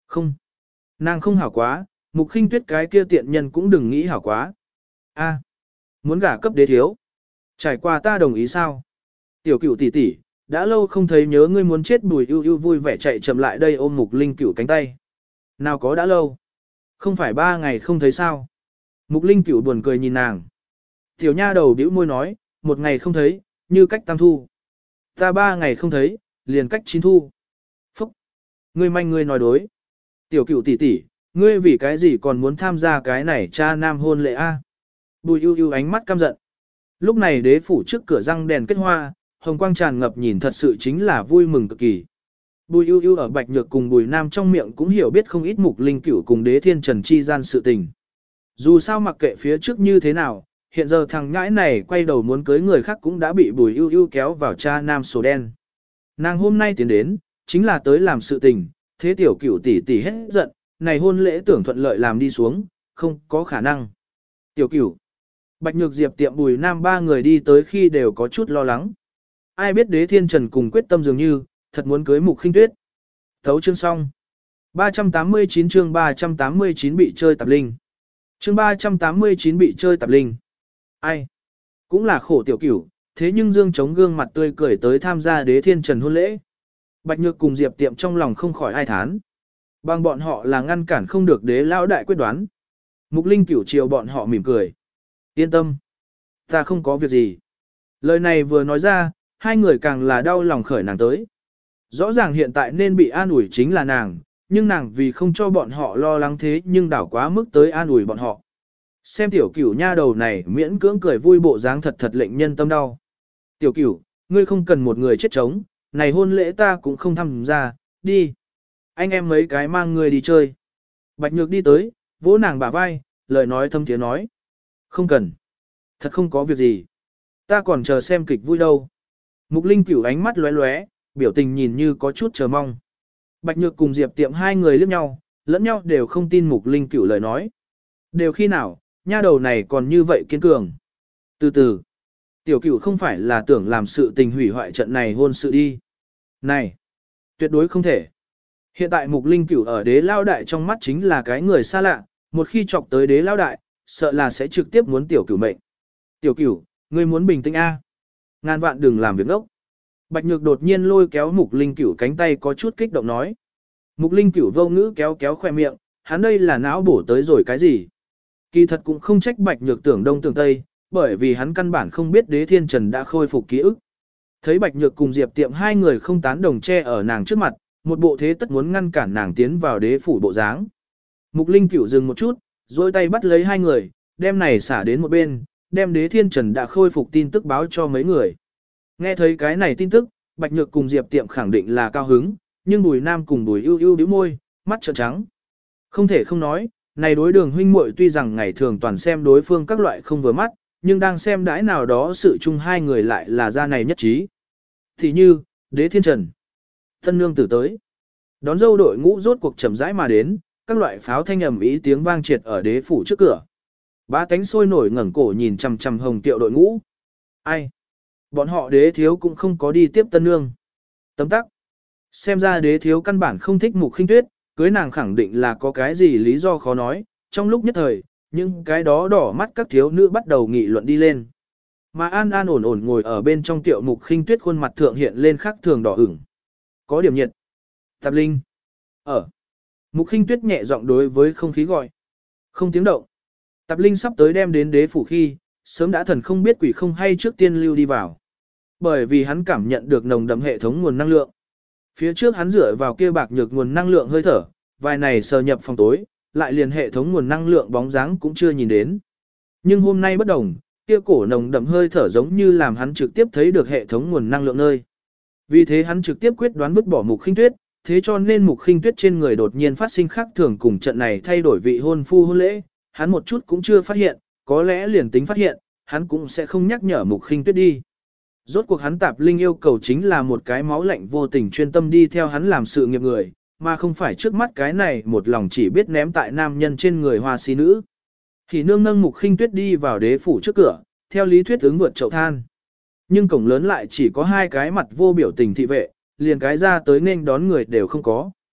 Không, nàng không hảo quá, Mục Khinh Tuyết cái kia tiện nhân cũng đừng nghĩ hảo quá. A, muốn gả cấp đế thiếu. Trải qua ta đồng ý sao? Tiểu Cửu tỷ tỷ, đã lâu không thấy nhớ ngươi muốn chết, Bùi Ưu Ưu vui vẻ chạy chậm lại đây ôm Mục Linh Cửu cánh tay. Nào có đã lâu? Không phải ba ngày không thấy sao? Mục Linh Cửu buồn cười nhìn nàng. Tiểu nha đầu bĩu môi nói, một ngày không thấy, như cách tam thu. Ta ba ngày không thấy, liền cách chín thu. Phúc! Ngươi manh ngươi nói đối. Tiểu Cửu tỷ tỷ, ngươi vì cái gì còn muốn tham gia cái này cha nam hôn lễ a? Bùi Ưu Ưu ánh mắt căm giận. Lúc này đế phủ trước cửa răng đèn kết hoa, hồng quang tràn ngập nhìn thật sự chính là vui mừng cực kỳ. Bùi Ưu Ưu ở Bạch Nhược cùng Bùi Nam trong miệng cũng hiểu biết không ít Mục Linh Cửu cùng Đế Thiên Trần chi gian sự tình. Dù sao mặc kệ phía trước như thế nào, hiện giờ thằng ngãi này quay đầu muốn cưới người khác cũng đã bị Bùi Ưu Ưu kéo vào cha nam sổ đen. Nàng hôm nay tiến đến, chính là tới làm sự tình, thế tiểu Cửu tỷ tỷ hết giận, này hôn lễ tưởng thuận lợi làm đi xuống, không có khả năng. Tiểu Cửu, Bạch Nhược Diệp tiệm Bùi Nam ba người đi tới khi đều có chút lo lắng. Ai biết Đế Thiên Trần cùng quyết tâm dường như, thật muốn cưới Mục Khinh Tuyết. Thấu chương xong. ba trăm tám mươi chín chương ba trăm tám mươi chín bị chơi tạp linh. Chương ba trăm tám mươi chín bị chơi tạp linh. Ai? Cũng là khổ tiểu Cửu, thế nhưng Dương chống gương mặt tươi cười tới tham gia Đế Thiên Trần hôn lễ. Bạch Nhược cùng Diệp tiệm trong lòng không khỏi ai thán. Bằng bọn họ là ngăn cản không được Đế lão đại quyết đoán. Mục Linh Cửu chiều bọn họ mỉm cười. Yên tâm. Ta không có việc gì. Lời này vừa nói ra, hai người càng là đau lòng khởi nàng tới. Rõ ràng hiện tại nên bị an ủi chính là nàng, nhưng nàng vì không cho bọn họ lo lắng thế nhưng đảo quá mức tới an ủi bọn họ. Xem tiểu Cửu nha đầu này miễn cưỡng cười vui bộ dáng thật thật lệnh nhân tâm đau. Tiểu Cửu, ngươi không cần một người chết trống, này hôn lễ ta cũng không tham gia, đi. Anh em mấy cái mang ngươi đi chơi. Bạch Nhược đi tới, vỗ nàng bả vai, lời nói thâm tiếng nói. Không cần. Thật không có việc gì. Ta còn chờ xem kịch vui đâu. Mục Linh Cửu ánh mắt lóe lóe, biểu tình nhìn như có chút chờ mong. Bạch Nhược cùng Diệp tiệm hai người liếc nhau, lẫn nhau đều không tin Mục Linh Cửu lời nói. Đều khi nào, nha đầu này còn như vậy kiên cường. Từ từ, tiểu Cửu không phải là tưởng làm sự tình hủy hoại trận này hôn sự đi. Này, tuyệt đối không thể. Hiện tại Mục Linh Cửu ở Đế Lao Đại trong mắt chính là cái người xa lạ, một khi chọc tới Đế Lao Đại, sợ là sẽ trực tiếp muốn tiểu Cửu mệnh. Tiểu Cửu, ngươi muốn bình tĩnh a. Ngàn vạn đừng làm việc ngốc. Bạch Nhược đột nhiên lôi kéo Mục Linh Cửu cánh tay có chút kích động nói. Mục Linh Cửu vô ngữ kéo kéo khoe miệng, hắn đây là não bổ tới rồi cái gì? Kỳ thật cũng không trách Bạch Nhược tưởng đông tưởng tây, bởi vì hắn căn bản không biết Đế Thiên Trần đã khôi phục ký ức. Thấy Bạch Nhược cùng Diệp tiệm hai người không tán đồng che ở nàng trước mặt, một bộ thế tất muốn ngăn cản nàng tiến vào đế phủ bộ dáng. Mục Linh Cửu dừng một chút, duỗi tay bắt lấy hai người, đem này xả đến một bên, đem Đế Thiên Trần đã khôi phục tin tức báo cho mấy người. Nghe thấy cái này tin tức, Bạch Nhược cùng Diệp tiệm khẳng định là cao hứng, nhưng Bùi Nam cùng Bùi Ưu Ưu bĩu môi, mắt trợn trắng. Không thể không nói, này đối đường huynh muội tuy rằng ngày thường toàn xem đối phương các loại không vừa mắt, nhưng đang xem đãi nào đó sự chung hai người lại là ra này nhất trí. Thì như, Đế Thiên Trần, thân nương tử tới. Đón dâu đội ngũ rốt cuộc chậm rãi mà đến, các loại pháo thanh ầm ĩ tiếng vang triệt ở đế phủ trước cửa. Ba tánh sôi nổi ngẩng cổ nhìn chằm chằm hồng tiệu đội ngũ. Ai? Bọn họ đế thiếu cũng không có đi tiếp tân nương. Tấm tắc. Xem ra đế thiếu căn bản không thích Mục Khinh Tuyết, cưới nàng khẳng định là có cái gì lý do khó nói. Trong lúc nhất thời, những cái đó đỏ mắt các thiếu nữ bắt đầu nghị luận đi lên. Mà an an ổn ổn ngồi ở bên trong tiệu Mục Khinh Tuyết khuôn mặt thượng hiện lên khắc thường đỏ ửng. Có điểm nhiệt. Tạp Linh. Ở. Mục Khinh Tuyết nhẹ giọng đối với không khí gọi. Không tiếng động. Tạp Linh sắp tới đem đến đế phủ khi, sớm đã thần không biết quỷ không hay trước tiên lưu đi vào. Bởi vì hắn cảm nhận được nồng đậm hệ thống nguồn năng lượng. Phía trước hắn dựa vào kia bạc nhược nguồn năng lượng hơi thở, vài này sờ nhập phòng tối, lại liền hệ thống nguồn năng lượng bóng dáng cũng chưa nhìn đến. Nhưng hôm nay bất đồng, kia cổ nồng đậm hơi thở giống như làm hắn trực tiếp thấy được hệ thống nguồn năng lượng nơi. Vì thế hắn trực tiếp quyết đoán vứt bỏ Mục Khinh Tuyết, thế cho nên Mục Khinh Tuyết trên người đột nhiên phát sinh khác thường cùng trận này thay đổi vị hôn phu hôn lễ, hắn một chút cũng chưa phát hiện, có lẽ liền tính phát hiện, hắn cũng sẽ không nhắc nhở Mục Khinh Tuyết đi. Rốt cuộc hắn Tạp Linh yêu cầu chính là một cái máu lạnh vô tình chuyên tâm đi theo hắn làm sự nghiệp người, mà không phải trước mắt cái này một lòng chỉ biết ném tại nam nhân trên người hoa si nữ. Thì nương nâng Mục Khinh Tuyết đi vào đế phủ trước cửa, theo lý thuyết ứng vượt chậu than. Nhưng cổng lớn lại chỉ có hai cái mặt vô biểu tình thị vệ, liền cái ra tới nên đón người đều không có.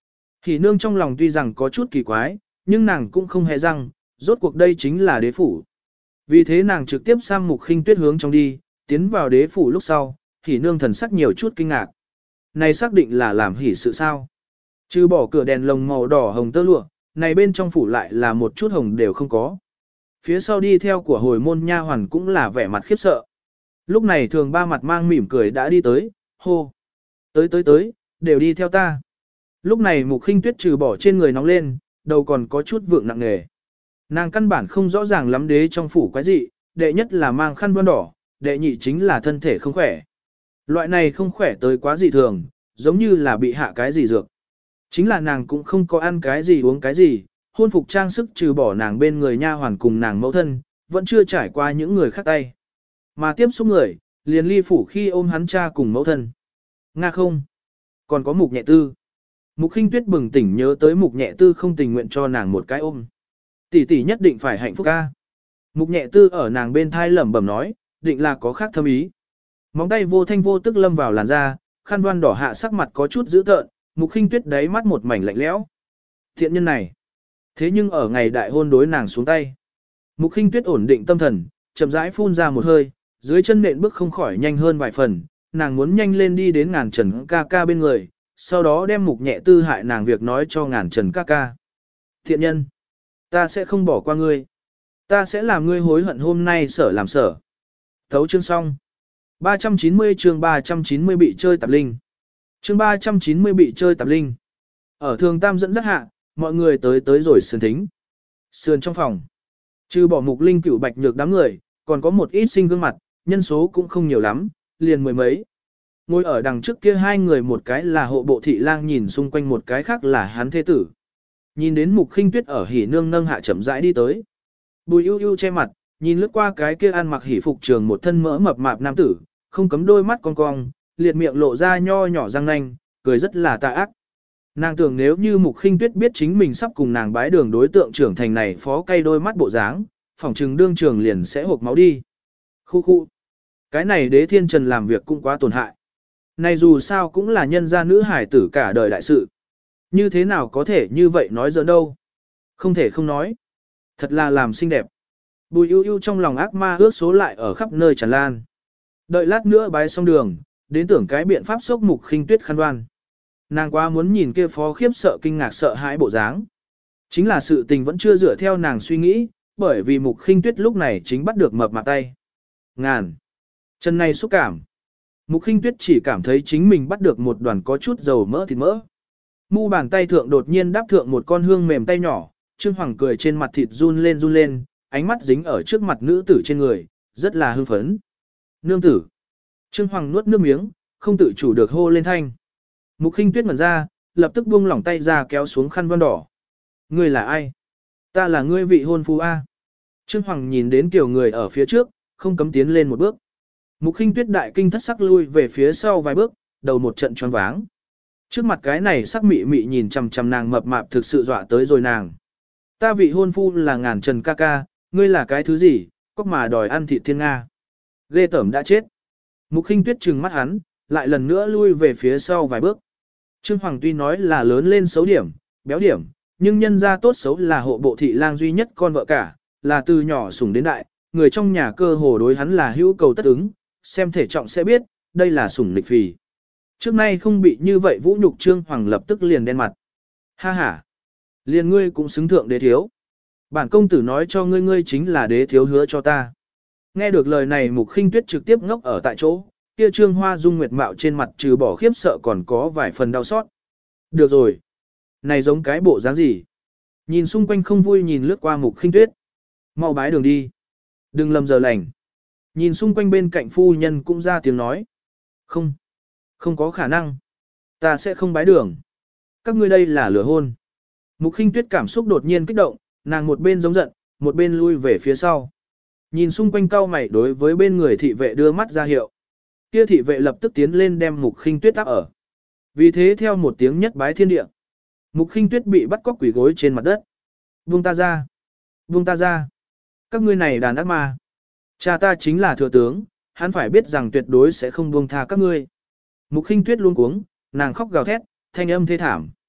Hỉ nương trong lòng tuy rằng có chút kỳ quái, nhưng nàng cũng không hề răng, rốt cuộc đây chính là đế phủ. Vì thế nàng trực tiếp sang Mục Khinh Tuyết hướng trong đi, tiến vào đế phủ lúc sau, hỉ nương thần sắc nhiều chút kinh ngạc. Này xác định là làm hỉ sự sao? Trừ bỏ cửa đèn lồng màu đỏ hồng tơ lụa, này bên trong phủ lại là một chút hồng đều không có. Phía sau đi theo của hồi môn nha hoàn cũng là vẻ mặt khiếp sợ. Lúc này thường ba mặt mang mỉm cười đã đi tới, hô. Tới tới tới, đều đi theo ta. Lúc này Mục Khinh Tuyết trừ bỏ trên người nóng lên, đầu còn có chút vượng nặng nề. Nàng căn bản không rõ ràng lắm đế trong phủ quái dị, đệ nhất là mang khăn voan đỏ, đệ nhị chính là thân thể không khỏe. Loại này không khỏe tới quá dị thường, giống như là bị hạ cái gì dược. Chính là nàng cũng không có ăn cái gì uống cái gì, hôn phục trang sức trừ bỏ nàng bên người nha hoàn cùng nàng mẫu thân, vẫn chưa trải qua những người khác tay. Mà tiếp xúc người, liền ly phủ khi ôm hắn cha cùng mẫu thân. Nga không? Còn có Mục Nhẹ Tư. Mục Khinh Tuyết bừng tỉnh nhớ tới Mục Nhẹ Tư không tình nguyện cho nàng một cái ôm. Tỷ tỷ nhất định phải hạnh phúc ca. Mục Nhẹ Tư ở nàng bên thai lẩm bẩm nói, định là có khác thâm ý. Móng tay vô thanh vô tức lâm vào làn da, khăn voan đỏ hạ sắc mặt có chút dữ tợn, Mục Khinh Tuyết đáy mắt một mảnh lạnh lẽo. Thiện nhân này. Thế nhưng ở ngày đại hôn đối nàng xuống tay. Mục Khinh Tuyết ổn định tâm thần, chậm rãi phun ra một hơi, dưới chân nện bước không khỏi nhanh hơn vài phần, nàng muốn nhanh lên đi đến Ngàn Trần ca ca bên người, sau đó đem Mục Nhẹ Tư hại nàng việc nói cho Ngàn Trần ca ca. Thiện nhân, ta sẽ không bỏ qua ngươi. Ta sẽ làm ngươi hối hận hôm nay sở làm sở. Thấu chương xong. ba trăm chín mươi chương ba trăm chín mươi bị chơi tạp linh. Chương ba trăm chín mươi bị chơi tạp linh. Ở Thường Tam dẫn dắt hạ, mọi người tới tới rồi sườn thính. Sườn trong phòng. Trừ bỏ Mục Linh Cửu Bạch Nhược đám người, còn có một ít sinh gương mặt, nhân số cũng không nhiều lắm, liền mười mấy. Ngồi ở đằng trước kia hai người một cái là hộ bộ thị lang nhìn xung quanh một cái khác là hắn thế tử. Nhìn đến Mục Khinh Tuyết ở hỉ nương nâng hạ chậm rãi đi tới. Bùi ưu ưu che mặt, nhìn lướt qua cái kia ăn mặc hỉ phục trường một thân mỡ mập mạp nam tử, không cấm đôi mắt cong cong, liệt miệng lộ ra nho nhỏ răng nanh, cười rất là tà ác. Nàng tưởng nếu như Mục Khinh Tuyết biết chính mình sắp cùng nàng bái đường đối tượng trưởng thành này phó cay đôi mắt bộ dáng, phỏng trừng đương trường liền sẽ hộp máu đi. Khu khu. Cái này đế thiên trần làm việc cũng quá tổn hại. Này dù sao cũng là nhân gia nữ hải tử cả đời đại sự. Như thế nào có thể như vậy nói giỡn đâu. Không thể không nói. Thật là làm xinh đẹp. Bùi ưu ưu trong lòng ác ma ước số lại ở khắp nơi tràn lan. Đợi lát nữa bái xong đường, đến tưởng cái biện pháp sốc Mục Khinh Tuyết khăn đoan. Nàng quá muốn nhìn kia phó khiếp sợ kinh ngạc sợ hãi bộ dáng. Chính là sự tình vẫn chưa dựa theo nàng suy nghĩ, bởi vì Mục Khinh Tuyết lúc này chính bắt được mập mạp tay. Ngàn. Chân này xúc cảm. Mục Khinh Tuyết chỉ cảm thấy chính mình bắt được một đoàn có chút dầu mỡ thịt mỡ. Mu bàn tay thượng đột nhiên đáp thượng một con hương mềm tay nhỏ, Trương Hoàng cười trên mặt thịt run lên run lên, ánh mắt dính ở trước mặt nữ tử trên người, rất là hưng phấn. Nương tử. Trương Hoàng nuốt nước miếng, không tự chủ được hô lên thanh. Mục Khinh Tuyết ngẩn ra, lập tức buông lỏng tay ra kéo xuống khăn voan đỏ. Ngươi là ai? Ta là ngươi vị hôn phu A. Trương Hoàng nhìn đến kiểu người ở phía trước, không cấm tiến lên một bước. Mục Khinh Tuyết đại kinh thất sắc lui về phía sau vài bước, đầu một trận choáng váng. Trước mặt cái này sắc mị mị nhìn chằm chằm nàng mập mạp thực sự dọa tới rồi nàng. Ta vị hôn phu là Ngàn Trần ca ca, ngươi là cái thứ gì, cóc mà đòi ăn thịt thiên Nga. Ghê tởm đã chết. Mục Khinh Tuyết trừng mắt hắn, lại lần nữa lui về phía sau vài bước. Trương Hoàng tuy nói là lớn lên xấu điểm, béo điểm, nhưng nhân ra tốt xấu là hộ bộ thị lang duy nhất con vợ cả, là từ nhỏ sủng đến đại, người trong nhà cơ hồ đối hắn là hữu cầu tất ứng, xem thể trọng sẽ biết, đây là sủng nịch phì. Trước nay không bị như vậy vũ nhục Trương Hoàng lập tức liền đen mặt. Ha ha, liền ngươi cũng xứng thượng đế thiếu. Bản công tử nói cho ngươi ngươi chính là đế thiếu hứa cho ta. Nghe được lời này Mục Khinh Tuyết trực tiếp ngốc ở tại chỗ, kia Trương Hoa Dung nguyệt mạo trên mặt trừ bỏ khiếp sợ còn có vài phần đau xót. Được rồi, này giống cái bộ dáng gì? Nhìn xung quanh không vui nhìn lướt qua Mục Khinh Tuyết. Mau bái đường đi. Đừng lầm giờ lành. Nhìn xung quanh bên cạnh phu nhân cũng ra tiếng nói. Không, không có khả năng. Ta sẽ không bái đường. Các ngươi đây là lừa hôn. Mục Khinh Tuyết cảm xúc đột nhiên kích động, nàng một bên giống giận, một bên lui về phía sau. Nhìn xung quanh cau mày đối với bên người thị vệ đưa mắt ra hiệu. Kia thị vệ lập tức tiến lên đem Mục Khinh Tuyết áp ở. Vì thế theo một tiếng nhất bái thiên địa, Mục Khinh Tuyết bị bắt cóc quỳ gối trên mặt đất. Buông ta ra! Buông ta ra! Các ngươi này đàn ác ma! Cha ta chính là thừa tướng, hắn phải biết rằng tuyệt đối sẽ không buông tha các ngươi. Mục Khinh Tuyết luôn cuống, nàng khóc gào thét, thanh âm thê thảm.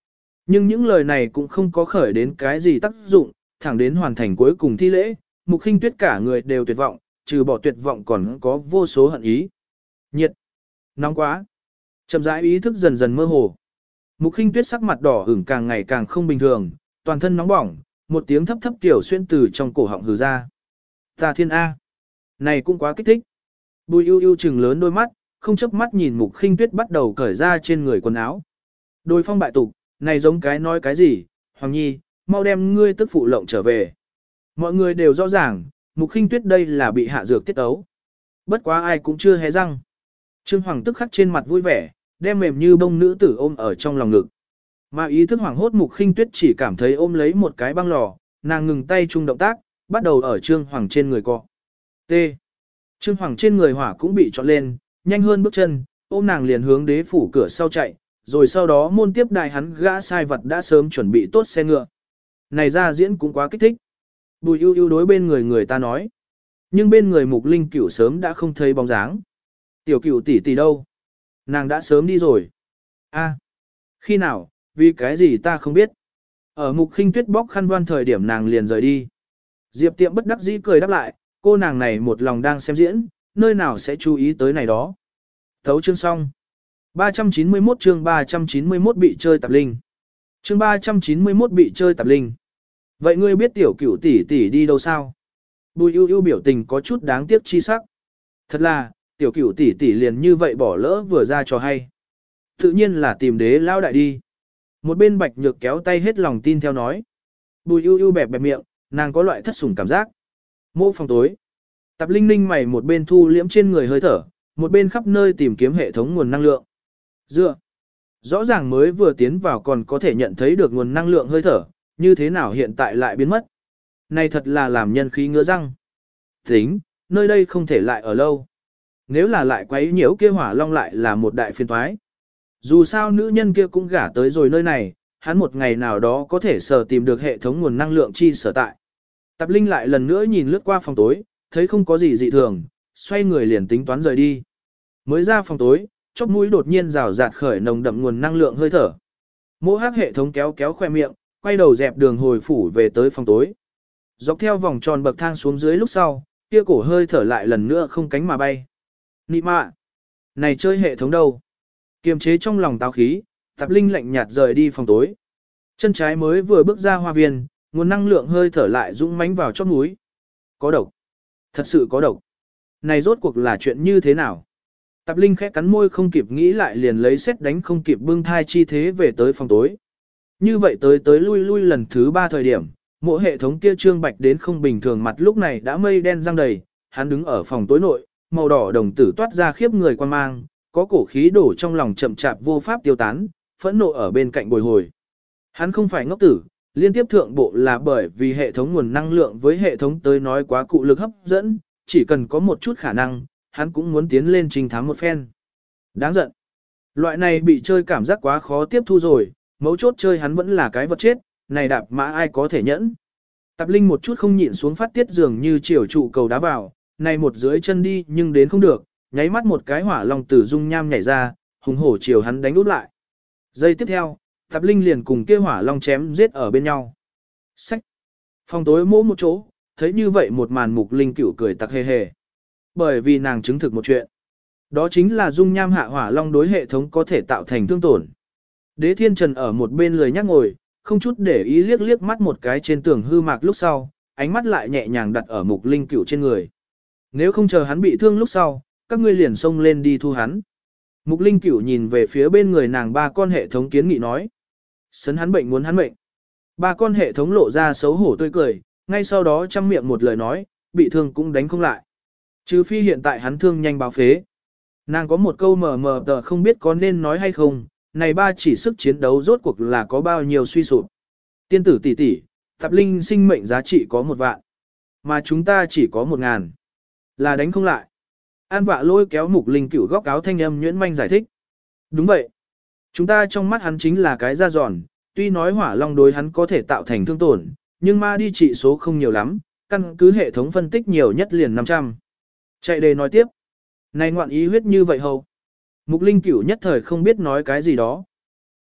Nhưng những lời này cũng không có khởi đến cái gì tác dụng, thẳng đến hoàn thành cuối cùng thi lễ, Mục Khinh Tuyết cả người đều tuyệt vọng, trừ bỏ tuyệt vọng còn có vô số hận ý. Nhiệt, nóng quá. Chậm rãi ý thức dần dần mơ hồ. Mục Khinh Tuyết sắc mặt đỏ ửng càng ngày càng không bình thường, toàn thân nóng bỏng, một tiếng thấp thấp tiểu xuyên từ trong cổ họng hừ ra. Ta thiên A. Này cũng quá kích thích. Bùi ưu ưu trừng lớn đôi mắt, không chớp mắt nhìn Mục Khinh Tuyết bắt đầu cởi ra trên người quần áo. Đôi phong bại tục, này giống cái nói cái gì, Hoàng Nhi, mau đem ngươi tức phụ lộng trở về. Mọi người đều rõ ràng, Mục Khinh Tuyết đây là bị hạ dược tiết ấu. Bất quá ai cũng chưa hé răng. Trương Hoàng tức khắc trên mặt vui vẻ, đem mềm như bông nữ tử ôm ở trong lòng ngực. Mà ý thức hoảng hốt Mục Khinh Tuyết chỉ cảm thấy ôm lấy một cái băng lò, nàng ngừng tay chung động tác, bắt đầu ở Trương Hoàng trên người cọ. T. Trương Hoàng trên người hỏa cũng bị trọn lên, nhanh hơn bước chân, ôm nàng liền hướng đế phủ cửa sau chạy, rồi sau đó môn tiếp đại hắn gã sai vật đã sớm chuẩn bị tốt xe ngựa. Này ra diễn cũng quá kích thích. Bùi ưu ưu đối bên người người ta nói. Nhưng bên người Mục Linh Cửu sớm đã không thấy bóng dáng. Tiểu Cửu tỷ tỷ đâu? Nàng đã sớm đi rồi. A, khi nào, vì cái gì ta không biết. Ở Mục Khinh Tuyết bóc khăn voan thời điểm nàng liền rời đi. Diệp Tiệm bất đắc dĩ cười đáp lại, cô nàng này một lòng đang xem diễn, nơi nào sẽ chú ý tới này đó. Thấu chương xong. ba trăm chín mươi mốt chương ba trăm chín mươi mốt bị chơi tạp linh. Chương ba trăm chín mươi mốt bị chơi tạp linh. Vậy ngươi biết tiểu Cửu tỷ tỷ đi đâu sao? Bùi ưu ưu biểu tình có chút đáng tiếc chi sắc. Thật là, tiểu Cửu tỷ tỷ liền như vậy bỏ lỡ vừa ra cho hay. Tự nhiên là tìm đế lao đại đi. Một bên Bạch Nhược kéo tay hết lòng tin theo nói. Bùi ưu ưu bẹp bẹp miệng, nàng có loại thất sủng cảm giác. Mô phòng tối. Tạp Linh Ninh mày một bên thu liễm trên người hơi thở, một bên khắp nơi tìm kiếm hệ thống nguồn năng lượng. Dựa. Rõ ràng mới vừa tiến vào còn có thể nhận thấy được nguồn năng lượng hơi thở, như thế nào hiện tại lại biến mất. Này thật là làm nhân khí ngứa răng. Tính, nơi đây không thể lại ở lâu. Nếu là lại quấy nhiễu kia hỏa long lại là một đại phiên toái. Dù sao nữ nhân kia cũng gả tới rồi nơi này, hắn một ngày nào đó có thể sở tìm được hệ thống nguồn năng lượng chi sở tại. Tạp Linh lại lần nữa nhìn lướt qua phòng tối, thấy không có gì dị thường, xoay người liền tính toán rời đi. Mới ra phòng tối, chóp mũi đột nhiên rào rạt khởi nồng đậm nguồn năng lượng hơi thở. Mỗ hắc hệ thống kéo kéo khoe miệng, quay đầu dẹp đường hồi phủ về tới phòng tối. Dọc theo vòng tròn bậc thang xuống dưới lúc sau, kia cổ hơi thở lại lần nữa không cánh mà bay. Nị mạ! Này chơi hệ thống đâu? Kiềm chế trong lòng táo khí, Tạp Linh lạnh nhạt rời đi phòng tối. Chân trái mới vừa bước ra hoa viên, nguồn năng lượng hơi thở lại dũng mãnh vào chóp mũi. Có độc. Thật sự có độc. Này rốt cuộc là chuyện như thế nào? Tạp Linh khẽ cắn môi không kịp nghĩ lại liền lấy xét đánh không kịp bưng thai chi thế về tới phòng tối. Như vậy tới tới lui lui lần thứ ba thời điểm, mỗi hệ thống kia trương bạch đến không bình thường mặt lúc này đã mây đen răng đầy, hắn đứng ở phòng tối nội, màu đỏ đồng tử toát ra khiếp người quan mang, có cổ khí đổ trong lòng chậm chạp vô pháp tiêu tán, phẫn nộ ở bên cạnh bồi hồi. Hắn không phải ngốc tử, liên tiếp thượng bộ là bởi vì hệ thống nguồn năng lượng với hệ thống tới nói quá cụ lực hấp dẫn, chỉ cần có một chút khả năng, hắn cũng muốn tiến lên trình thám một phen. Đáng giận. Loại này bị chơi cảm giác quá khó tiếp thu rồi, mấu chốt chơi hắn vẫn là cái vật chết, này đạp mã ai có thể nhẫn. Tạp Linh một chút không nhịn xuống phát tiết dường như chiều trụ cầu đá vào, này một dưới chân đi nhưng đến không được, nháy mắt một cái hỏa long tử dung nham nhảy ra, hùng hổ chiều hắn đánh út lại. Giây tiếp theo, Tạp Linh liền cùng kia hỏa long chém giết ở bên nhau. Sách. Phòng tối mỗ một chỗ, thấy như vậy một màn Mục Linh Cửu cười tặc hề hề. Bởi vì nàng chứng thực một chuyện. Đó chính là dung nham hạ hỏa long đối hệ thống có thể tạo thành thương tổn. Đế Thiên Trần ở một bên lười nhắc ngồi, không chút để ý liếc liếc mắt một cái trên tường hư mạc lúc sau, ánh mắt lại nhẹ nhàng đặt ở Mục Linh Cửu trên người. Nếu không chờ hắn bị thương lúc sau, các ngươi liền xông lên đi thu hắn. Mục Linh Cửu nhìn về phía bên người nàng ba con hệ thống kiến nghị nói. Sấn hắn bệnh muốn hắn bệnh. Ba con hệ thống lộ ra xấu hổ tươi cười, ngay sau đó chăm miệng một lời nói, bị thương cũng đánh không lại. Trừ phi hiện tại hắn thương nhanh báo phế. Nàng có một câu mờ mờ tờ không biết có nên nói hay không, này ba chỉ sức chiến đấu rốt cuộc là có bao nhiêu suy sụp. Tiên tử tỷ tỷ, Tạp Linh sinh mệnh giá trị có một vạn, mà chúng ta chỉ có một ngàn. Là đánh không lại. An Vạ lôi kéo Mục Linh Cửu góc áo thanh âm nhuyễn manh giải thích. Đúng vậy. Chúng ta trong mắt hắn chính là cái da giòn, tuy nói hỏa long đối hắn có thể tạo thành thương tổn, nhưng ma đi trị số không nhiều lắm, căn cứ hệ thống phân tích nhiều nhất liền năm trăm. Chạy đề nói tiếp. Này ngoạn ý huyết như vậy hầu. Mục Linh Cửu nhất thời không biết nói cái gì đó.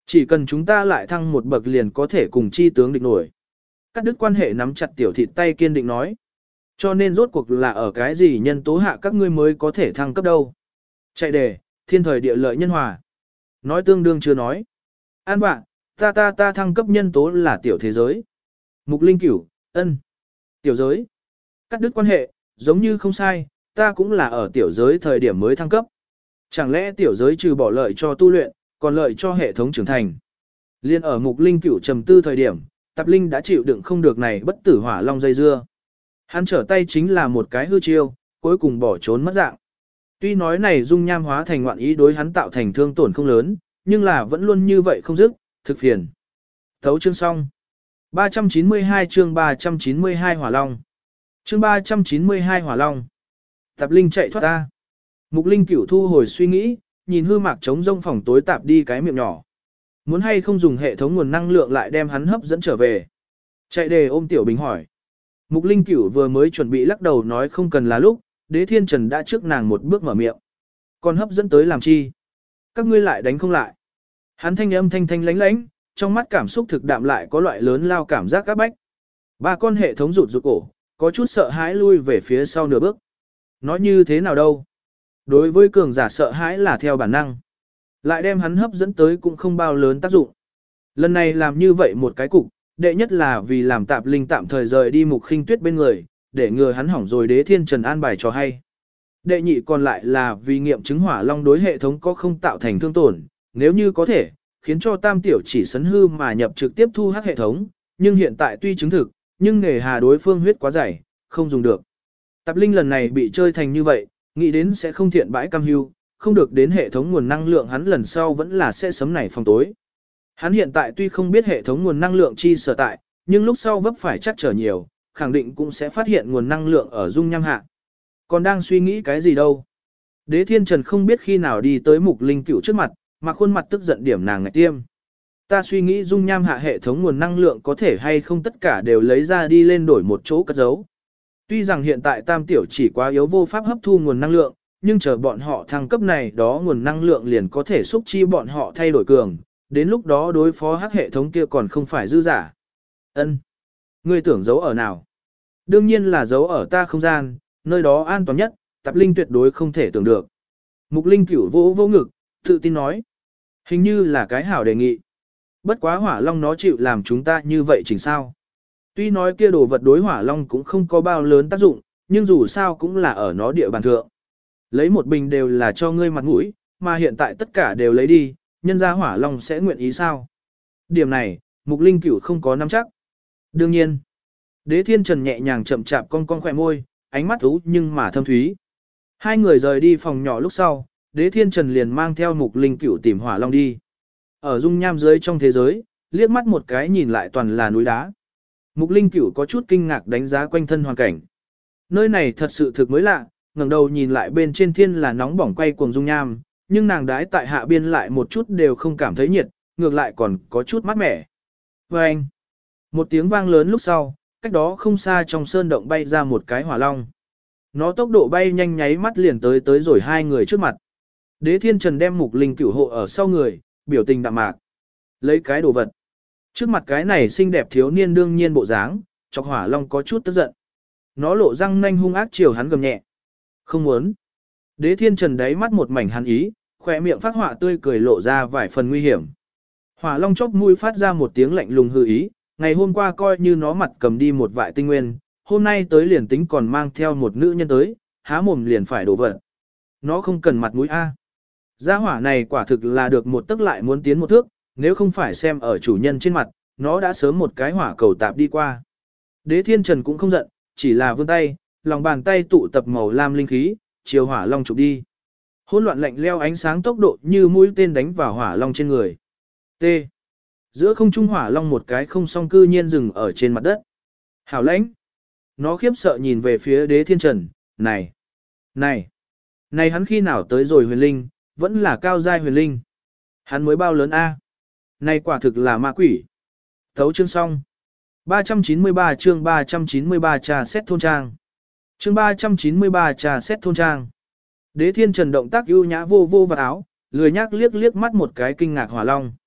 Chỉ cần chúng ta lại thăng một bậc liền có thể cùng chi tướng địch nổi. Cắt đứt quan hệ nắm chặt tiểu thịt tay kiên định nói. Cho nên rốt cuộc là ở cái gì nhân tố hạ các ngươi mới có thể thăng cấp đâu. Chạy đề, thiên thời địa lợi nhân hòa. Nói tương đương chưa nói. An bạn, ta ta ta thăng cấp nhân tố là tiểu thế giới. Mục linh cửu, ân. Tiểu giới. Cắt đứt quan hệ, giống như không sai, ta cũng là ở tiểu giới thời điểm mới thăng cấp. Chẳng lẽ tiểu giới trừ bỏ lợi cho tu luyện, còn lợi cho hệ thống trưởng thành. Liên ở mục linh cửu trầm tư thời điểm, Tạp Linh đã chịu đựng không được này bất tử hỏa long dây dưa. Hắn trở tay chính là một cái hư chiêu, cuối cùng bỏ trốn mất dạng. Tuy nói này dung nham hóa thành ngoạn ý đối hắn tạo thành thương tổn không lớn, nhưng là vẫn luôn như vậy không dứt, thực phiền. Thấu chương xong. ba trăm chín mươi hai chương ba trăm chín mươi hai hỏa long. Chương ba trăm chín mươi hai hỏa long. Tạp Linh chạy thoát ta. Mục Linh Cửu thu hồi suy nghĩ, nhìn hư mạc trống rông phòng tối tạp đi cái miệng nhỏ. Muốn hay không dùng hệ thống nguồn năng lượng lại đem hắn hấp dẫn trở về. Chạy đề ôm Tiểu Bình hỏi. Mục Linh Cửu vừa mới chuẩn bị lắc đầu nói không cần là lúc, Đế Thiên Trần đã trước nàng một bước mở miệng. Còn hấp dẫn tới làm chi? Các ngươi lại đánh không lại. Hắn thanh âm thanh thanh lánh lánh, trong mắt cảm xúc thực đạm lại có loại lớn lao cảm giác các bách. Ba con hệ thống rụt rụt cổ, có chút sợ hãi lui về phía sau nửa bước. Nói như thế nào đâu? Đối với cường giả sợ hãi là theo bản năng. Lại đem hắn hấp dẫn tới cũng không bao lớn tác dụng. Lần này làm như vậy một cái cục, đệ nhất là vì làm Tạp Linh tạm thời rời đi Mục Khinh Tuyết bên người, để ngừa hắn hỏng rồi Đế Thiên Trần an bài cho hay. Đệ nhị còn lại là vì nghiệm chứng hỏa long đối hệ thống có không tạo thành thương tổn, nếu như có thể, khiến cho tam tiểu chỉ sấn hư mà nhập trực tiếp thu hắc hệ thống, nhưng hiện tại tuy chứng thực, nhưng nghề hà đối phương huyết quá dày, không dùng được. Tạp Linh lần này bị chơi thành như vậy, nghĩ đến sẽ không thiện bãi cam hưu, không được đến hệ thống nguồn năng lượng hắn lần sau vẫn là sẽ sấm này phòng tối. Hắn hiện tại tuy không biết hệ thống nguồn năng lượng chi sở tại, nhưng lúc sau vấp phải chắc trở nhiều, khẳng định cũng sẽ phát hiện nguồn năng lượng ở dung nham hạ. Còn đang suy nghĩ cái gì đâu. Đế Thiên Trần không biết khi nào đi tới Mục Linh Cửu trước mặt, mà khuôn mặt tức giận điểm nàng ngạch tiêm. Ta suy nghĩ dung nham hạ hệ thống nguồn năng lượng có thể hay không tất cả đều lấy ra đi lên đổi một chỗ cất giấu. Tuy rằng hiện tại tam tiểu chỉ quá yếu vô pháp hấp thu nguồn năng lượng, nhưng chờ bọn họ thăng cấp này đó nguồn năng lượng liền có thể xúc chi bọn họ thay đổi cường, đến lúc đó đối phó hắc hệ thống kia còn không phải dư giả. Ân, ngươi tưởng giấu ở nào? Đương nhiên là giấu ở ta không gian, nơi đó an toàn nhất, Tạp Linh tuyệt đối không thể tưởng được. Mục Linh Cửu vỗ vỗ ngực, tự tin nói. Hình như là cái hảo đề nghị. Bất quá hỏa long nó chịu làm chúng ta như vậy chỉnh sao. Tuy nói kia đồ vật đối hỏa long cũng không có bao lớn tác dụng, nhưng dù sao cũng là ở nó địa bàn thượng. Lấy một bình đều là cho ngươi mặt mũi, mà hiện tại tất cả đều lấy đi, nhân ra hỏa long sẽ nguyện ý sao. Điểm này, Mục Linh Cửu không có nắm chắc. Đương nhiên, Đế Thiên Trần nhẹ nhàng chậm chạp cong cong khỏe môi, ánh mắt ú nhưng mà thâm thúy. Hai người rời đi phòng nhỏ lúc sau, Đế Thiên Trần liền mang theo Mục Linh Cửu tìm hỏa long đi. Ở dung nham dưới trong thế giới, liếc mắt một cái nhìn lại toàn là núi đá. Mục Linh Cửu có chút kinh ngạc đánh giá quanh thân hoàn cảnh. Nơi này thật sự thực mới lạ, ngẩng đầu nhìn lại bên trên thiên là nóng bỏng quay cuồng dung nham, nhưng nàng đái tại hạ biên lại một chút đều không cảm thấy nhiệt, ngược lại còn có chút mát mẻ. Và anh, một tiếng vang lớn lúc sau, cách đó không xa trong sơn động bay ra một cái hỏa long. Nó tốc độ bay nhanh nháy mắt liền tới tới rồi hai người trước mặt. Đế Thiên Trần đem Mục Linh Cửu hộ ở sau người, biểu tình đạm mạc. Lấy cái đồ vật. Trước mặt cái này xinh đẹp thiếu niên đương nhiên bộ dáng, chọc hỏa long có chút tức giận. Nó lộ răng nanh hung ác chiều hắn gầm nhẹ. Không muốn. Đế Thiên Trần đáy mắt một mảnh hắn ý, khỏe miệng phát họa tươi cười lộ ra vài phần nguy hiểm. Hỏa long chốc mũi phát ra một tiếng lạnh lùng hư ý, ngày hôm qua coi như nó mặt cầm đi một vại tinh nguyên, hôm nay tới liền tính còn mang theo một nữ nhân tới, há mồm liền phải đổ vật. Nó không cần mặt mũi A. Gia hỏa này quả thực là được một tức lại muốn tiến một thước, nếu không phải xem ở chủ nhân trên mặt, nó đã sớm một cái hỏa cầu tạp đi qua. Đế Thiên Trần cũng không giận, chỉ là vươn tay, lòng bàn tay tụ tập màu lam linh khí, chiều hỏa long chụp đi. Hỗn loạn lạnh leo ánh sáng tốc độ như mũi tên đánh vào hỏa long trên người. T. Giữa không trung hỏa long một cái không song cư nhiên dừng ở trên mặt đất. Hảo lãnh. Nó khiếp sợ nhìn về phía Đế Thiên Trần, này, này, này hắn khi nào tới rồi huyền linh, vẫn là cao giai huyền linh. Hắn mới bao lớn A. Này quả thực là ma quỷ. Thấu chương xong. ba trăm chín mươi ba chương ba trăm chín mươi ba trà xét thôn trang. Chương ba trăm chín mươi ba trà xét thôn trang. Đế Thiên Trần động tác ưu nhã vô vô vào áo, lười nhác liếc liếc mắt một cái kinh ngạc hỏa long.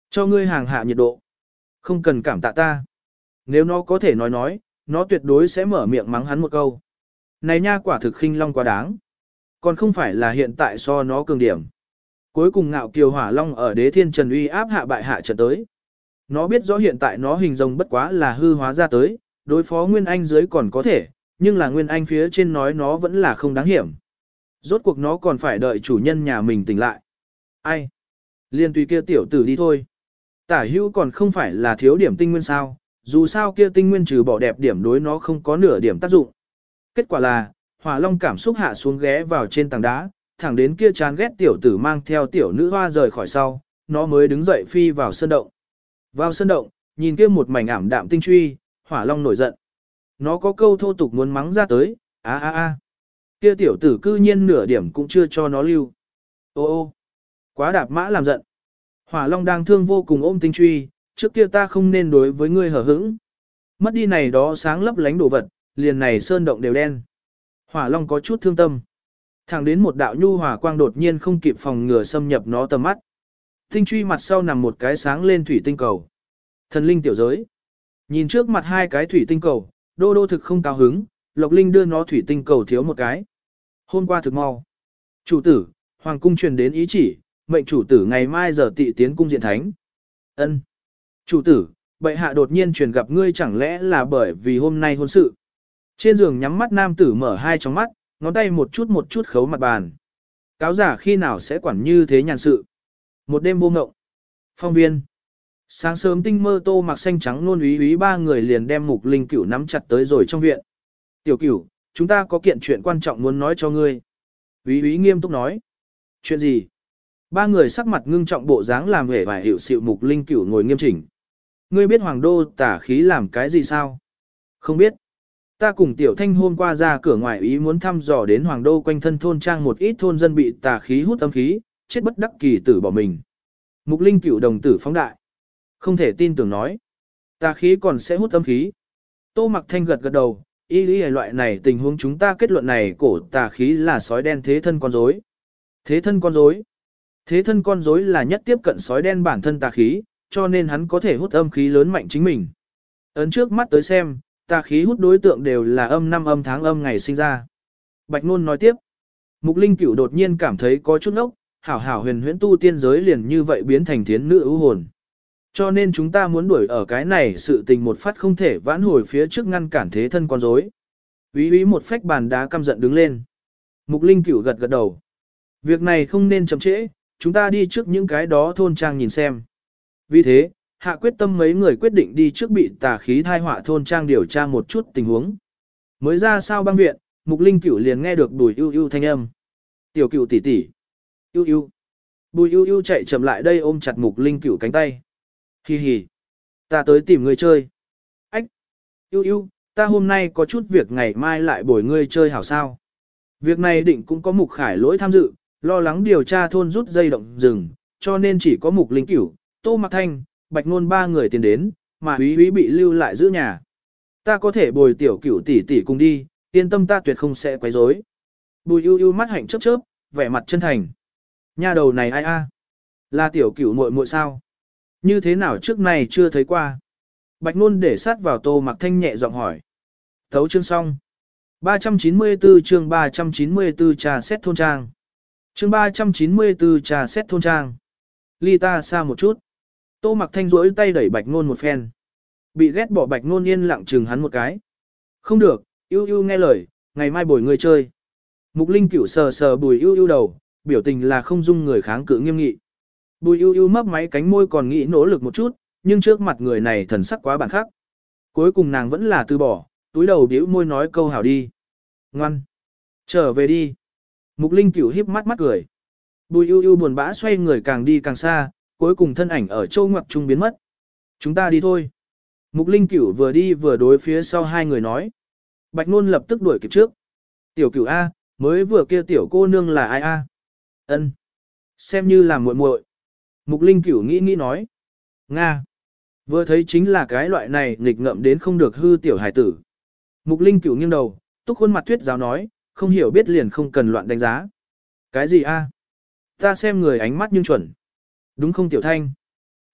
Cho ngươi hàng hạ nhiệt độ. Không cần cảm tạ ta. Nếu nó có thể nói nói, nó tuyệt đối sẽ mở miệng mắng hắn một câu. Này nha quả thực khinh long quá đáng. Còn không phải là hiện tại so nó cường điểm. Cuối cùng ngạo kiều hỏa long ở đế thiên trần uy áp hạ bại hạ trận tới. Nó biết rõ hiện tại nó hình rồng bất quá là hư hóa ra tới, đối phó Nguyên Anh dưới còn có thể, nhưng là Nguyên Anh phía trên nói nó vẫn là không đáng hiểm. Rốt cuộc nó còn phải đợi chủ nhân nhà mình tỉnh lại. Ai? Liên tùy kia tiểu tử đi thôi. Tả hữu còn không phải là thiếu điểm tinh nguyên sao, dù sao kia tinh nguyên trừ bỏ đẹp điểm đối nó không có nửa điểm tác dụng. Kết quả là, hỏa long cảm xúc hạ xuống ghé vào trên tảng đá, thẳng đến kia chán ghét tiểu tử mang theo tiểu nữ hoa rời khỏi sau, nó mới đứng dậy phi vào sơn động. Vào sơn động, nhìn kia một mảnh ảm đạm tinh truy, hỏa long nổi giận. Nó có câu thô tục muốn mắng ra tới, a a a. Kia tiểu tử cư nhiên nửa điểm cũng chưa cho nó lưu. Ô ô, quá đạp mã làm giận. Hỏa long đang thương vô cùng ôm tinh truy, trước kia ta không nên đối với ngươi hở hững. Mất đi này đó sáng lấp lánh đồ vật, liền này sơn động đều đen. Hỏa long có chút thương tâm. Thẳng đến một đạo nhu hỏa quang đột nhiên không kịp phòng ngừa xâm nhập nó tầm mắt. Tinh truy mặt sau nằm một cái sáng lên thủy tinh cầu. Thần linh tiểu giới. Nhìn trước mặt hai cái thủy tinh cầu, đô đô thực không cao hứng, Lộc Linh đưa nó thủy tinh cầu thiếu một cái. Hôm qua thực mau. Chủ tử, hoàng cung truyền đến ý chỉ, mệnh chủ tử ngày mai giờ tị tiến cung diện thánh. Ân. Chủ tử, bệ hạ đột nhiên truyền gặp ngươi chẳng lẽ là bởi vì hôm nay hôn sự. Trên giường nhắm mắt nam tử mở hai tròng mắt, ngón tay một chút một chút khấu mặt bàn. Cáo giả khi nào sẽ quản như thế nhàn sự. Một đêm vô ngộng. Phong viên. Sáng sớm tinh mơ tô mặc xanh trắng nôn úy úy ba người liền đem mục linh cửu nắm chặt tới rồi trong viện. Tiểu cửu, chúng ta có kiện chuyện quan trọng muốn nói cho ngươi. Úy úy nghiêm túc nói. Chuyện gì? Ba người sắc mặt ngưng trọng bộ dáng làm hề vài hiệu xịu mục linh cửu ngồi nghiêm chỉnh. Ngươi biết hoàng đô tả khí làm cái gì sao? Không biết. Ta cùng tiểu thanh hôm qua ra cửa ngoài ý muốn thăm dò đến hoàng đô quanh thân thôn trang một ít thôn dân bị tà khí hút âm khí, chết bất đắc kỳ tử bỏ mình. Mục linh cửu đồng tử phóng đại. Không thể tin tưởng nói. Tà khí còn sẽ hút âm khí. Tô mặc thanh gật gật đầu, ý lý loại này tình huống chúng ta kết luận này cổ tà khí là sói đen thế thân con rối. Thế thân con rối. Thế thân con rối là nhất tiếp cận sói đen bản thân tà khí, cho nên hắn có thể hút âm khí lớn mạnh chính mình. Ấn trước mắt tới xem, tà khí hút đối tượng đều là âm năm âm tháng âm ngày sinh ra. Bạch Nôn nói tiếp. Mục Linh Cửu đột nhiên cảm thấy có chút ốc, hảo hảo huyền huyễn tu tiên giới liền như vậy biến thành thiến nữ ưu hồn. Cho nên chúng ta muốn đuổi ở cái này sự tình một phát không thể vãn hồi phía trước ngăn cản thế thân con rối. Úy úy một phách bàn đá căm giận đứng lên. Mục Linh Cửu gật gật đầu. Việc này không nên chậm trễ, chúng ta đi trước những cái đó thôn trang nhìn xem. Vì thế, hạ quyết tâm mấy người quyết định đi trước bị tà khí thai họa thôn trang điều tra một chút tình huống. Mới ra sao băng viện, Mục Linh Cửu liền nghe được Bùi Ưu Ưu thanh âm. Tiểu Cửu tỷ tỷ. Ưu Ưu. Bùi Ưu Ưu chạy chậm lại đây ôm chặt Mục Linh Cửu cánh tay. Hi hi. Ta tới tìm ngươi chơi. Ách. Ưu Ưu, ta hôm nay có chút việc ngày mai lại bồi ngươi chơi hảo sao. Việc này định cũng có Mục Khải lỗi tham dự, lo lắng điều tra thôn rút dây động rừng, cho nên chỉ có Mục Linh Cửu, Tô Mặc Thanh, Bạch Nôn ba người tiến đến, mà Úy Úy bị lưu lại giữ nhà. Ta có thể bồi tiểu Cửu tỷ tỷ cùng đi, yên tâm ta tuyệt không sẽ quấy rối. Bùi Ưu Ưu mắt hạnh chớp chớp, vẻ mặt chân thành. Nha đầu này ai a? Là tiểu Cửu muội muội sao? Như thế nào trước này chưa thấy qua? Bạch Nôn để sát vào Tô Mặc Thanh nhẹ giọng hỏi. Thấu chương xong. ba trăm chín mươi tư chương ba trăm chín mươi tư trà xét thôn trang. Chương ba trăm chín mươi tư trà xét thôn trang. Ly ta xa một chút. Tô Mặc Thanh duỗi tay đẩy Bạch Nôn một phen. Bị ghét bỏ Bạch Nôn yên lặng chừng hắn một cái. Không được, Ưu Ưu nghe lời, ngày mai bồi ngươi chơi. Mục Linh Cửu sờ sờ Bùi Ưu Ưu đầu, biểu tình là không dung người kháng cự nghiêm nghị. Bùi Ưu Ưu mấp máy cánh môi còn nghĩ nỗ lực một chút, nhưng trước mặt người này thần sắc quá bản khắc. Cuối cùng nàng vẫn là từ bỏ, túi đầu bĩu môi nói câu hảo đi. Ngoan, trở về đi. Mục Linh Cửu híp mắt mắt cười. Bùi Ưu Ưu buồn bã xoay người càng đi càng xa, cuối cùng thân ảnh ở châu ngoặc trung biến mất. Chúng ta đi thôi. Mục Linh Cửu vừa đi vừa đối phía sau hai người nói. Bạch Nôn lập tức đuổi kịp trước. Tiểu Cửu A, mới vừa kia tiểu cô nương là ai A? Ân, xem như là muội muội. Mục Linh Cửu nghĩ nghĩ nói. Nga. Vừa thấy chính là cái loại này nghịch ngợm đến không được hư tiểu hải tử. Mục Linh Cửu nghiêng đầu, túc khuôn mặt thuyết giáo nói, không hiểu biết liền không cần loạn đánh giá. Cái gì A? Ta xem người ánh mắt nhưng chuẩn. Đúng không Tiểu Thanh?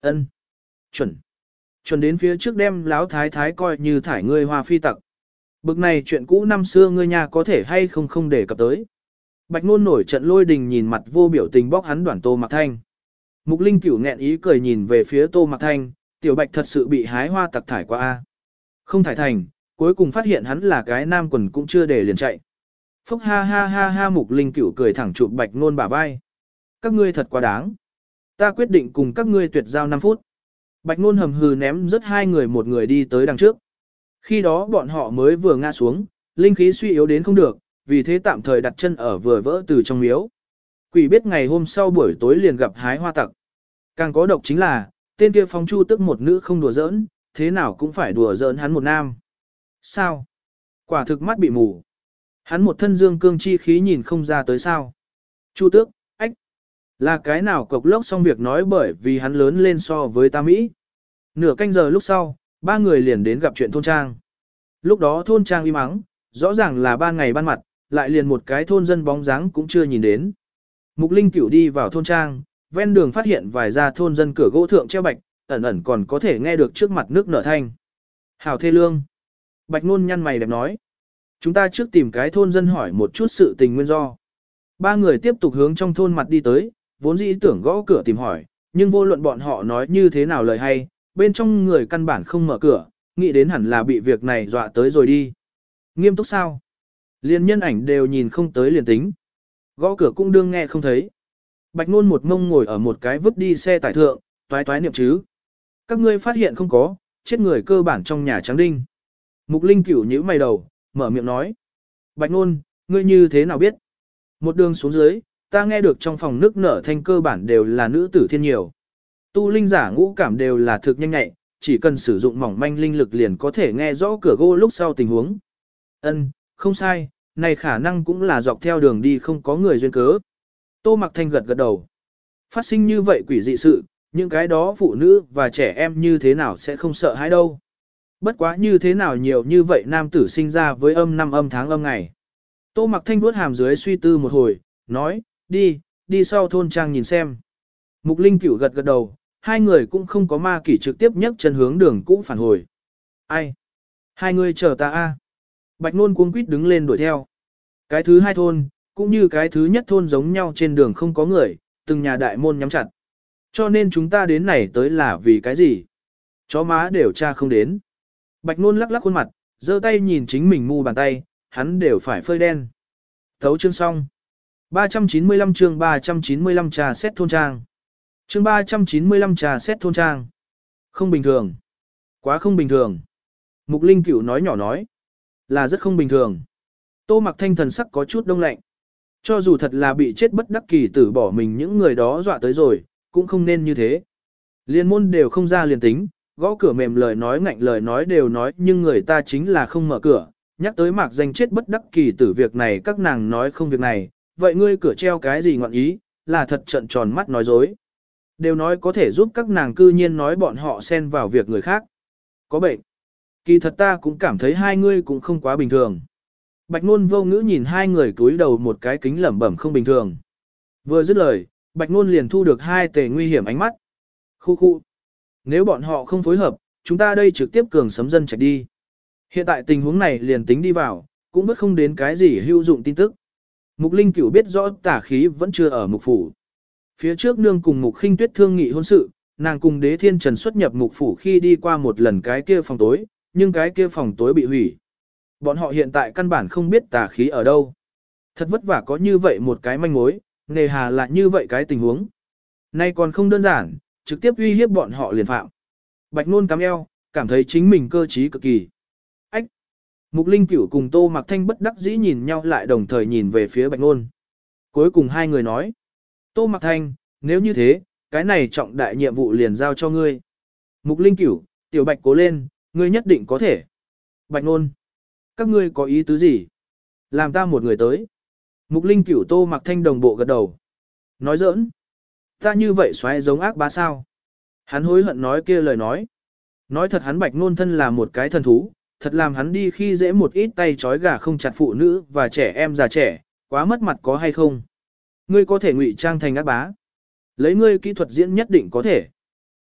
Ân, chuẩn. Chuẩn đến phía trước đem láo thái thái coi như thải ngươi hoa phi tặc. Bực này chuyện cũ năm xưa ngươi nhà có thể hay không không để cập tới. Bạch Nôn nổi trận lôi đình nhìn mặt vô biểu tình bóc hắn đoạn Tô Mạc Thanh. Mục Linh Cửu nghẹn ý cười nhìn về phía Tô Mạc Thanh, tiểu Bạch thật sự bị hái hoa tặc thải qua a. Không thải thành, cuối cùng phát hiện hắn là cái nam quần cũng chưa để liền chạy. Phúc ha ha ha ha Mục Linh Cửu cười thẳng chụp Bạch Nôn bả vai. Các ngươi thật quá đáng. Ta quyết định cùng các ngươi tuyệt giao năm phút. Bạch Nôn hầm hừ ném rất hai người một người đi tới đằng trước. Khi đó bọn họ mới vừa ngã xuống, linh khí suy yếu đến không được, vì thế tạm thời đặt chân ở vừa vỡ từ trong miếu. Quỷ biết ngày hôm sau buổi tối liền gặp hái hoa tặc. Càng có độc chính là, tên kia phóng chu tức một nữ không đùa giỡn, thế nào cũng phải đùa giỡn hắn một nam. Sao? Quả thực mắt bị mù. Hắn một thân dương cương chi khí nhìn không ra tới sao. Chu tước, ách. Là cái nào cộc lốc xong việc nói bởi vì hắn lớn lên so với ta Mỹ. Nửa canh giờ lúc sau, ba người liền đến gặp chuyện thôn trang. Lúc đó thôn trang im ắng, rõ ràng là ban ngày ban mặt, lại liền một cái thôn dân bóng dáng cũng chưa nhìn đến. Mục Linh Cửu đi vào thôn trang, ven đường phát hiện vài gia thôn dân cửa gỗ thượng treo bạch, ẩn ẩn còn có thể nghe được trước mặt nước nở thanh. Hảo thê lương. Bạch Nôn nhăn mày đẹp nói. Chúng ta trước tìm cái thôn dân hỏi một chút sự tình nguyên do. Ba người tiếp tục hướng trong thôn mặt đi tới, vốn dĩ tưởng gõ cửa tìm hỏi, nhưng vô luận bọn họ nói như thế nào lời hay, bên trong người căn bản không mở cửa, nghĩ đến hẳn là bị việc này dọa tới rồi đi. Nghiêm túc sao? Liên nhân ảnh đều nhìn không tới liền tính. Gõ cửa cũng đương nghe không thấy. Bạch Nôn một ngông ngồi ở một cái vứt đi xe tải thượng, toái toái niệm chứ. Các ngươi phát hiện không có, chết người cơ bản trong nhà trắng đinh. Mục Linh Cửu nhíu mày đầu, mở miệng nói. Bạch Nôn, ngươi như thế nào biết? Một đường xuống dưới, ta nghe được trong phòng nước nở thanh cơ bản đều là nữ tử thiên nhiều. Tu linh giả ngũ cảm đều là thực nhanh nhạy, chỉ cần sử dụng mỏng manh linh lực liền có thể nghe rõ cửa gỗ lúc sau tình huống. Ân, không sai, này khả năng cũng là dọc theo đường đi không có người duyên cớ. Tô Mặc Thanh gật gật đầu. Phát sinh như vậy quỷ dị sự, những cái đó phụ nữ và trẻ em như thế nào sẽ không sợ hãi đâu. Bất quá như thế nào nhiều như vậy nam tử sinh ra với âm năm âm tháng âm ngày. Tô Mặc Thanh vuốt hàm dưới suy tư một hồi, nói, đi, đi sau thôn trang nhìn xem. Mục Linh Cửu gật gật đầu, hai người cũng không có ma kỷ trực tiếp nhấc chân hướng đường cũ phản hồi. Ai? Hai người chờ ta a. Bạch Nôn cuống quýt đứng lên đuổi theo. Cái thứ hai thôn, cũng như cái thứ nhất thôn giống nhau trên đường không có người, từng nhà đại môn nhắm chặt. Cho nên chúng ta đến này tới là vì cái gì? Chó má đều tra không đến. Bạch Nôn lắc lắc khuôn mặt, giơ tay nhìn chính mình mu bàn tay, hắn đều phải phơi đen. Thấu chương xong. ba trăm chín mươi lăm chương ba trăm chín mươi lăm trà xét thôn trang. Chương ba trăm chín mươi lăm trà xét thôn trang. Không bình thường. Quá không bình thường. Mục Linh Cửu nói nhỏ nói. Là rất không bình thường. Tô Mặc Thanh thần sắc có chút đông lạnh. Cho dù thật là bị chết bất đắc kỳ tử bỏ mình những người đó dọa tới rồi, cũng không nên như thế. Liên môn đều không ra liền tính, gõ cửa mềm lời nói ngạnh lời nói đều nói nhưng người ta chính là không mở cửa. Nhắc tới mạc danh chết bất đắc kỳ tử việc này các nàng nói không việc này, vậy ngươi cửa treo cái gì ngọn ý, là thật trận tròn mắt nói dối. Đều nói có thể giúp các nàng cư nhiên nói bọn họ xen vào việc người khác. Có bệnh. Kỳ thật ta cũng cảm thấy hai ngươi cũng không quá bình thường. Bạch Nôn vô ngữ nhìn hai người túi đầu một cái kính lẩm bẩm không bình thường. Vừa dứt lời, Bạch Nôn liền thu được hai tề nguy hiểm ánh mắt. Khu khu. Nếu bọn họ không phối hợp, chúng ta đây trực tiếp cường sấm dân chạy đi. Hiện tại tình huống này liền tính đi vào, cũng vất không đến cái gì hữu dụng tin tức. Mục Linh Cửu biết rõ tả khí vẫn chưa ở mục phủ. Phía trước nương cùng Mục Khinh Tuyết thương nghị hôn sự, nàng cùng Đế Thiên Trần xuất nhập mục phủ khi đi qua một lần cái kia phòng tối, nhưng cái kia phòng tối bị hủy. Bọn họ hiện tại căn bản không biết tà khí ở đâu. Thật vất vả có như vậy một cái manh mối, nề hà lại như vậy cái tình huống. Nay còn không đơn giản, trực tiếp uy hiếp bọn họ liền phạm. Bạch Nôn cắm eo, cảm thấy chính mình cơ trí cực kỳ. Ách! Mục Linh Cửu cùng Tô Mặc Thanh bất đắc dĩ nhìn nhau lại đồng thời nhìn về phía Bạch Nôn. Cuối cùng hai người nói. Tô Mặc Thanh, nếu như thế, cái này trọng đại nhiệm vụ liền giao cho ngươi. Mục Linh Cửu, Tiểu Bạch cố lên, ngươi nhất định có thể. Bạch Nôn. Các ngươi có ý tứ gì? Làm ta một người tới. Mục Linh Cửu Tô Mặc Thanh đồng bộ gật đầu. Nói giỡn. Ta như vậy xoáy giống ác bá sao? Hắn hối hận nói kia lời nói. Nói thật hắn Bạch Nôn thân là một cái thần thú, thật làm hắn đi khi dễ một ít tay trói gà không chặt phụ nữ và trẻ em già trẻ, quá mất mặt có hay không? Ngươi có thể ngụy trang thành ác bá. Lấy ngươi kỹ thuật diễn nhất định có thể.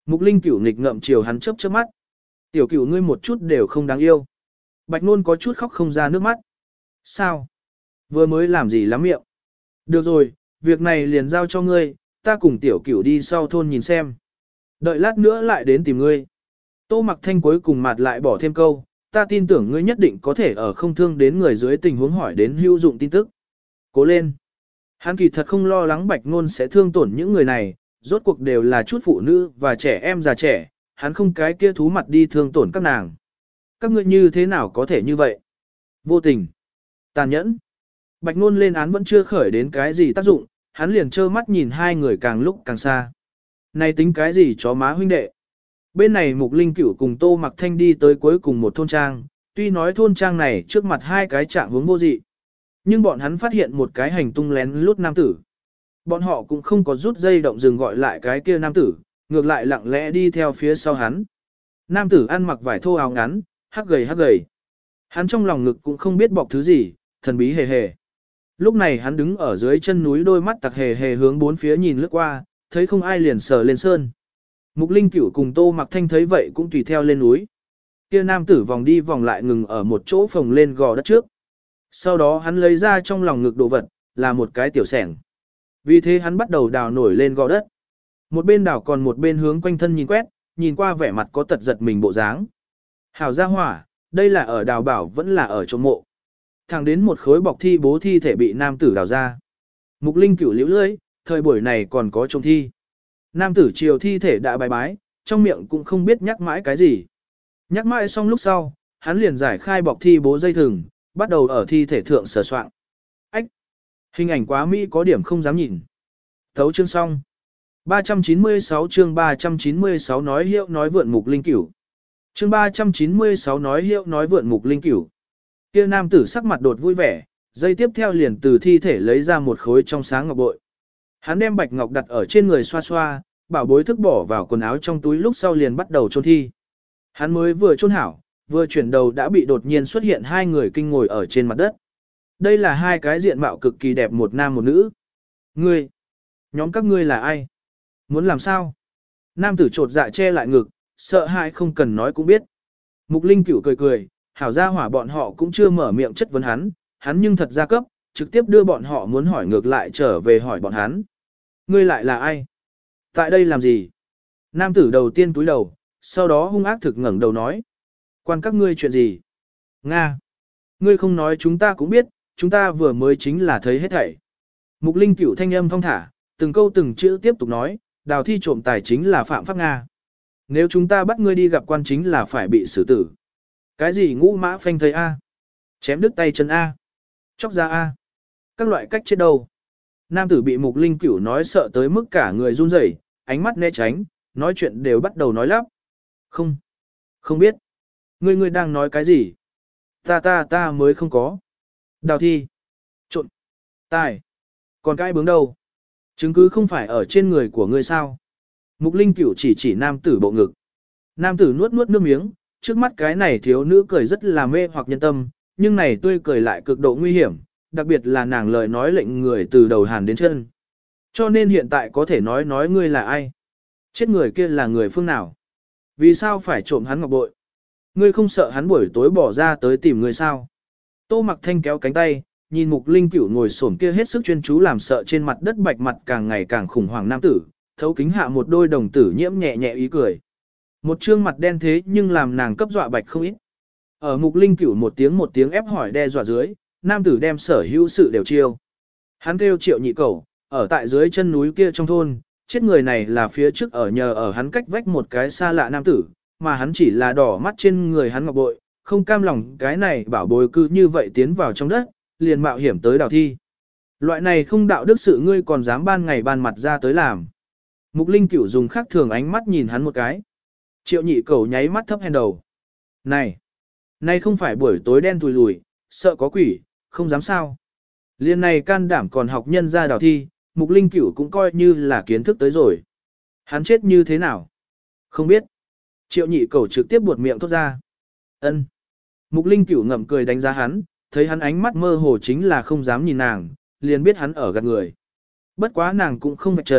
Mục Linh Cửu nghịch ngợm chiều hắn chớp chớp mắt. Tiểu Cửu ngươi một chút đều không đáng yêu. Bạch Nôn có chút khóc không ra nước mắt. Sao? Vừa mới làm gì lắm miệng? Được rồi, việc này liền giao cho ngươi, ta cùng Tiểu Cửu đi sau thôn nhìn xem. Đợi lát nữa lại đến tìm ngươi. Tô Mặc Thanh cuối cùng mặt lại bỏ thêm câu, ta tin tưởng ngươi nhất định có thể ở không thương đến người dưới tình huống hỏi đến hữu dụng tin tức. Cố lên. Hắn kỳ thật không lo lắng Bạch Nôn sẽ thương tổn những người này, rốt cuộc đều là chút phụ nữ và trẻ em già trẻ, hắn không cái kia thú mặt đi thương tổn các nàng. Các ngươi như thế nào có thể như vậy? Vô tình. Tàn nhẫn. Bạch Nôn lên án vẫn chưa khởi đến cái gì tác dụng, hắn liền trơ mắt nhìn hai người càng lúc càng xa. Này tính cái gì chó má huynh đệ? Bên này Mục Linh Cửu cùng Tô Mặc Thanh đi tới cuối cùng một thôn trang, tuy nói thôn trang này trước mặt hai cái trạng hướng vô dị, nhưng bọn hắn phát hiện một cái hành tung lén lút nam tử. Bọn họ cũng không có rút dây động dừng gọi lại cái kia nam tử, ngược lại lặng lẽ đi theo phía sau hắn. Nam tử ăn mặc vải thô áo ngắn, hắc gầy hắc gầy. Hắn trong lòng ngực cũng không biết bọc thứ gì, thần bí hề hề. Lúc này hắn đứng ở dưới chân núi đôi mắt tặc hề hề hướng bốn phía nhìn lướt qua, thấy không ai liền sờ lên sơn. Mục Linh Cửu cùng Tô Mặc Thanh thấy vậy cũng tùy theo lên núi. Kia nam tử vòng đi vòng lại ngừng ở một chỗ phồng lên gò đất trước. Sau đó hắn lấy ra trong lòng ngực đồ vật, là một cái tiểu sẻng. Vì thế hắn bắt đầu đào nổi lên gò đất. Một bên đào còn một bên hướng quanh thân nhìn quét, nhìn qua vẻ mặt có tật giật mình bộ dáng. Hảo gia hỏa, đây là ở đào bảo vẫn là ở chỗ mộ. Thẳng đến một khối bọc thi bố thi thể bị nam tử đào ra. Mục Linh Cửu liễu lưỡi, thời buổi này còn có trông thi. Nam tử chiều thi thể đã bài bái, trong miệng cũng không biết nhắc mãi cái gì. Nhắc mãi xong lúc sau, hắn liền giải khai bọc thi bố dây thừng, bắt đầu ở thi thể thượng sờ soạn. Ách! Hình ảnh quá mỹ có điểm không dám nhìn. Thấu chương xong. ba trăm chín mươi sáu chương ba trăm chín mươi sáu nói hiệu nói vượn Mục Linh Cửu. Chương ba trăm chín mươi sáu nói hiệu nói vượn Mục Linh Cửu. Kia nam tử sắc mặt đột vui vẻ, dây tiếp theo liền từ thi thể lấy ra một khối trong sáng ngọc bội. Hắn đem bạch ngọc đặt ở trên người xoa xoa, bảo bối thức bỏ vào quần áo trong túi lúc sau liền bắt đầu chôn thi. Hắn mới vừa chôn hảo, vừa chuyển đầu đã bị đột nhiên xuất hiện hai người kinh ngồi ở trên mặt đất. Đây là hai cái diện mạo cực kỳ đẹp một nam một nữ. Ngươi, nhóm các ngươi là ai? Muốn làm sao? Nam tử trột dạ che lại ngực, sợ hãi không cần nói cũng biết. Mục Linh Cửu cười cười, hảo gia hỏa bọn họ cũng chưa mở miệng chất vấn hắn, hắn nhưng thật ra cấp, trực tiếp đưa bọn họ muốn hỏi ngược lại trở về hỏi bọn hắn. Ngươi lại là ai? Tại đây làm gì? Nam tử đầu tiên túi đầu, sau đó hung ác thực ngẩng đầu nói. Quan các ngươi chuyện gì? Nga! Ngươi không nói chúng ta cũng biết, chúng ta vừa mới chính là thấy hết thảy. Mục Linh Cửu thanh âm thong thả, từng câu từng chữ tiếp tục nói, đào thi trộm tài chính là phạm pháp Nga. Nếu chúng ta bắt ngươi đi gặp quan chính là phải bị xử tử. Cái gì ngũ mã phanh thây A? Chém đứt tay chân A? Chóc ra A? Các loại cách chết đâu? Nam tử bị Mục Linh Cửu nói sợ tới mức cả người run rẩy, ánh mắt né tránh, nói chuyện đều bắt đầu nói lắp. Không, không biết. Ngươi ngươi đang nói cái gì? Ta ta ta mới không có. Đào thi. Trộn. Tài. Còn cái bướng đâu? Chứng cứ không phải ở trên người của ngươi sao? Mục Linh Cửu chỉ chỉ nam tử bộ ngực. Nam tử nuốt nuốt nước miếng, trước mắt cái này thiếu nữ cười rất là mê hoặc nhân tâm, nhưng này tươi cười lại cực độ nguy hiểm, đặc biệt là nàng lời nói lệnh người từ đầu hàn đến chân. Cho nên hiện tại có thể nói nói ngươi là ai? Chết người kia là người phương nào? Vì sao phải trộm hắn ngọc bội? Ngươi không sợ hắn buổi tối bỏ ra tới tìm ngươi sao? Tô Mặc Thanh kéo cánh tay, nhìn Mục Linh Cửu ngồi xổm kia hết sức chuyên chú làm sợ trên mặt đất bạch mặt càng ngày càng khủng hoảng nam tử, thấu kính hạ một đôi đồng tử nhiễm nhẹ nhẹ ý cười. Một trương mặt đen thế nhưng làm nàng cấp dọa bạch không ít. Ở Mục Linh Cửu một tiếng một tiếng ép hỏi đe dọa dưới, nam tử đem sở hữu sự đều chiêu. Hắn kêu Triệu Nhị Cẩu, ở tại dưới chân núi kia trong thôn, chết người này là phía trước ở nhờ ở hắn cách vách một cái xa lạ nam tử, mà hắn chỉ là đỏ mắt trên người hắn ngọc bội, không cam lòng cái này bảo bối cứ như vậy tiến vào trong đất, liền mạo hiểm tới đào thi. Loại này không đạo đức sự ngươi còn dám ban ngày ban mặt ra tới làm. Mục Linh Cửu dùng khác thường ánh mắt nhìn hắn một cái. Triệu Nhị Cẩu nháy mắt thấp hèn đầu. Này, này không phải buổi tối đen tùi lùi, sợ có quỷ, không dám sao. Liên này can đảm còn học nhân ra đào thi, Mục Linh Cửu cũng coi như là kiến thức tới rồi. Hắn chết như thế nào? Không biết. Triệu Nhị Cẩu trực tiếp buột miệng thốt ra. Ân. Mục Linh Cửu ngậm cười đánh giá hắn, thấy hắn ánh mắt mơ hồ chính là không dám nhìn nàng, liền biết hắn ở gạt người. Bất quá nàng cũng không vạch trần,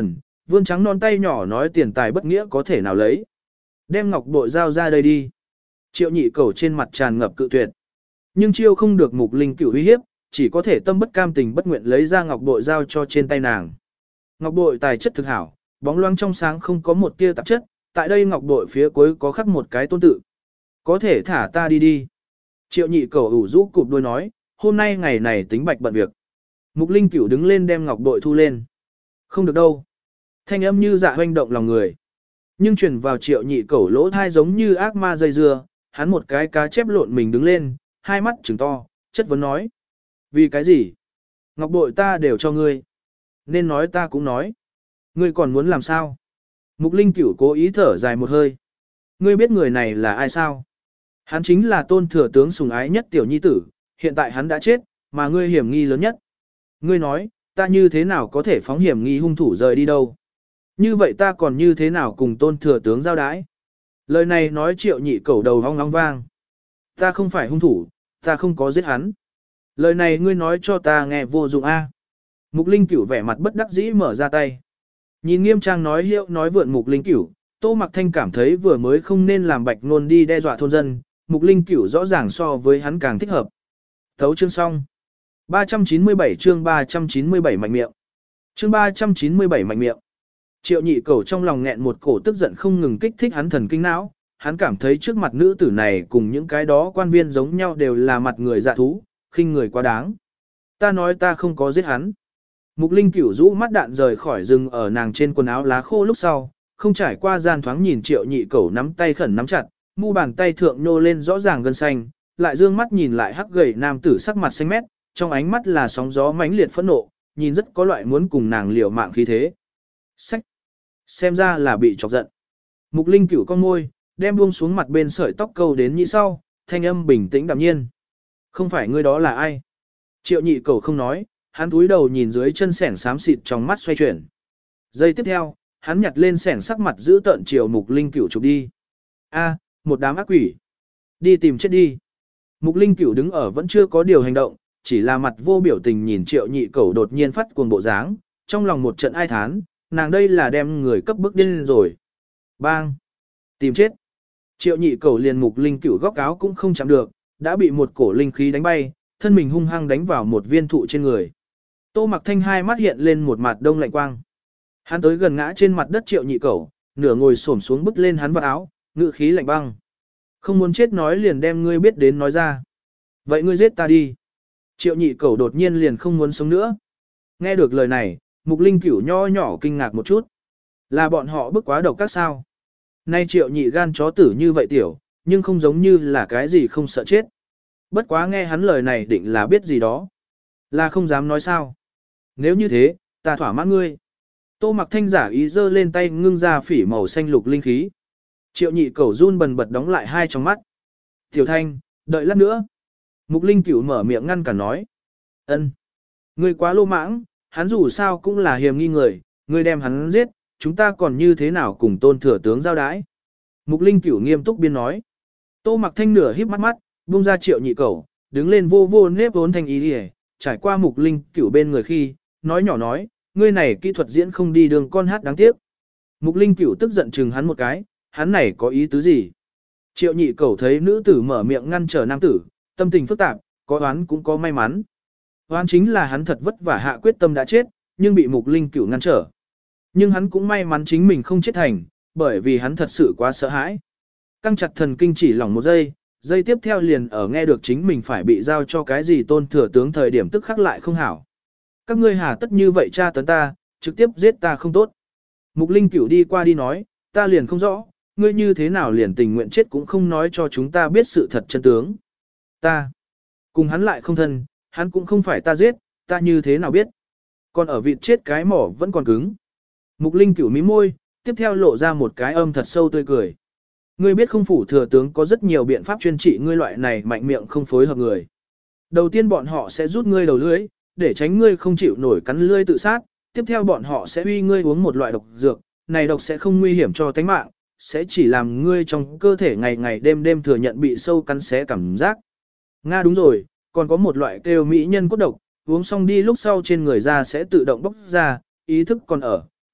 vươn trắng non tay nhỏ nói tiền tài bất nghĩa có thể nào lấy. Đem ngọc bội giao ra đây đi. Triệu nhị cầu trên mặt tràn ngập cự tuyệt. Nhưng chiêu không được Mục Linh Cửu uy hiếp, chỉ có thể tâm bất cam tình bất nguyện lấy ra ngọc bội giao cho trên tay nàng. Ngọc bội tài chất thực hảo, bóng loáng trong sáng không có một tia tạp chất, tại đây ngọc bội phía cuối có khắc một cái tôn tự. Có thể thả ta đi đi. Triệu nhị cầu ủ rũ cụp đôi nói, hôm nay ngày này tính bạch bận việc. Mục Linh Cửu đứng lên đem ngọc bội thu lên. Không được đâu. Thanh âm như dạ hoanh động lòng người. Nhưng truyền vào triệu nhị cầu lỗ thai giống như ác ma dây dưa, hắn một cái cá chép lộn mình đứng lên, hai mắt trừng to, chất vấn nói. Vì cái gì? Ngọc bội ta đều cho ngươi. Nên nói ta cũng nói. Ngươi còn muốn làm sao? Mục Linh Cửu cố ý thở dài một hơi. Ngươi biết người này là ai sao? Hắn chính là tôn thừa tướng sùng ái nhất tiểu nhi tử, hiện tại hắn đã chết, mà ngươi hiểm nghi lớn nhất. Ngươi nói, ta như thế nào có thể phóng hiểm nghi hung thủ rời đi đâu? Như vậy ta còn như thế nào cùng tôn thừa tướng giao đái? Lời này nói triệu nhị cẩu đầu hong long vang. Ta không phải hung thủ, ta không có giết hắn. Lời này ngươi nói cho ta nghe vô dụng a. Mục Linh Cửu vẻ mặt bất đắc dĩ mở ra tay. Nhìn nghiêm trang nói hiệu nói vượn Mục Linh Cửu, Tô Mặc Thanh cảm thấy vừa mới không nên làm bạch ngôn đi đe dọa thôn dân, Mục Linh Cửu rõ ràng so với hắn càng thích hợp. Thấu chương xong. ba trăm chín mươi bảy chương ba trăm chín mươi bảy mạnh miệng. Chương ba trăm chín mươi bảy mạnh miệng. Triệu nhị cầu trong lòng nghẹn một cổ tức giận không ngừng kích thích hắn thần kinh não, hắn cảm thấy trước mặt nữ tử này cùng những cái đó quan viên giống nhau đều là mặt người dạ thú, khinh người quá đáng. Ta nói ta không có giết hắn. Mục Linh Cửu rũ mắt đạn rời khỏi rừng ở nàng trên quần áo lá khô lúc sau, không trải qua gian thoáng nhìn triệu nhị cầu nắm tay khẩn nắm chặt, mu bàn tay thượng nhô lên rõ ràng gân xanh, lại dương mắt nhìn lại hắc gầy nam tử sắc mặt xanh mét, trong ánh mắt là sóng gió mãnh liệt phẫn nộ, nhìn rất có loại muốn cùng nàng liều mạng khí thế. Sách! Xem ra là bị chọc giận. Mục Linh Cửu con môi, đem buông xuống mặt bên sợi tóc câu đến nhĩ sau, thanh âm bình tĩnh đạm nhiên. Không phải ngươi đó là ai? Triệu nhị cầu không nói, hắn cúi đầu nhìn dưới chân sẻng xám xịt trong mắt xoay chuyển. Giây tiếp theo, hắn nhặt lên sẻng sắc mặt giữ tợn chiều Mục Linh Cửu chụp đi. A, một đám ác quỷ. Đi tìm chết đi. Mục Linh Cửu đứng ở vẫn chưa có điều hành động, chỉ là mặt vô biểu tình nhìn triệu nhị cầu đột nhiên phát cuồng bộ dáng, trong lòng một trận ai thán, nàng đây là đem người cấp bức điên rồi. Bang! Tìm chết! Triệu nhị cầu liền Mục Linh Cửu góc áo cũng không chạm được, đã bị một cổ linh khí đánh bay, thân mình hung hăng đánh vào một viên thụ trên người. Tô Mặc Thanh hai mắt hiện lên một mặt đông lạnh quang. Hắn tới gần ngã trên mặt đất triệu nhị cầu, nửa ngồi xổm xuống bức lên hắn vào áo, ngự khí lạnh băng. Không muốn chết nói liền đem ngươi biết đến nói ra. Vậy ngươi giết ta đi. Triệu nhị cầu đột nhiên liền không muốn sống nữa. Nghe được lời này, Mục Linh Cửu nho nhỏ kinh ngạc một chút. Là bọn họ bức quá độc các sao. Nay triệu nhị gan chó tử như vậy tiểu, nhưng không giống như là cái gì không sợ chết. Bất quá nghe hắn lời này định là biết gì đó. Là không dám nói sao. Nếu như thế, ta thỏa mãn ngươi. Tô Mặc Thanh giả ý giơ lên tay ngưng ra phỉ màu xanh lục linh khí. Triệu nhị cầu run bần bật đóng lại hai trong mắt. Tiểu Thanh, đợi lát nữa. Mục Linh Cửu mở miệng ngăn cả nói. Ân, ngươi quá lô mãng, hắn dù sao cũng là hiềm nghi người, ngươi đem hắn giết, chúng ta còn như thế nào cùng tôn thừa tướng giao đái. Mục Linh Cửu nghiêm túc biên nói. Tô Mặc Thanh nửa híp mắt mắt, buông ra triệu nhị cầu, đứng lên vô vô nếp vốn thanh ý đi, trải qua Mục Linh Cửu bên người khi, nói nhỏ nói, ngươi này kỹ thuật diễn không đi đường con hát đáng tiếc. Mục Linh Cửu tức giận chừng hắn một cái, hắn này có ý tứ gì? Triệu nhị cầu thấy nữ tử mở miệng ngăn trở nam tử, tâm tình phức tạp, có oán cũng có may mắn. Oán chính là hắn thật vất vả hạ quyết tâm đã chết, nhưng bị Mục Linh Cửu ngăn trở. Nhưng hắn cũng may mắn chính mình không chết thành, bởi vì hắn thật sự quá sợ hãi. Căng chặt thần kinh chỉ lỏng một giây, giây tiếp theo liền ở nghe được chính mình phải bị giao cho cái gì tôn thừa tướng thời điểm tức khắc lại không hảo. Các ngươi hà tất như vậy tra tấn ta, trực tiếp giết ta không tốt. Mục Linh Cửu đi qua đi nói, ta liền không rõ, ngươi như thế nào liền tình nguyện chết cũng không nói cho chúng ta biết sự thật chân tướng. Ta, cùng hắn lại không thân, hắn cũng không phải ta giết, ta như thế nào biết. Còn ở vịt chết cái mỏ vẫn còn cứng. Mục Linh Cửu mí môi, tiếp theo lộ ra một cái âm thật sâu tươi cười. Ngươi biết không phủ thừa tướng có rất nhiều biện pháp chuyên trị ngươi loại này mạnh miệng không phối hợp người. Đầu tiên bọn họ sẽ rút ngươi đầu lưỡi, để tránh ngươi không chịu nổi cắn lưỡi tự sát, tiếp theo bọn họ sẽ uy ngươi uống một loại độc dược, này độc sẽ không nguy hiểm cho tánh mạng, sẽ chỉ làm ngươi trong cơ thể ngày ngày đêm đêm thừa nhận bị sâu cắn xé cảm giác. Nga đúng rồi, còn có một loại kêu mỹ nhân cốt độc, uống xong đi lúc sau trên người da sẽ tự động bốc ra, ý thức còn ở,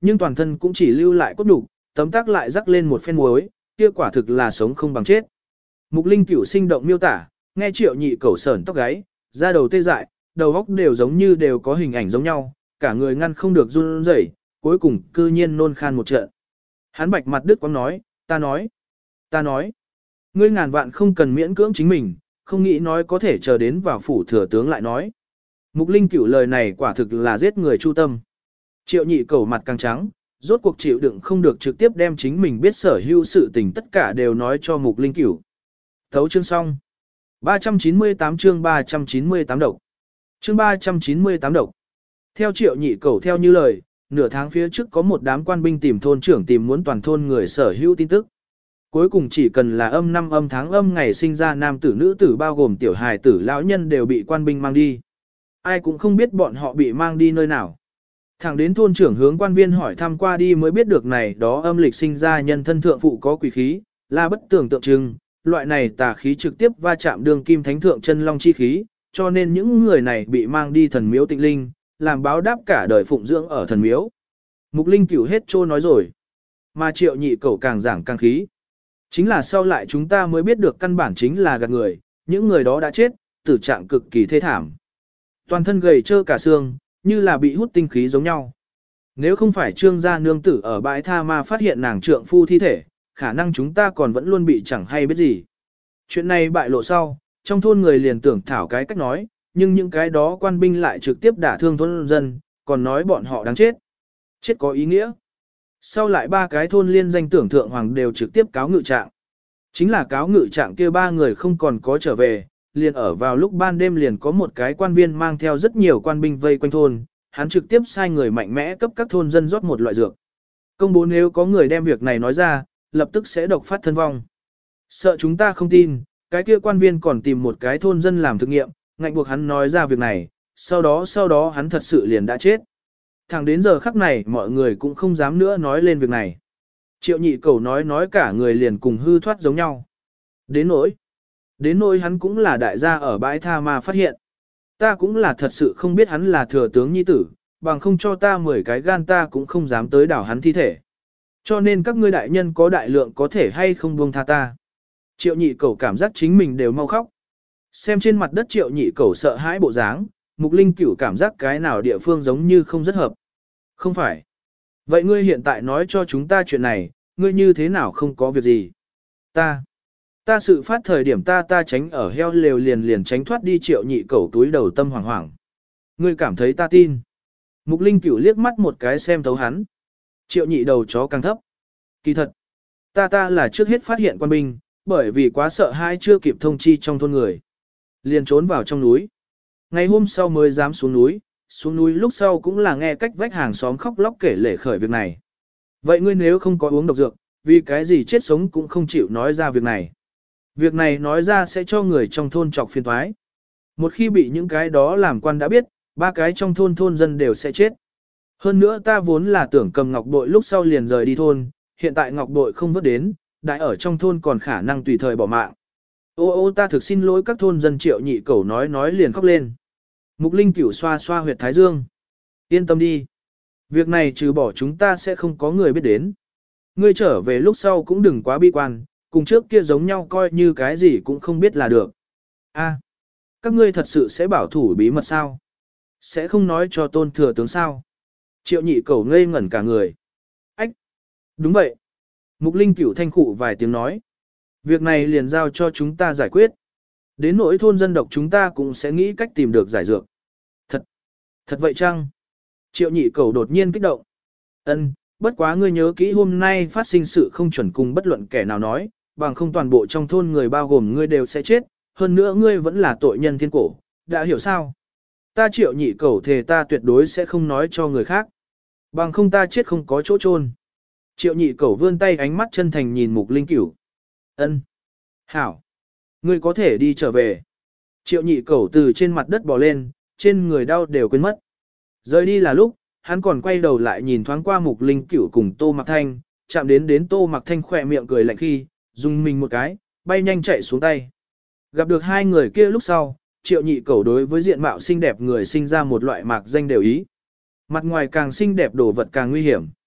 nhưng toàn thân cũng chỉ lưu lại cốt đục, tấm tắc lại rắc lên một phen muối, kia quả thực là sống không bằng chết. Mục Linh Cửu sinh động miêu tả, nghe Triệu Nhị Cẩu sởn tóc gáy, da đầu tê dại, đầu óc đều giống như đều có hình ảnh giống nhau, cả người ngăn không được run rẩy, cuối cùng cư nhiên nôn khan một trận. Hắn bạch mặt đứt quãng nói, ta nói, ta nói, ngươi ngàn vạn không cần miễn cưỡng chính mình, không nghĩ nói có thể chờ đến vào phủ thừa tướng lại nói. Mục Linh Cửu lời này quả thực là giết người chu tâm. Triệu Nhị Cẩu mặt càng trắng, rốt cuộc chịu đựng không được trực tiếp đem chính mình biết sở hữu sự tình tất cả đều nói cho Mục Linh Cửu. Thấu chương xong. ba trăm chín mươi tám chương ba trăm chín mươi tám độc. Chương ba trăm chín mươi tám độc. Theo Triệu Nhị Cẩu theo như lời, nửa tháng phía trước có một đám quan binh tìm thôn trưởng tìm muốn toàn thôn người sở hữu tin tức. Cuối cùng chỉ cần là âm năm âm tháng âm ngày sinh ra nam tử nữ tử bao gồm tiểu hài tử lão nhân đều bị quan binh mang đi. Ai cũng không biết bọn họ bị mang đi nơi nào. Thẳng đến thôn trưởng hướng quan viên hỏi thăm qua đi mới biết được này đó âm lịch sinh ra nhân thân thượng phụ có quỷ khí, là bất tường tượng trưng, loại này tà khí trực tiếp va chạm đường kim thánh thượng chân long chi khí, cho nên những người này bị mang đi thần miếu tịnh linh, làm báo đáp cả đời phụng dưỡng ở thần miếu. Mục Linh Cửu hết trô nói rồi, mà Triệu Nhị Cẩu càng giảng càng khí. Chính là sau lại chúng ta mới biết được căn bản chính là gạt người, những người đó đã chết, tử trạng cực kỳ thê thảm. Toàn thân gầy trơ cả xương, như là bị hút tinh khí giống nhau. Nếu không phải trương gia nương tử ở bãi tha ma phát hiện nàng trượng phu thi thể, khả năng chúng ta còn vẫn luôn bị chẳng hay biết gì. Chuyện này bại lộ sau, trong thôn người liền tưởng thảo cái cách nói, nhưng những cái đó quan binh lại trực tiếp đả thương thôn dân, còn nói bọn họ đáng chết. Chết có ý nghĩa. Sau lại ba cái thôn liên danh tưởng thượng hoàng đều trực tiếp cáo ngự trạng. Chính là cáo ngự trạng kia ba người không còn có trở về, liền ở vào lúc ban đêm liền có một cái quan viên mang theo rất nhiều quan binh vây quanh thôn, hắn trực tiếp sai người mạnh mẽ cấp các thôn dân rót một loại dược. Công bố nếu có người đem việc này nói ra, lập tức sẽ độc phát thân vong. Sợ chúng ta không tin, cái kia quan viên còn tìm một cái thôn dân làm thực nghiệm, ngạnh buộc hắn nói ra việc này, sau đó sau đó hắn thật sự liền đã chết. Thẳng đến giờ khắc này mọi người cũng không dám nữa nói lên việc này. Triệu Nhị Cẩu nói nói cả người liền cùng hư thoát giống nhau. Đến nỗi, đến nỗi hắn cũng là đại gia ở bãi tha ma phát hiện. Ta cũng là thật sự không biết hắn là thừa tướng nhi tử, bằng không cho ta mười cái gan ta cũng không dám tới đảo hắn thi thể. Cho nên các ngươi đại nhân có đại lượng có thể hay không buông tha ta. Triệu Nhị Cẩu cảm giác chính mình đều mau khóc. Xem trên mặt đất Triệu Nhị Cẩu sợ hãi bộ dáng, Mục Linh Cửu cảm giác cái nào địa phương giống như không rất hợp. Không phải. Vậy ngươi hiện tại nói cho chúng ta chuyện này, ngươi như thế nào không có việc gì? Ta. Ta sự phát thời điểm ta ta tránh ở heo lều liền liền tránh thoát đi Triệu Nhị Cẩu túi đầu tâm hoảng hoảng. Ngươi cảm thấy ta tin. Mục Linh Cửu liếc mắt một cái xem thấu hắn. Triệu Nhị đầu chó càng thấp. Kỳ thật. Ta ta là trước hết phát hiện quan binh, bởi vì quá sợ hãi chưa kịp thông chi trong thôn người. Liền trốn vào trong núi. Ngày hôm sau mới dám xuống núi, xuống núi lúc sau cũng là nghe cách vách hàng xóm khóc lóc kể lể khởi việc này. Vậy ngươi nếu không có uống độc dược, vì cái gì chết sống cũng không chịu nói ra việc này. Việc này nói ra sẽ cho người trong thôn trọc phiền toái. Một khi bị những cái đó làm quan đã biết, ba cái trong thôn thôn dân đều sẽ chết. Hơn nữa ta vốn là tưởng cầm ngọc bội lúc sau liền rời đi thôn, hiện tại ngọc bội không vớt đến, đại ở trong thôn còn khả năng tùy thời bỏ mạng. Ô ô ta thực xin lỗi các thôn dân. Triệu Nhị Cẩu nói nói liền khóc lên. Mục Linh Cửu xoa xoa huyệt thái dương. Yên tâm đi. Việc này trừ bỏ chúng ta sẽ không có người biết đến. Ngươi trở về lúc sau cũng đừng quá bi quan, cùng trước kia giống nhau coi như cái gì cũng không biết là được. A, các ngươi thật sự sẽ bảo thủ bí mật sao? Sẽ không nói cho tôn thừa tướng sao? Triệu Nhị Cẩu ngây ngẩn cả người. Ách! Đúng vậy. Mục Linh Cửu thanh khụ vài tiếng nói. Việc này liền giao cho chúng ta giải quyết. Đến nỗi thôn dân độc chúng ta cũng sẽ nghĩ cách tìm được giải dược. Thật! Thật vậy chăng? Triệu Nhị Cẩu đột nhiên kích động. Ân, bất quá ngươi nhớ kỹ hôm nay phát sinh sự không chuẩn cùng bất luận kẻ nào nói, bằng không toàn bộ trong thôn người bao gồm ngươi đều sẽ chết, hơn nữa ngươi vẫn là tội nhân thiên cổ, đã hiểu sao? Ta Triệu Nhị Cẩu thề ta tuyệt đối sẽ không nói cho người khác. Bằng không ta chết không có chỗ chôn. Triệu Nhị Cẩu vươn tay ánh mắt chân thành nhìn Mục Linh Cửu. Ân, hảo, ngươi có thể đi trở về. Triệu Nhị Cẩu từ trên mặt đất bò lên, trên người đau đều quên mất. Rời đi là lúc, hắn còn quay đầu lại nhìn thoáng qua Mục Linh Cửu cùng Tô Mặc Thanh, chạm đến đến Tô Mặc Thanh khỏe miệng cười lạnh khi, dùng mình một cái, bay nhanh chạy xuống tay. Gặp được hai người kia lúc sau, Triệu Nhị Cẩu đối với diện mạo xinh đẹp người sinh ra một loại mạc danh đều ý. Mặt ngoài càng xinh đẹp đồ vật càng nguy hiểm.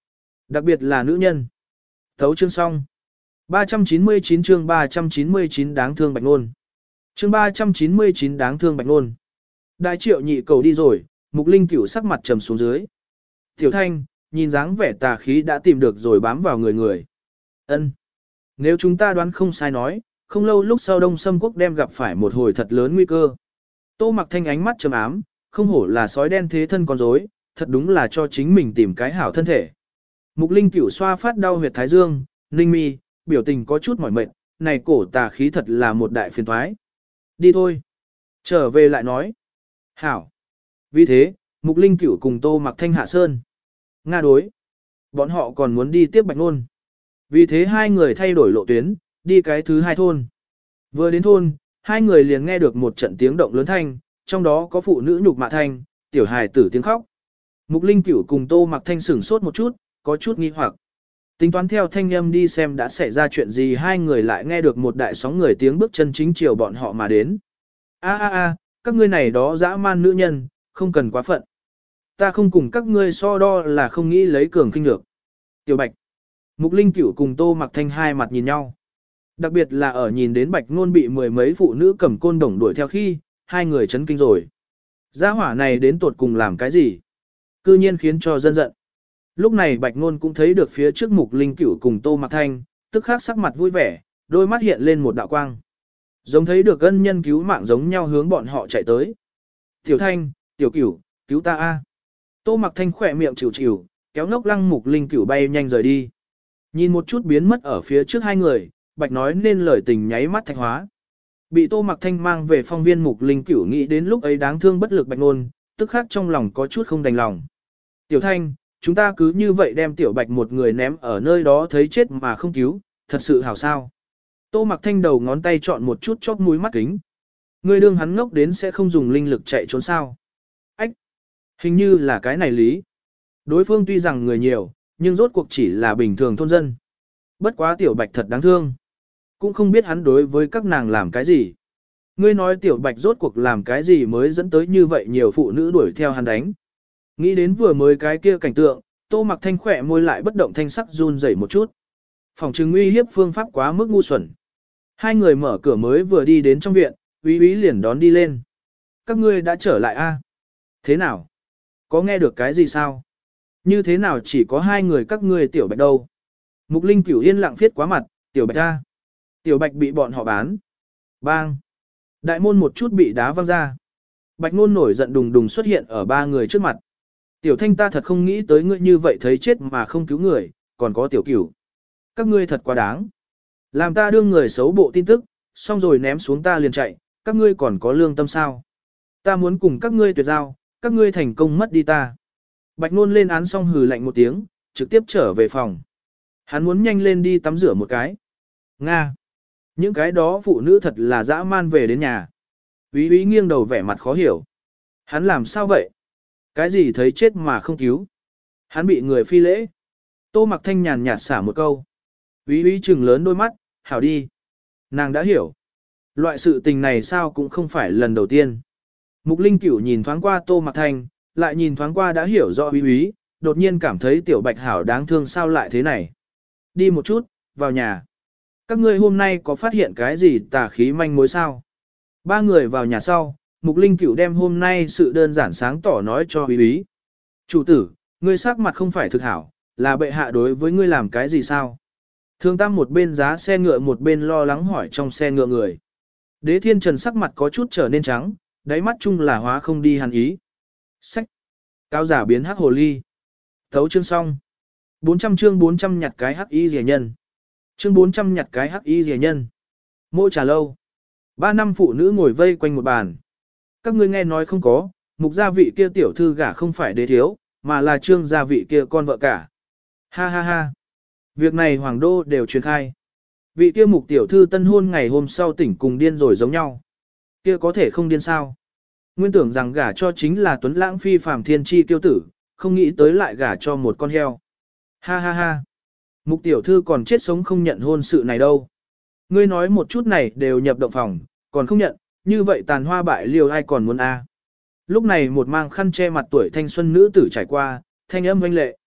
Đặc biệt là nữ nhân. Thấu chương xong. ba trăm chín mươi chín chương ba trăm chín mươi chín đáng thương Bạch Nôn. Chương ba trăm chín mươi chín đáng thương Bạch Nôn. Đại triệu nhị cầu đi rồi, Mục Linh Cửu sắc mặt trầm xuống dưới. Tiểu Thanh, nhìn dáng vẻ tà khí đã tìm được rồi bám vào người người. Ân. Nếu chúng ta đoán không sai nói, không lâu lúc sau Đông Sâm Quốc đem gặp phải một hồi thật lớn nguy cơ. Tô Mặc Thanh ánh mắt trầm ám, không hổ là sói đen thế thân con rối, thật đúng là cho chính mình tìm cái hảo thân thể. Mục Linh Cửu xoa phát đau huyệt thái dương, ninh mi, biểu tình có chút mỏi mệt, này cổ tà khí thật là một đại phiền toái. Đi thôi. Trở về lại nói. Hảo. Vì thế, Mục Linh Cửu cùng Tô Mặc Thanh hạ sơn. Nga đối. Bọn họ còn muốn đi tiếp Bạch Nôn. Vì thế hai người thay đổi lộ tuyến, đi cái thứ hai thôn. Vừa đến thôn, hai người liền nghe được một trận tiếng động lớn thanh, trong đó có phụ nữ nhục mạ thanh, tiểu hài tử tiếng khóc. Mục Linh Cửu cùng Tô Mặc Thanh sửng sốt một chút, có chút nghi hoặc. Tính toán theo thanh âm đi xem đã xảy ra chuyện gì, hai người lại nghe được một đại sóng người tiếng bước chân chính chiều bọn họ mà đến. A a a, các ngươi này đó dã man nữ nhân, không cần quá phận. Ta không cùng các ngươi so đo là không nghĩ lấy cường khinh lược. Tiểu Bạch. Mục Linh Cửu cùng Tô Mặc Thanh hai mặt nhìn nhau. Đặc biệt là ở nhìn đến Bạch Nôn bị mười mấy phụ nữ cầm côn đồng đuổi theo khi, hai người chấn kinh rồi. Gia hỏa này đến tột cùng làm cái gì? Cư nhiên khiến cho dân giận. Lúc này Bạch Nôn cũng thấy được phía trước Mục Linh Cửu cùng Tô Mặc Thanh, tức khắc sắc mặt vui vẻ, đôi mắt hiện lên một đạo quang. Giống thấy được ân nhân cứu mạng giống nhau hướng bọn họ chạy tới. Tiểu Thanh, Tiểu Cửu, cứu ta a! Tô Mặc Thanh khỏe miệng chịu chịu, kéo ngốc lăng Mục Linh Cửu bay nhanh rời đi. Nhìn một chút biến mất ở phía trước hai người, Bạch nói nên lời tình nháy mắt thạch hóa. Bị Tô Mặc Thanh mang về phong viên Mục Linh Cửu nghĩ đến lúc ấy đáng thương bất lực Bạch Nôn, tức khắc trong lòng có chút không đành lòng. Tiểu Thanh, chúng ta cứ như vậy đem Tiểu Bạch một người ném ở nơi đó thấy chết mà không cứu, thật sự hảo sao. Tô Mặc Thanh đầu ngón tay chọn một chút chóp mũi mắt kính. Người đương hắn ngốc đến sẽ không dùng linh lực chạy trốn sao. Ách! Hình như là cái này lý. Đối phương tuy rằng người nhiều, nhưng rốt cuộc chỉ là bình thường thôn dân. Bất quá Tiểu Bạch thật đáng thương. Cũng không biết hắn đối với các nàng làm cái gì. Ngươi nói Tiểu Bạch rốt cuộc làm cái gì mới dẫn tới như vậy nhiều phụ nữ đuổi theo hắn đánh. Nghĩ đến vừa mới cái kia cảnh tượng, Tô Mặc Thanh khỏe môi lại bất động thanh sắc run rẩy một chút. Phòng trừng uy hiếp phương pháp quá mức ngu xuẩn. Hai người mở cửa mới vừa đi đến trong viện, Úy Úy liền đón đi lên. Các ngươi đã trở lại a? Thế nào? Có nghe được cái gì sao? Như thế nào chỉ có hai người các ngươi Tiểu Bạch đâu? Mục Linh Cửu yên lặng viết quá mặt, Tiểu Bạch a. Tiểu Bạch bị bọn họ bán. Bang. Đại môn một chút bị đá văng ra. Bạch Nôn nổi giận đùng đùng xuất hiện ở ba người trước mặt. Tiểu Thanh ta thật không nghĩ tới ngươi như vậy thấy chết mà không cứu người, còn có Tiểu Cửu. Các ngươi thật quá đáng. Làm ta đương người xấu bộ tin tức, xong rồi ném xuống ta liền chạy, các ngươi còn có lương tâm sao? Ta muốn cùng các ngươi tuyệt giao, các ngươi thành công mất đi ta. Bạch Nôn lên án xong hừ lạnh một tiếng, trực tiếp trở về phòng. Hắn muốn nhanh lên đi tắm rửa một cái. Nga. Những cái đó phụ nữ thật là dã man về đến nhà. Úy Úy nghiêng đầu vẻ mặt khó hiểu. Hắn làm sao vậy? Cái gì thấy chết mà không cứu? Hắn bị người phi lễ. Tô Mặc Thanh nhàn nhạt xả một câu. Úy Úy trừng lớn đôi mắt, hảo đi. Nàng đã hiểu. Loại sự tình này sao cũng không phải lần đầu tiên. Mục Linh Cửu nhìn thoáng qua Tô Mặc Thanh, lại nhìn thoáng qua đã hiểu rõ Úy Úy, đột nhiên cảm thấy Tiểu Bạch hảo đáng thương sao lại thế này. Đi một chút, vào nhà. Các ngươi hôm nay có phát hiện cái gì tà khí manh mối sao? Ba người vào nhà sau, Mục Linh Cửu đem hôm nay sự đơn giản sáng tỏ nói cho Úy Úy. Chủ tử, ngươi sắc mặt không phải thực hảo, là bệ hạ đối với ngươi làm cái gì sao? Thương Tam một bên giá xe ngựa một bên lo lắng hỏi trong xe ngựa người. Đế Thiên Trần sắc mặt có chút trở nên trắng, đáy mắt chung là hóa không đi hàn ý. Sách. Cao giả biến hắc hồ ly. Thấu chương xong. bốn trăm chương bốn trăm nhặt cái hắc y rẻ nhân. Chương bốn trăm nhặt cái hắc y rẻ nhân. Mộ trà lâu. Ba năm phụ nữ ngồi vây quanh một bàn. Các ngươi nghe nói không có, Mục gia vị kia tiểu thư gả không phải đế thiếu, mà là Trương gia vị kia con vợ cả. Ha ha ha. Việc này hoàng đô đều truyền khai. Vị kia Mục tiểu thư tân hôn ngày hôm sau tỉnh cùng điên rồi giống nhau. Kia có thể không điên sao? Nguyên tưởng rằng gả cho chính là tuấn lãng phi phàm thiên chi kiêu tử, không nghĩ tới lại gả cho một con heo. Ha ha ha. Mục tiểu thư còn chết sống không nhận hôn sự này đâu. Ngươi nói một chút này đều nhập động phòng, còn không nhận, như vậy tàn hoa bại liều ai còn muốn a? Lúc này một mang khăn che mặt tuổi thanh xuân nữ tử trải qua, thanh âm vang lệ.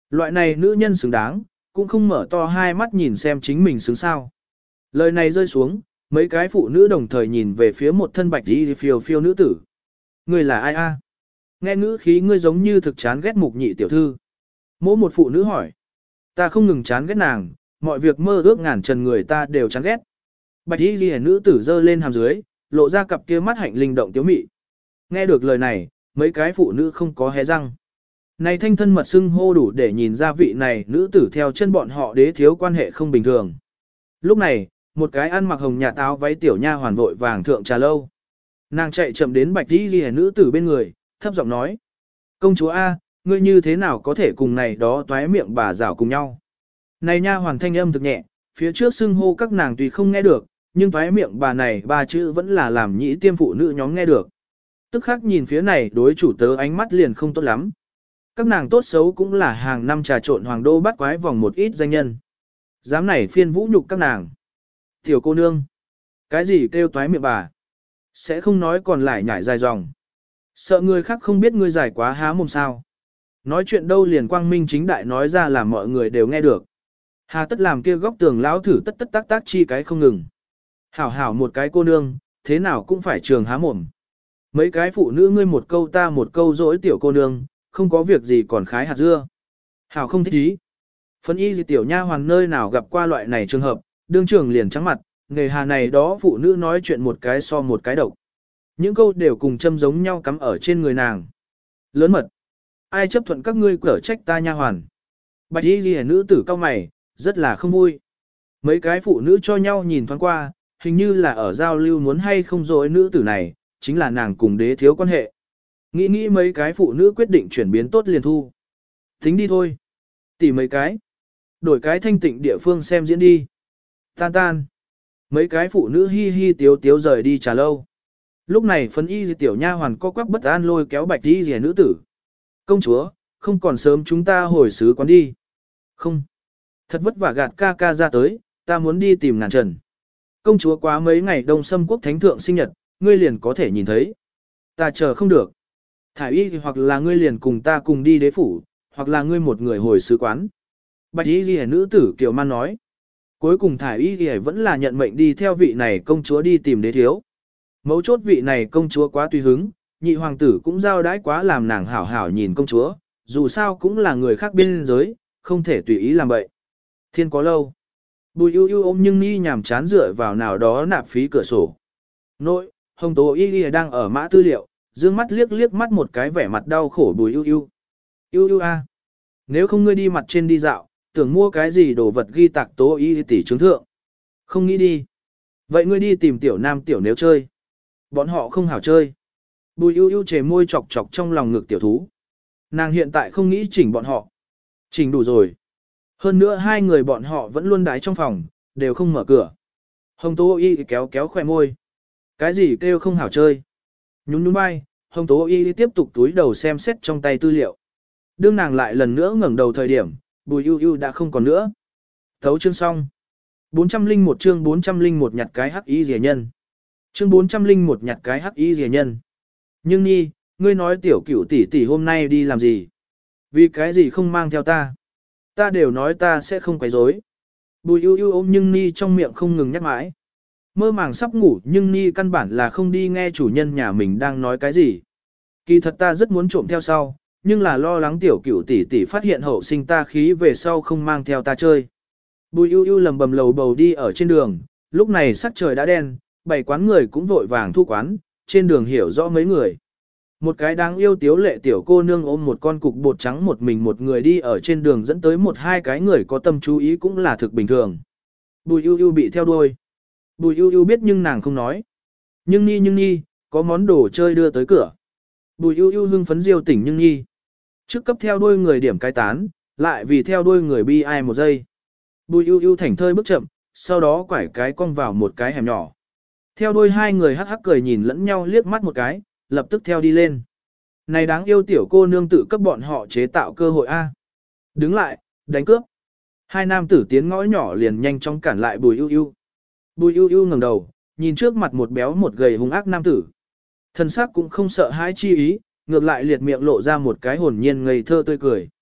Loại này nữ nhân xứng đáng, cũng không mở to hai mắt nhìn xem chính mình xứng sao. Lời này rơi xuống, mấy cái phụ nữ đồng thời nhìn về phía một thân bạch đi phiêu phiêu nữ tử. Ngươi là ai a? Nghe ngữ khí ngươi giống như thực chán ghét mục nhị tiểu thư. Mỗi một phụ nữ hỏi. Ta không ngừng chán ghét nàng, mọi việc mơ ước ngàn trần người ta đều chán ghét. Bạch y ghi nữ tử giơ lên hàm dưới, lộ ra cặp kia mắt hạnh linh động tiếu mị. Nghe được lời này, mấy cái phụ nữ không có hé răng. Này thanh thân mật xưng hô đủ để nhìn ra vị này nữ tử theo chân bọn họ đế thiếu quan hệ không bình thường. Lúc này, một cái ăn mặc hồng nhà táo váy tiểu nha hoàn vội vàng thượng trà lâu. Nàng chạy chậm đến bạch y ghi nữ tử bên người, thấp giọng nói. Công chúa A, ngươi như thế nào có thể cùng này đó toái miệng bà rảo cùng nhau. Này nha hoàn thanh âm thực nhẹ, phía trước xưng hô các nàng tùy không nghe được, nhưng toái miệng bà này ba chữ vẫn là làm nhĩ tiêm phụ nữ nhóm nghe được. Tức khắc nhìn phía này đối chủ tớ ánh mắt liền không tốt lắm. Các nàng tốt xấu cũng là hàng năm trà trộn hoàng đô bắt quái vòng một ít danh nhân. Dám này phiên vũ nhục các nàng. Tiểu cô nương. Cái gì kêu toái miệng bà? Sẽ không nói còn lại nhảy dài dòng. Sợ người khác không biết ngươi giải quá há mồm sao. Nói chuyện đâu liền quang minh chính đại nói ra là mọi người đều nghe được. Hà tất làm kia góc tường lão thử tất tất tác tác chi cái không ngừng. Hảo hảo một cái cô nương, thế nào cũng phải trường há mồm. Mấy cái phụ nữ ngươi một câu ta một câu dỗi tiểu cô nương, không có việc gì còn khái hạt dưa. Hảo không thích ý. Phân y gì tiểu nha hoàn nơi nào gặp qua loại này trường hợp, đương trường liền trắng mặt, nghề hà này đó phụ nữ nói chuyện một cái so một cái độc. Những câu đều cùng châm giống nhau cắm ở trên người nàng. Lớn mật. Ai chấp thuận các ngươi cở trách ta nha hoàn. Bạch y ghi nữ tử cao mày, rất là không vui. Mấy cái phụ nữ cho nhau nhìn thoáng qua, hình như là ở giao lưu muốn hay không dối nữ tử này, chính là nàng cùng đế thiếu quan hệ. Nghĩ nghĩ mấy cái phụ nữ quyết định chuyển biến tốt liền thu. Tính đi thôi. Tỉ mấy cái. Đổi cái thanh tịnh địa phương xem diễn đi. Tan tan. Mấy cái phụ nữ hi hi tiếu tiếu rời đi trà lâu. Lúc này phấn y tiểu nha hoàn co quắc bất an lôi kéo bạch y rìa nữ tử. Công chúa, không còn sớm chúng ta hồi sứ quán đi. Không. Thật vất vả gạt ca ca ra tới, ta muốn đi tìm ngàn trần. Công chúa quá mấy ngày đông xâm quốc thánh thượng sinh nhật, ngươi liền có thể nhìn thấy. Ta chờ không được. Thải y hoặc là ngươi liền cùng ta cùng đi đế phủ, hoặc là ngươi một người hồi sứ quán. Bạch y ghi nữ tử Kiều Man nói. Cuối cùng thải y ghi vẫn là nhận mệnh đi theo vị này công chúa đi tìm đế thiếu. Mấu chốt vị này công chúa quá tùy hứng, nhị hoàng tử cũng giao đãi quá làm nàng hảo hảo nhìn công chúa, dù sao cũng là người khác biên giới, không thể tùy ý làm vậy. Thiên có lâu. Bùi ưu ưu ôm nhưng ni nhàm chán dựa vào nào đó nạp phí cửa sổ. Nội, hồng tố y y đang ở mã tư liệu, dương mắt liếc liếc mắt một cái vẻ mặt đau khổ bùi ưu ưu. Ưu ưu a, nếu không ngươi đi mặt trên đi dạo, tưởng mua cái gì đồ vật ghi tạc tố y tỷ chứng thượng. Không nghĩ đi. Vậy ngươi đi tìm tiểu nam tiểu nếu chơi. Bọn họ không hảo chơi. Bùi ưu ưu chề môi chọc chọc trong lòng ngực tiểu thú. Nàng hiện tại không nghĩ chỉnh bọn họ. Chỉnh đủ rồi. Hơn nữa hai người bọn họ vẫn luôn đái trong phòng, đều không mở cửa. Hồng Tố Y kéo kéo khỏe môi. Cái gì kêu không hảo chơi. Nhún nhún vai, Hồng Tố Y tiếp tục túi đầu xem xét trong tay tư liệu. Đương nàng lại lần nữa ngẩng đầu thời điểm, Bùi ưu ưu đã không còn nữa. Thấu chương xong. bốn trăm lẻ một chương bốn trăm lẻ một nhặt cái hắc y rìa nhân. Chương bốn trăm lẻ một nhặt cái hắc y rìa nhân. Nhưng nhi, ngươi nói tiểu cửu tỷ tỷ hôm nay đi làm gì? Vì cái gì không mang theo ta? Ta đều nói ta sẽ không quấy rối. Bùi ưu ưu ôm nhưng ni trong miệng không ngừng nhắc mãi. Mơ màng sắp ngủ nhưng ni căn bản là không đi nghe chủ nhân nhà mình đang nói cái gì. Kỳ thật ta rất muốn trộm theo sau, nhưng là lo lắng tiểu cửu tỷ tỷ phát hiện hậu sinh ta khí về sau không mang theo ta chơi. Bùi ưu ưu lầm bầm lầu bầu đi ở trên đường, lúc này sắc trời đã đen, bảy quán người cũng vội vàng thu quán, trên đường hiểu rõ mấy người. Một cái đáng yêu tiếu lệ tiểu cô nương ôm một con cục bột trắng một mình một người đi ở trên đường dẫn tới một hai cái người có tâm chú ý cũng là thực bình thường. Bùi ưu ưu bị theo đuôi. Bùi ưu ưu biết nhưng nàng không nói. Nhưng nhi nhưng nhi, có món đồ chơi đưa tới cửa. Bùi ưu ưu hưng phấn diêu tỉnh nhưng nhi. Trước cấp theo đuôi người điểm cai tán, lại vì theo đuôi người bi ai một giây. Bùi ưu ưu thảnh thơi bước chậm, sau đó quải cái cong vào một cái hẻm nhỏ. Theo đuôi hai người hắc hắc cười nhìn lẫn nhau liếc mắt một cái, lập tức theo đi lên. Này đáng yêu tiểu cô nương tự cấp bọn họ chế tạo cơ hội A. Đứng lại, đánh cướp. Hai nam tử tiến ngõ nhỏ liền nhanh chóng cản lại Bùi ưu ưu. Bùi ưu ưu ngẩng đầu, nhìn trước mặt một béo một gầy hung ác nam tử. Thân xác cũng không sợ hãi chi ý, ngược lại liệt miệng lộ ra một cái hồn nhiên ngây thơ tươi cười.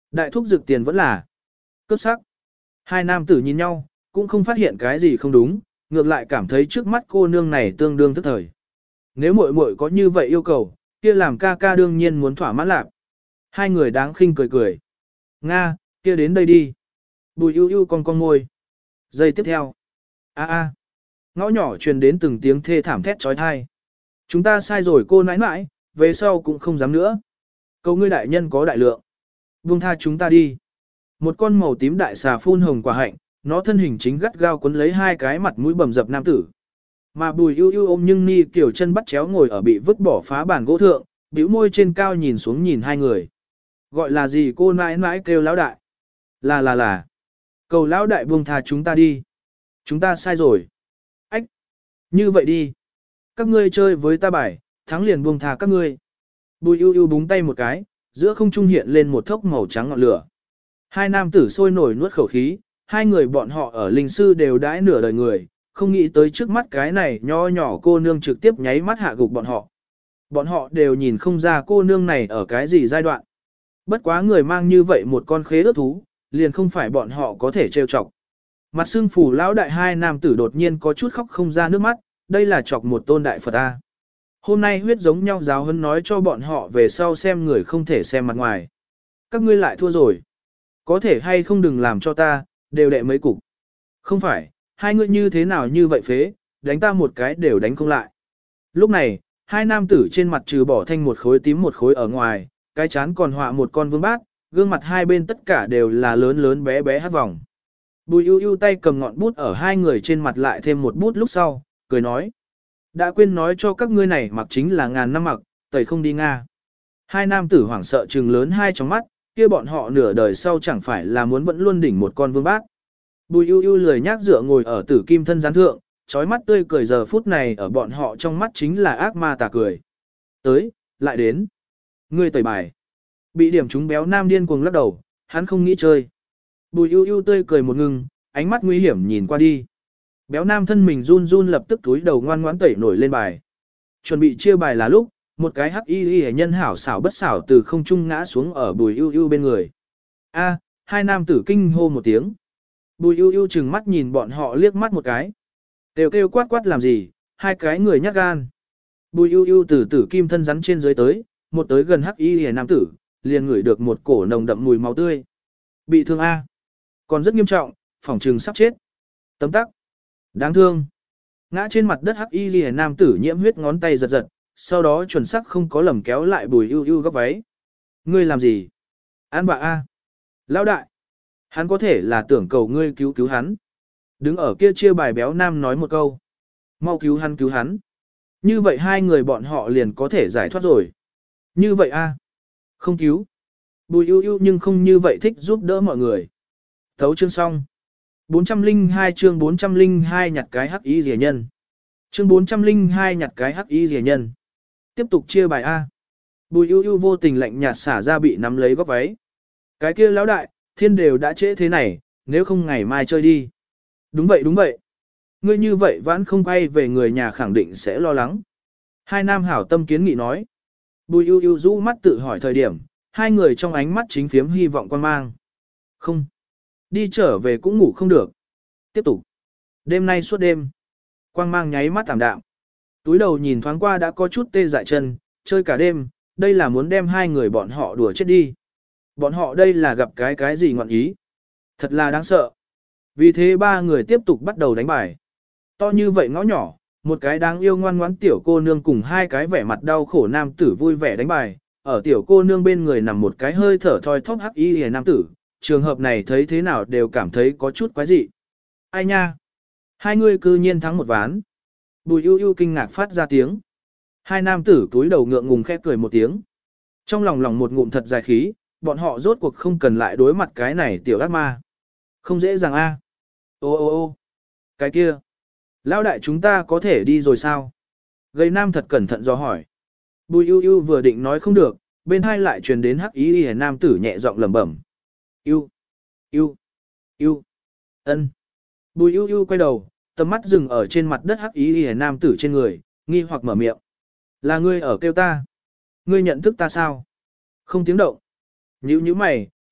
Đại thúc dược tiền vẫn là cấp sắc. Hai nam tử nhìn nhau, cũng không phát hiện cái gì không đúng, ngược lại cảm thấy trước mắt cô nương này tương đương tức thời. Nếu muội muội có như vậy yêu cầu, kia làm ca ca đương nhiên muốn thỏa mãn lạc. Hai người đáng khinh cười cười. Nga, kia đến đây đi. Bùi ưu ưu con con môi. Giây tiếp theo. A a. Ngõ nhỏ truyền đến từng tiếng thê thảm thét trói thai. Chúng ta sai rồi cô nãi nãi, về sau cũng không dám nữa. Cầu ngươi đại nhân có đại lượng. Buông tha chúng ta đi. Một con màu tím đại xà phun hồng quả hạnh, nó thân hình chính gắt gao quấn lấy hai cái mặt mũi bầm dập nam tử. Mà Bùi ưu ưu ôm nhưng ni kiểu chân bắt chéo ngồi ở bị vứt bỏ phá bàn gỗ thượng, bĩu môi trên cao nhìn xuống nhìn hai người. Gọi là gì cô nãi nãi kêu lão đại. Là là là. Cầu lão đại buông tha chúng ta đi. Chúng ta sai rồi. Ách. Như vậy đi. Các ngươi chơi với ta bài, thắng liền buông tha các ngươi. Bùi ưu ưu búng tay một cái, giữa không trung hiện lên một thốc màu trắng ngọn lửa. Hai nam tử sôi nổi nuốt khẩu khí, hai người bọn họ ở linh sư đều đãi nửa đời người, không nghĩ tới trước mắt cái này nho nhỏ cô nương trực tiếp nháy mắt hạ gục bọn họ. Bọn họ đều nhìn không ra cô nương này ở cái gì giai đoạn. Bất quá người mang như vậy một con khế ước thú, liền không phải bọn họ có thể trêu chọc. Mặt xương phủ lão đại hai nam tử đột nhiên có chút khóc không ra nước mắt, đây là chọc một tôn đại Phật A. Hôm nay huyết giống nhau giáo huấn nói cho bọn họ về sau xem người không thể xem mặt ngoài. Các ngươi lại thua rồi. Có thể hay không đừng làm cho ta, đều đệ mấy cục. Không phải, hai ngươi như thế nào như vậy phế, đánh ta một cái đều đánh không lại. Lúc này, hai nam tử trên mặt trừ bỏ thanh một khối tím một khối ở ngoài, cái chán còn họa một con vương bát, gương mặt hai bên tất cả đều là lớn lớn bé bé hát vòng. Bùi ưu ưu tay cầm ngọn bút ở hai người trên mặt lại thêm một bút lúc sau, cười nói. Đã quên nói cho các ngươi này mặc chính là ngàn năm mặc, tẩy không đi Nga. Hai nam tử hoảng sợ trừng lớn hai tròng mắt, kia bọn họ nửa đời sau chẳng phải là muốn vẫn luôn đỉnh một con vương bát. Bùi ưu ưu lười nhác dựa ngồi ở tử kim thân gián thượng, trói mắt tươi cười giờ phút này ở bọn họ trong mắt chính là ác ma tà cười. Tới, lại đến. Ngươi tẩy bài. Bị điểm trúng béo nam điên cuồng lắc đầu, hắn không nghĩ chơi. Bùi ưu ưu tươi cười một ngừng, ánh mắt nguy hiểm nhìn qua đi. Béo nam thân mình run run lập tức túi đầu ngoan ngoãn tẩy nổi lên bài. Chuẩn bị chia bài là lúc, một cái hắc y y nhân hảo xảo bất xảo từ không trung ngã xuống ở bùi ưu ưu bên người. A, hai nam tử kinh hô một tiếng. Bùi ưu ưu chừng mắt nhìn bọn họ liếc mắt một cái. Kêu kêu quát quát làm gì, hai cái người nhát gan. Bùi ưu ưu từ tử kim thân rắn trên dưới tới, một tới gần hắc y y nam tử, liền ngửi được một cổ nồng đậm mùi máu tươi. Bị thương A. Còn rất nghiêm trọng, phỏng trừng sắp chết. Tấm tắc. Đáng thương. Ngã trên mặt đất hắc y ghi nam tử nhiễm huyết ngón tay giật giật, sau đó chuẩn xác không có lầm kéo lại bùi ưu ưu góc váy. Ngươi làm gì? An bạ A. Lão đại. Hắn có thể là tưởng cầu ngươi cứu cứu hắn. Đứng ở kia chia bài béo nam nói một câu. Mau cứu hắn cứu hắn. Như vậy hai người bọn họ liền có thể giải thoát rồi. Như vậy A. Không cứu. Bùi ưu ưu nhưng không như vậy thích giúp đỡ mọi người. Thấu chương xong. bốn trăm lẻ hai chương bốn trăm lẻ hai nhặt cái hắc y rìa nhân. Chương bốn trăm lẻ hai nhặt cái hắc y rìa nhân. Tiếp tục chia bài A. Bùi ưu ưu vô tình lạnh nhạt xả ra bị nắm lấy góc váy. Cái kia lão đại, thiên đều đã trễ thế này, nếu không ngày mai chơi đi. Đúng vậy đúng vậy. Ngươi như vậy vẫn không quay về người nhà khẳng định sẽ lo lắng. Hai nam hảo tâm kiến nghị nói. Bùi ưu ưu rũ mắt tự hỏi thời điểm, hai người trong ánh mắt chính phiếm hy vọng quan mang. Không. Đi trở về cũng ngủ không được. Tiếp tục. Đêm nay suốt đêm. Quang mang nháy mắt tạm đạm. Túi đầu nhìn thoáng qua đã có chút tê dại chân, chơi cả đêm, đây là muốn đem hai người bọn họ đùa chết đi. Bọn họ đây là gặp cái cái gì ngọn ý. Thật là đáng sợ. Vì thế ba người tiếp tục bắt đầu đánh bài. To như vậy ngõ nhỏ, một cái đáng yêu ngoan ngoãn tiểu cô nương cùng hai cái vẻ mặt đau khổ nam tử vui vẻ đánh bài. Ở tiểu cô nương bên người nằm một cái hơi thở thoi thóp hắc y hề nam tử. Trường hợp này thấy thế nào đều cảm thấy có chút quái dị. Ai nha? Hai người cư nhiên thắng một ván. Bùi ưu ưu kinh ngạc phát ra tiếng. Hai nam tử túi đầu ngượng ngùng khẽ cười một tiếng. Trong lòng lòng một ngụm thật dài khí, bọn họ rốt cuộc không cần lại đối mặt cái này tiểu ác ma. Không dễ dàng a. Ô ô ô cái kia. Lão đại chúng ta có thể đi rồi sao? Gầy nam thật cẩn thận do hỏi. Bùi ưu ưu vừa định nói không được, bên hai lại truyền đến hắc ý hề nam tử nhẹ giọng lẩm bẩm. Yêu, yêu, yêu, ân. Bùi ưu ưu quay đầu, tầm mắt dừng ở trên mặt đất hắc ý hề nam tử trên người, nghi hoặc mở miệng. Là ngươi ở kêu ta. Ngươi nhận thức ta sao? Không tiếng động. Nhíu nhíu mày,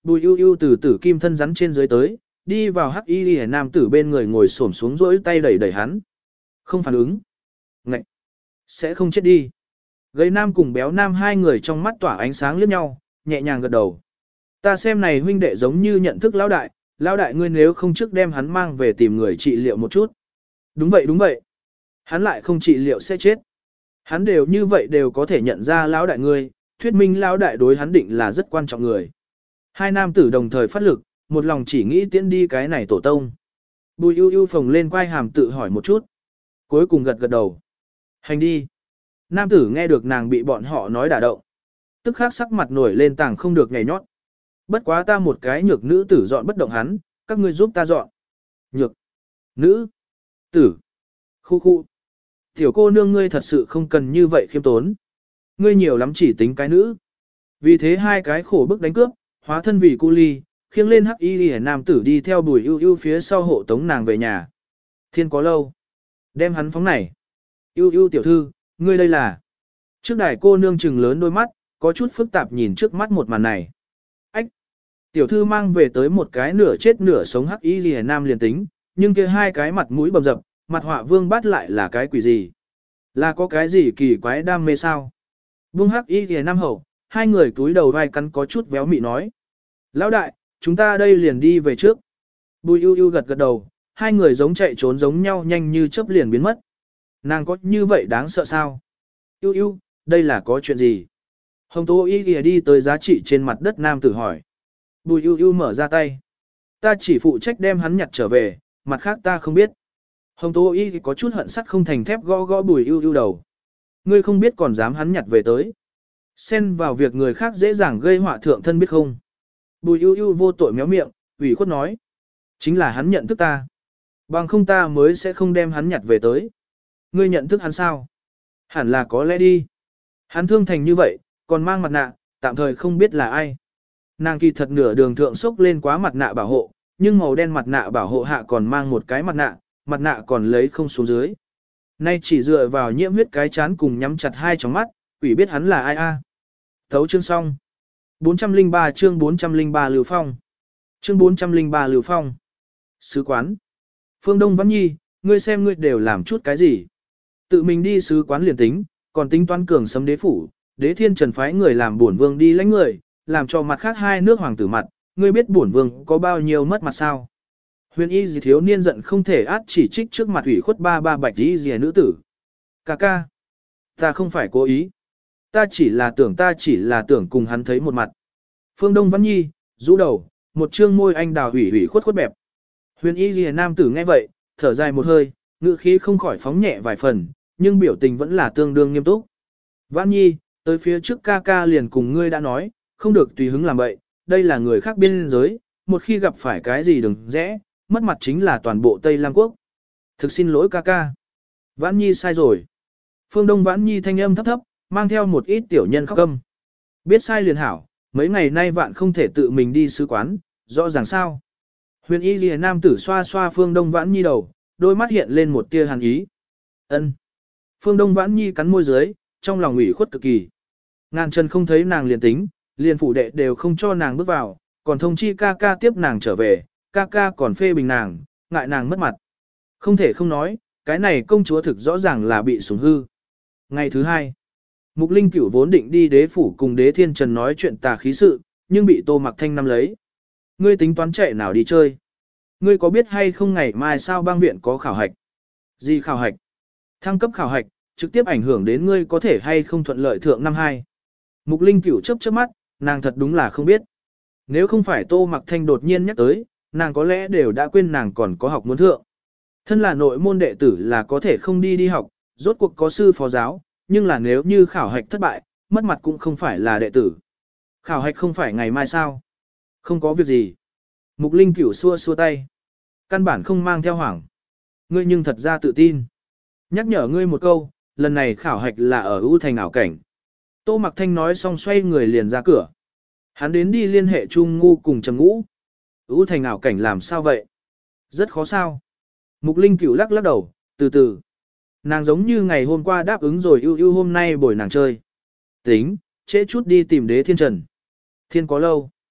Bùi ưu ưu từ tử kim thân rắn trên dưới tới, đi vào hắc y liễu nam tử bên người ngồi xổm xuống rỗi tay đẩy đẩy hắn. Không phản ứng. Ngậy. Sẽ không chết đi. Gầy nam cùng béo nam hai người trong mắt tỏa ánh sáng liếc nhau, nhẹ nhàng gật đầu. Ta xem này huynh đệ giống như nhận thức lão đại, lão đại ngươi nếu không trước đem hắn mang về tìm người trị liệu một chút. Đúng vậy đúng vậy. Hắn lại không trị liệu sẽ chết. Hắn đều như vậy đều có thể nhận ra lão đại ngươi, thuyết minh lão đại đối hắn định là rất quan trọng người. Hai nam tử đồng thời phát lực, một lòng chỉ nghĩ tiễn đi cái này tổ tông. Bùi ưu ưu phồng lên quai hàm tự hỏi một chút. Cuối cùng gật gật đầu. Hành đi. Nam tử nghe được nàng bị bọn họ nói đả động. Tức khắc sắc mặt nổi lên tảng không được nhảy nhót. Bất quá ta một cái nhược nữ tử dọn bất động hắn, các ngươi giúp ta dọn. Nhược. Nữ. Tử. Khu khu. Tiểu cô nương ngươi thật sự không cần như vậy khiêm tốn. Ngươi nhiều lắm chỉ tính cái nữ. Vì thế hai cái khổ bức đánh cướp, hóa thân vì cu ly, khiêng lên hắc y liễu nam tử đi theo Bùi ưu ưu phía sau hộ tống nàng về nhà. Thiên có lâu. Đem hắn phóng này. Ưu ưu tiểu thư, ngươi đây là. Trước đài cô nương trừng lớn đôi mắt, có chút phức tạp nhìn trước mắt một màn này. Ách. Tiểu thư mang về tới một cái nửa chết nửa sống hắc y liễu nam liền tính, nhưng kia hai cái mặt mũi bầm dập, mặt họa vương bắt lại là cái quỷ gì? Là có cái gì kỳ quái đam mê sao? Vương hắc y liễu nam hậu, hai người túi đầu vai cắn có chút véo mị nói. Lão đại, chúng ta đây liền đi về trước. Bùi ưu ưu gật gật đầu, hai người giống chạy trốn giống nhau nhanh như chớp liền biến mất. Nàng có như vậy đáng sợ sao? Ưu ưu, đây là có chuyện gì? Hồng Tố Y kìa đi tới giá trị trên mặt đất nam tử hỏi. Bùi ưu ưu mở ra tay. Ta chỉ phụ trách đem hắn nhặt trở về, mặt khác ta không biết. Hồng Tố Y có chút hận sắt không thành thép gõ gõ bùi ưu ưu đầu. Ngươi không biết còn dám hắn nhặt về tới. Xen vào việc người khác dễ dàng gây họa thượng thân biết không. Bùi ưu ưu vô tội méo miệng, ủy khuất nói. Chính là hắn nhận thức ta. Bằng không ta mới sẽ không đem hắn nhặt về tới. Ngươi nhận thức hắn sao? Hẳn là có lẽ đi. Hắn thương thành như vậy, còn mang mặt nạ, tạm thời không biết là ai. Nàng kỳ thật nửa đường thượng sốc lên quá mặt nạ bảo hộ, nhưng màu đen mặt nạ bảo hộ hạ còn mang một cái mặt nạ, mặt nạ còn lấy không xuống dưới. Nay chỉ dựa vào nhiễm huyết cái chán cùng nhắm chặt hai tròng mắt, quỷ biết hắn là ai a. Thấu chương xong. bốn trăm lẻ ba chương bốn trăm lẻ ba Lưu Phong. Chương bốn trăm lẻ ba Lưu Phong. Sứ quán. Phương Đông Văn Nhi, ngươi xem ngươi đều làm chút cái gì? Tự mình đi sứ quán liền tính, còn tính toán cường sấm đế phủ, đế thiên trần phái người làm bổn vương đi lãnh người, làm cho mặt khác hai nước hoàng tử mặt, ngươi biết bổn vương có bao nhiêu mất mặt sao? Huyền y gì thiếu niên giận không thể át chỉ trích trước mặt ủy khuất ba ba bạch y gì nữ tử. Cà ca. Ta không phải cố ý. Ta chỉ là tưởng ta chỉ là tưởng cùng hắn thấy một mặt. Phương Đông Văn Nhi, rũ đầu, một trương môi anh đào hủy hủy khuất khuất bẹp. Huyền y gì nam tử nghe vậy, thở dài một hơi, ngữ khí không khỏi phóng nhẹ vài phần, nhưng biểu tình vẫn là tương đương nghiêm túc. Văn Nhi, tới phía trước ca ca liền cùng ngươi đã nói, không được tùy hứng làm bậy, đây là người khác biên giới, một khi gặp phải cái gì đừng rẽ, mất mặt chính là toàn bộ Tây Lam Quốc. Thực xin lỗi ca ca. Vãn Nhi sai rồi. Phương Đông Vãn Nhi thanh âm thấp thấp, mang theo một ít tiểu nhân khóc âm. Biết sai liền hảo, mấy ngày nay vạn không thể tự mình đi sứ quán, rõ ràng sao. Huyền y lìa nam tử xoa xoa Phương Đông Vãn Nhi đầu, đôi mắt hiện lên một tia hàn ý. Ân. Phương Đông Vãn Nhi cắn môi dưới, trong lòng ủy khuất cực kỳ. Ngàn chân không thấy nàng liền tính, liền phủ đệ đều không cho nàng bước vào, còn thông chi ca ca tiếp nàng trở về, ca ca còn phê bình nàng, ngại nàng mất mặt. Không thể không nói, cái này công chúa thực rõ ràng là bị sủng hư. Ngày thứ hai, Mục Linh Cửu vốn định đi đế phủ cùng đế thiên trần nói chuyện tà khí sự, nhưng bị Tô Mặc Thanh nắm lấy. Ngươi tính toán chạy nào đi chơi? Ngươi có biết hay không ngày mai sao bang viện có khảo hạch? Gì khảo hạch? Thăng cấp khảo hạch, trực tiếp ảnh hưởng đến ngươi có thể hay không thuận lợi thượng năm hai. Mục Linh Cửu chớp chớp mắt, nàng thật đúng là không biết. Nếu không phải Tô Mặc Thanh đột nhiên nhắc tới, nàng có lẽ đều đã quên nàng còn có học muốn thượng. Thân là nội môn đệ tử là có thể không đi đi học, rốt cuộc có sư phó giáo, nhưng là nếu như khảo hạch thất bại, mất mặt cũng không phải là đệ tử. Khảo hạch không phải ngày mai sao? Không có việc gì. Mục Linh Cửu xua xua tay. Căn bản không mang theo hoảng. Ngươi nhưng thật ra tự tin. Nhắc nhở ngươi một câu, lần này khảo hạch là ở ưu thành ảo cảnh. Tô Mặc Thanh nói xong xoay người liền ra cửa. Hắn đến đi liên hệ Trung Ngu cùng Trầm Ngũ. Ưu thành ảo cảnh làm sao vậy? Rất khó sao? Mục Linh Cửu lắc lắc đầu, từ từ. Nàng giống như ngày hôm qua đáp ứng rồi ưu ưu hôm nay bồi nàng chơi. Tính, trễ chút đi tìm đế thiên trần. Thiên có lâu.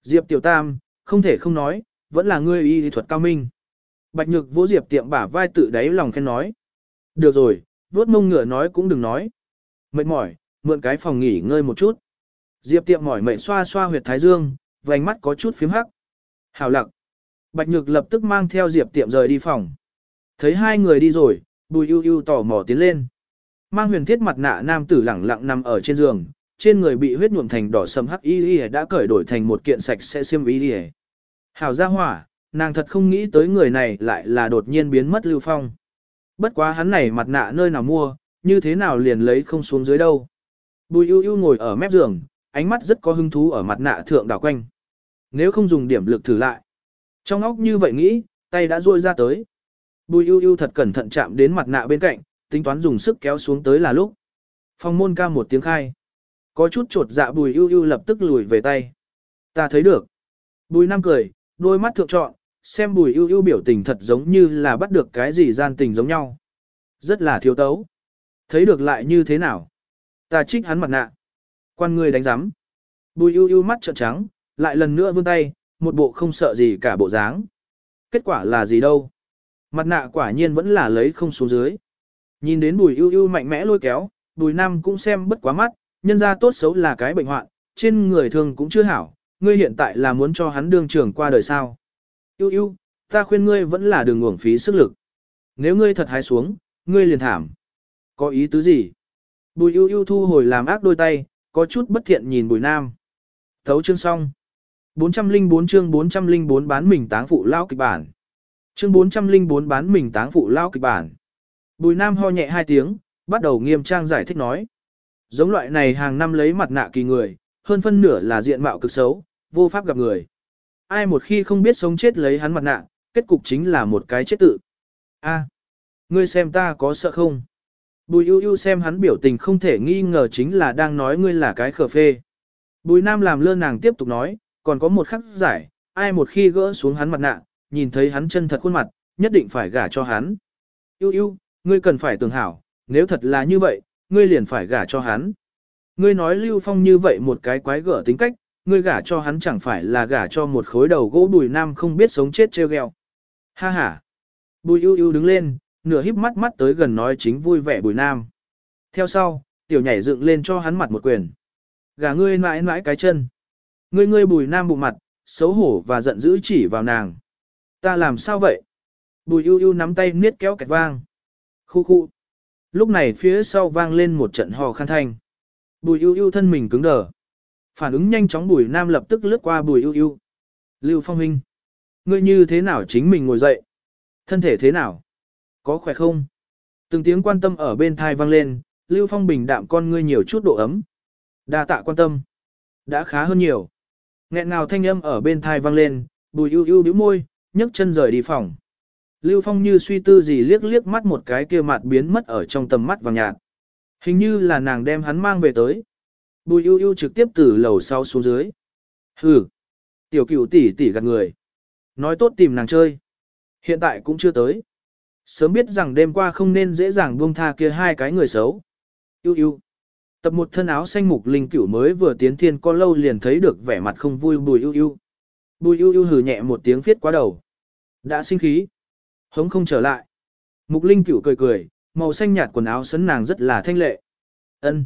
Diệp Tiểu Tam, không thể không nói, vẫn là ngươi y thuật cao minh. Bạch Nhược vỗ Diệp Tiệm bả vai tự đáy lòng khen nói. Được rồi, vuốt mông ngựa nói cũng đừng nói. Mệt mỏi, mượn cái phòng nghỉ ngơi một chút. Diệp Tiệm mỏi mệt xoa xoa huyệt thái dương, vành mắt có chút phím hắc. Hảo lặc. Bạch Nhược lập tức mang theo Diệp Tiệm rời đi phòng. Thấy hai người đi rồi, Bùi ưu ưu tò mò tiến lên. Mang huyền thiết mặt nạ nam tử lẳng lặng nằm ở trên giường, trên người bị huyết nhuộm thành đỏ sẫm hắc y y đã cởi đổi thành một kiện sạch sẽ xiêm y y. Hảo gia hỏa, nàng thật không nghĩ tới người này lại là đột nhiên biến mất Lưu Phong. Bất quá hắn này mặt nạ nơi nào mua, như thế nào liền lấy không xuống dưới đâu. Bùi ưu ưu ngồi ở mép giường, ánh mắt rất có hứng thú ở mặt nạ thượng đảo quanh. Nếu không dùng điểm lực thử lại. Trong óc như vậy nghĩ, tay đã duỗi ra tới. Bùi ưu ưu thật cẩn thận chạm đến mặt nạ bên cạnh, tính toán dùng sức kéo xuống tới là lúc. Phòng môn ca một tiếng khai. Có chút trột dạ Bùi ưu ưu lập tức lùi về tay. Ta thấy được. Bùi Nam cười, đôi mắt thượng trọn, xem Bùi ưu ưu biểu tình thật giống như là bắt được cái gì gian tình giống nhau. Rất là thiếu tấu. Thấy được lại như thế nào? Ta trích hắn mặt nạ. Quan người đánh giám. Bùi ưu ưu mắt trợn trắng, lại lần nữa vươn tay, một bộ không sợ gì cả bộ dáng. Kết quả là gì đâu? Mặt nạ quả nhiên vẫn là lấy không xuống dưới. Nhìn đến Bùi ưu ưu mạnh mẽ lôi kéo, Bùi Nam cũng xem bất quá mắt, nhân ra tốt xấu là cái bệnh hoạn, trên người thường cũng chưa hảo, ngươi hiện tại là muốn cho hắn đương trưởng qua đời sao. Ưu ưu, ta khuyên ngươi vẫn là đừng uổng phí sức lực. Nếu ngươi thật hái xuống, ngươi liền thảm. Có ý tứ gì? Bùi ưu ưu thu hồi làm ác đôi tay, có chút bất thiện nhìn Bùi Nam. Thấu chương xong. bốn trăm lẻ bốn chương bốn trăm lẻ bốn bán mình táng phụ lao kịch bản. Chương bốn trăm lẻ bốn bán mình táng phụ lao kịch bản. Bùi Nam ho nhẹ hai tiếng, bắt đầu nghiêm trang giải thích nói. Giống loại này hàng năm lấy mặt nạ kỳ người, hơn phân nửa là diện mạo cực xấu, vô pháp gặp người. Ai một khi không biết sống chết lấy hắn mặt nạ, kết cục chính là một cái chết tự. A, ngươi xem ta có sợ không? Bùi ưu ưu xem hắn biểu tình không thể nghi ngờ chính là đang nói ngươi là cái khờ phê. Bùi Nam làm lơ nàng tiếp tục nói, còn có một khắc giải, ai một khi gỡ xuống hắn mặt nạ, nhìn thấy hắn chân thật khuôn mặt, nhất định phải gả cho hắn. Ưu ưu, ngươi cần phải tưởng hảo, nếu thật là như vậy, ngươi liền phải gả cho hắn. Ngươi nói Lưu Phong như vậy một cái quái gở tính cách, ngươi gả cho hắn chẳng phải là gả cho một khối đầu gỗ. Bùi Nam không biết sống chết trêu ghẹo. Ha ha. Bùi ưu ưu đứng lên, nửa híp mắt mắt tới gần nói chính vui vẻ Bùi Nam. Theo sau, tiểu nhảy dựng lên cho hắn mặt một quyền. Gả ngươi mãi mãi cái chân. Ngươi ngươi Bùi Nam bụng mặt, xấu hổ và giận dữ chỉ vào nàng. Ta làm sao vậy? Bùi ưu ưu nắm tay niết kéo kẹt vang. Khu khu. Lúc này phía sau vang lên một trận hò khan thanh. Bùi ưu ưu thân mình cứng đờ. Phản ứng nhanh chóng Bùi Nam lập tức lướt qua Bùi ưu ưu. Lưu Phong huynh, ngươi như thế nào chính mình ngồi dậy? Thân thể thế nào? Có khỏe không? Từng tiếng quan tâm ở bên thai vang lên, Lưu Phong bình đạm con ngươi nhiều chút độ ấm. Đa tạ quan tâm. Đã khá hơn nhiều. Nghẹn ngào thanh âm ở bên thai vang lên, Bùi ưu ưu bĩu môi, nhấc chân rời đi phòng. Lưu Phong như suy tư gì liếc liếc mắt một cái kia mặt biến mất ở trong tầm mắt vàng nhạt. Hình như là nàng đem hắn mang về tới. Bùi ưu ưu trực tiếp từ lầu sau xuống dưới. Hừ, tiểu cửu tỷ tỷ gạt người. Nói tốt tìm nàng chơi. Hiện tại cũng chưa tới. Sớm biết rằng đêm qua không nên dễ dàng buông tha kia hai cái người xấu. Ưu ưu. Tập một thân áo xanh mục linh cửu mới vừa tiến thiên có lâu liền thấy được vẻ mặt không vui Bùi ưu ưu. Bùi ưu ưu hừ nhẹ một tiếng phiết quá đầu. Đã sinh khí. Hống không trở lại. Mục linh cửu cười cười, màu xanh nhạt quần áo sấn nàng rất là thanh lệ. Ân,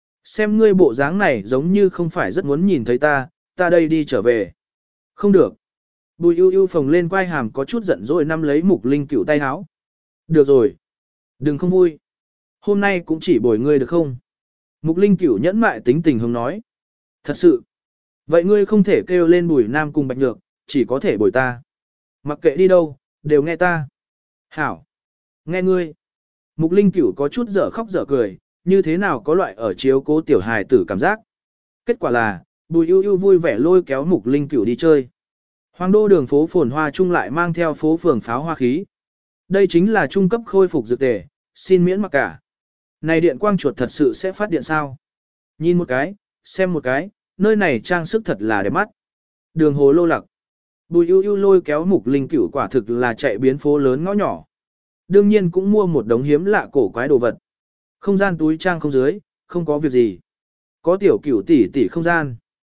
xem ngươi bộ dáng này giống như không phải rất muốn nhìn thấy ta, ta đây đi trở về. Không được. Bùi ưu ưu phồng lên quai hàm có chút giận dỗi nắm lấy mục linh cửu tay áo. Được rồi. Đừng không vui. Hôm nay cũng chỉ bồi ngươi được không? Mục linh cửu nhẫn mại tính tình hông nói. Thật sự. Vậy ngươi không thể kêu lên Bùi Nam cùng Bạch Nhược, chỉ có thể bồi ta. Mặc kệ đi đâu, đều nghe ta. Hảo. Nghe ngươi. Mục linh cửu có chút dở khóc dở cười, như thế nào có loại ở chiếu cố tiểu hài tử cảm giác. Kết quả là, Bùi ưu ưu vui vẻ lôi kéo mục linh cửu đi chơi. Hoàng đô đường phố phồn hoa chung lại mang theo phố phường pháo hoa khí. Đây chính là trung cấp khôi phục dược tề, xin miễn mặc cả. Này điện quang chuột thật sự sẽ phát điện sao? Nhìn một cái, xem một cái, nơi này trang sức thật là đẹp mắt. Đường hồ lô lặc. Bùi ưu ưu lôi kéo mục linh cửu quả thực là chạy biến phố lớn ngõ nhỏ. Đương nhiên cũng mua một đống hiếm lạ cổ quái đồ vật. Không gian túi trang không dưới, không có việc gì. Có tiểu cửu tỷ tỷ không gian.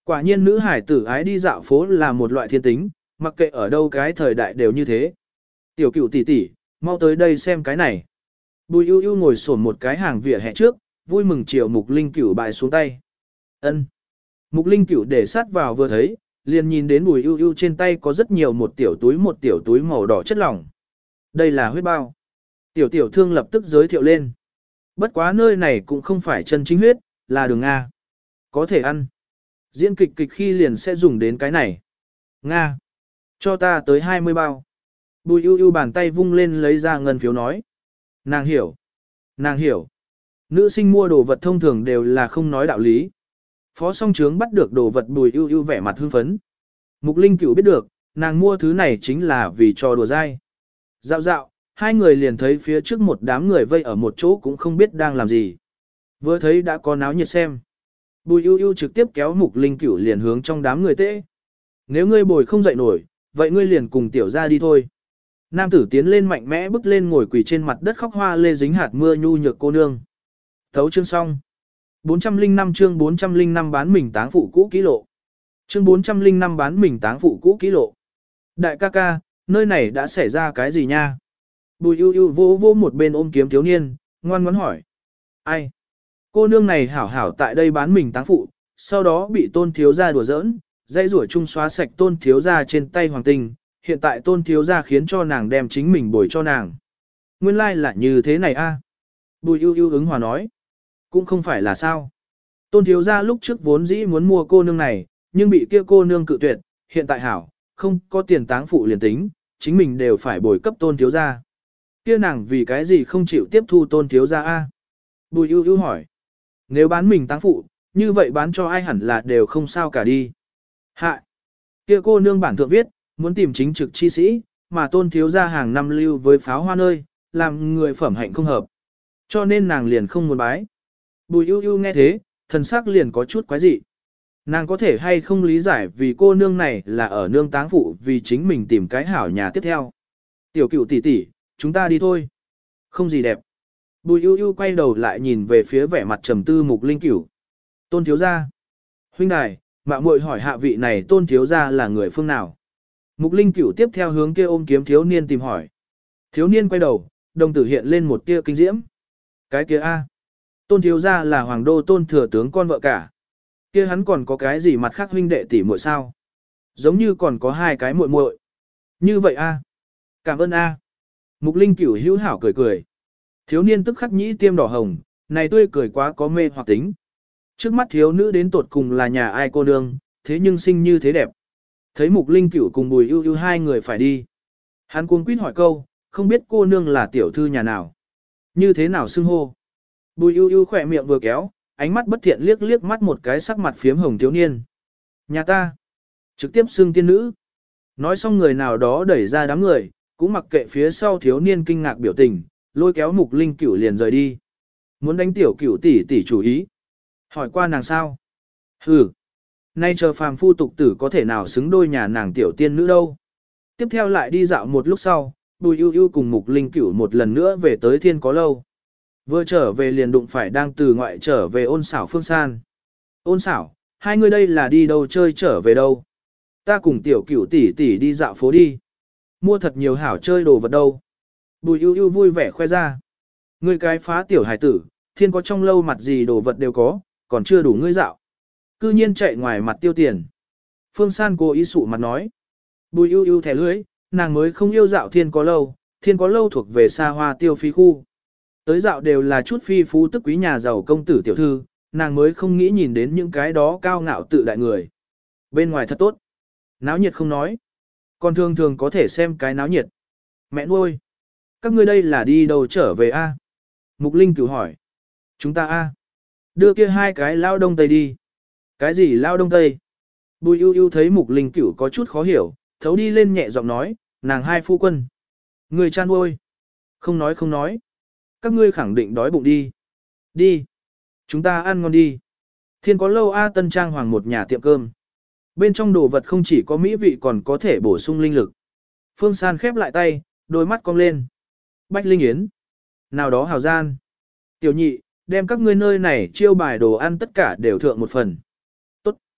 Quả nhiên nữ hải tử ái đi dạo phố là một loại thiên tính, mặc kệ ở đâu cái thời đại đều như thế. Tiểu cửu tỷ tỷ, mau tới đây xem cái này. Bùi ưu ưu ngồi xổm một cái hàng vỉa hè trước, vui mừng chiều Mục Linh Cửu bại xuống tay. Ân. Mục Linh Cửu để sát vào vừa thấy, liền nhìn đến Bùi ưu ưu trên tay có rất nhiều một tiểu túi một tiểu túi màu đỏ chất lỏng. Đây là huyết bao. Tiểu tiểu thương lập tức giới thiệu lên. Bất quá nơi này cũng không phải chân chính huyết, là đường Nga. Có thể ăn. Diễn kịch kịch khi liền sẽ dùng đến cái này. Nga. Cho ta tới hai mươi bao. Bùi ưu ưu bàn tay vung lên lấy ra ngân phiếu nói. Nàng hiểu. Nàng hiểu. Nữ sinh mua đồ vật thông thường đều là không nói đạo lý. Phó song trướng bắt được đồ vật Bùi ưu ưu vẻ mặt hưng phấn. Mục Linh Cửu biết được, nàng mua thứ này chính là vì trò đùa dai. Dạo dạo, hai người liền thấy phía trước một đám người vây ở một chỗ cũng không biết đang làm gì. Vừa thấy đã có náo nhiệt xem. Bùi ưu ưu trực tiếp kéo Mục Linh Cửu liền hướng trong đám người tễ. Nếu ngươi bồi không dậy nổi, vậy ngươi liền cùng tiểu ra đi thôi. Nam tử tiến lên mạnh mẽ bước lên ngồi quỳ trên mặt đất khóc hoa lê dính hạt mưa nhu nhược cô nương. Thấu chương xong. bốn trăm lẻ năm chương bốn trăm lẻ năm bán mình táng phụ cũ ký lộ. Chương bốn trăm lẻ năm bán mình táng phụ cũ ký lộ. Đại ca ca, nơi này đã xảy ra cái gì nha? Bùi ưu ưu vô vô một bên ôm kiếm thiếu niên, ngoan ngoãn hỏi. Ai? Cô nương này hảo hảo tại đây bán mình táng phụ, sau đó bị tôn thiếu gia đùa giỡn, dây rủa chung xóa sạch tôn thiếu gia trên tay hoàng tinh, hiện tại tôn thiếu gia khiến cho nàng đem chính mình bồi cho nàng. Nguyên lai like là như thế này a. Bùi ưu ưu ứng hòa nói. Cũng không phải là sao. Tôn thiếu gia lúc trước vốn dĩ muốn mua cô nương này, nhưng bị kia cô nương cự tuyệt, hiện tại hảo, không có tiền táng phụ liền tính, chính mình đều phải bồi cấp tôn thiếu gia. Kia nàng vì cái gì không chịu tiếp thu tôn thiếu gia a? Bùi ưu ưu hỏi. Nếu bán mình táng phụ, như vậy bán cho ai hẳn là đều không sao cả đi. Hạ. Kia cô nương bản thượng viết, muốn tìm chính trực chi sĩ, mà tôn thiếu gia hàng năm lưu với pháo hoa nơi, làm người phẩm hạnh không hợp. Cho nên nàng liền không muốn bái. Bùi ưu ưu nghe thế, thần sắc liền có chút quái dị. Nàng có thể hay không lý giải vì cô nương này là ở nương táng phụ vì chính mình tìm cái hảo nhà tiếp theo. Tiểu cửu tỷ tỷ, chúng ta đi thôi. Không gì đẹp. Bùi ưu ưu quay đầu lại nhìn về phía vẻ mặt trầm tư Mục Linh Cửu. Tôn thiếu gia. Huynh đài, mạo muội hỏi hạ vị này tôn thiếu gia là người phương nào? Mục Linh Cửu tiếp theo hướng kia ôm kiếm thiếu niên tìm hỏi. Thiếu niên quay đầu, đồng tử hiện lên một tia kinh diễm. Cái kia a, tôn thiếu gia là hoàng đô tôn thừa tướng con vợ cả. Kia hắn còn có cái gì mặt khác huynh đệ tỷ muội sao? Giống như còn có hai cái muội muội. Như vậy a, cảm ơn a. Mục Linh Cửu hữu hảo cười cười. Thiếu niên tức khắc nhĩ tiêm đỏ hồng, này tươi cười quá có mê hoặc tính. Trước mắt thiếu nữ đến tột cùng là nhà ai cô nương, thế nhưng sinh như thế đẹp. Thấy Mục Linh Cửu cùng Bùi ưu ưu hai người phải đi. Hắn cuống quýt hỏi câu, không biết cô nương là tiểu thư nhà nào. Như thế nào xưng hô. Bùi ưu ưu khỏe miệng vừa kéo, ánh mắt bất thiện liếc liếc mắt một cái sắc mặt phiếm hồng thiếu niên. Nhà ta. Trực tiếp xưng tiên nữ. Nói xong người nào đó đẩy ra đám người, cũng mặc kệ phía sau thiếu niên kinh ngạc biểu tình, lôi kéo Mục Linh Cửu liền rời đi. Muốn đánh tiểu Cửu tỷ tỷ chủ ý. Hỏi qua nàng sao? Hừ. Nay chờ phàm phu tục tử có thể nào xứng đôi nhà nàng tiểu tiên nữ đâu. Tiếp theo lại đi dạo một lúc sau, Bùi ưu ưu cùng Mục Linh Cửu một lần nữa về tới Thiên Có Lâu. Vừa trở về liền đụng phải đang từ ngoại trở về Ôn Xảo Phương San. Ôn Xảo, hai người đây là đi đâu chơi trở về đâu? Ta cùng tiểu Cửu tỷ tỷ đi dạo phố đi. Mua thật nhiều hảo chơi đồ vật đâu. Bùi ưu ưu vui vẻ khoe ra. Ngươi cái phá tiểu hải tử, Thiên Có trong lâu mặt gì đồ vật đều có, còn chưa đủ ngươi dạo. Cư nhiên chạy ngoài mặt tiêu tiền. Phương San cố ý sụ mặt nói. Bùi ưu ưu thẻ lưới, nàng mới không yêu dạo Thiên Có Lâu, Thiên Có Lâu thuộc về xa hoa tiêu phí khu. Tới dạo đều là chút phi phú tức quý nhà giàu công tử tiểu thư, nàng mới không nghĩ nhìn đến những cái đó cao ngạo tự đại người. Bên ngoài thật tốt. Náo nhiệt không nói. Còn thường thường có thể xem cái náo nhiệt. Mẹ nuôi. Các ngươi đây là đi đâu trở về a? Mục Linh Cửu hỏi. Chúng ta a, đưa kia hai cái lao đông tây đi. Cái gì lao đông tây? Bùi ưu ưu thấy Mục Linh Cửu có chút khó hiểu, thấu đi lên nhẹ giọng nói, nàng hai phu quân. Người chan nuôi. Không nói không nói. Các ngươi khẳng định đói bụng đi. Đi. Chúng ta ăn ngon đi. Thiên Có Lâu A Tân Trang Hoàng một nhà tiệm cơm. Bên trong đồ vật không chỉ có mỹ vị còn có thể bổ sung linh lực. Phương San khép lại tay, đôi mắt cong lên. Bách Linh Yến. Nào đó hào gian. Tiểu nhị, đem các ngươi nơi này chiêu bài đồ ăn tất cả đều thượng một phần. Tốt.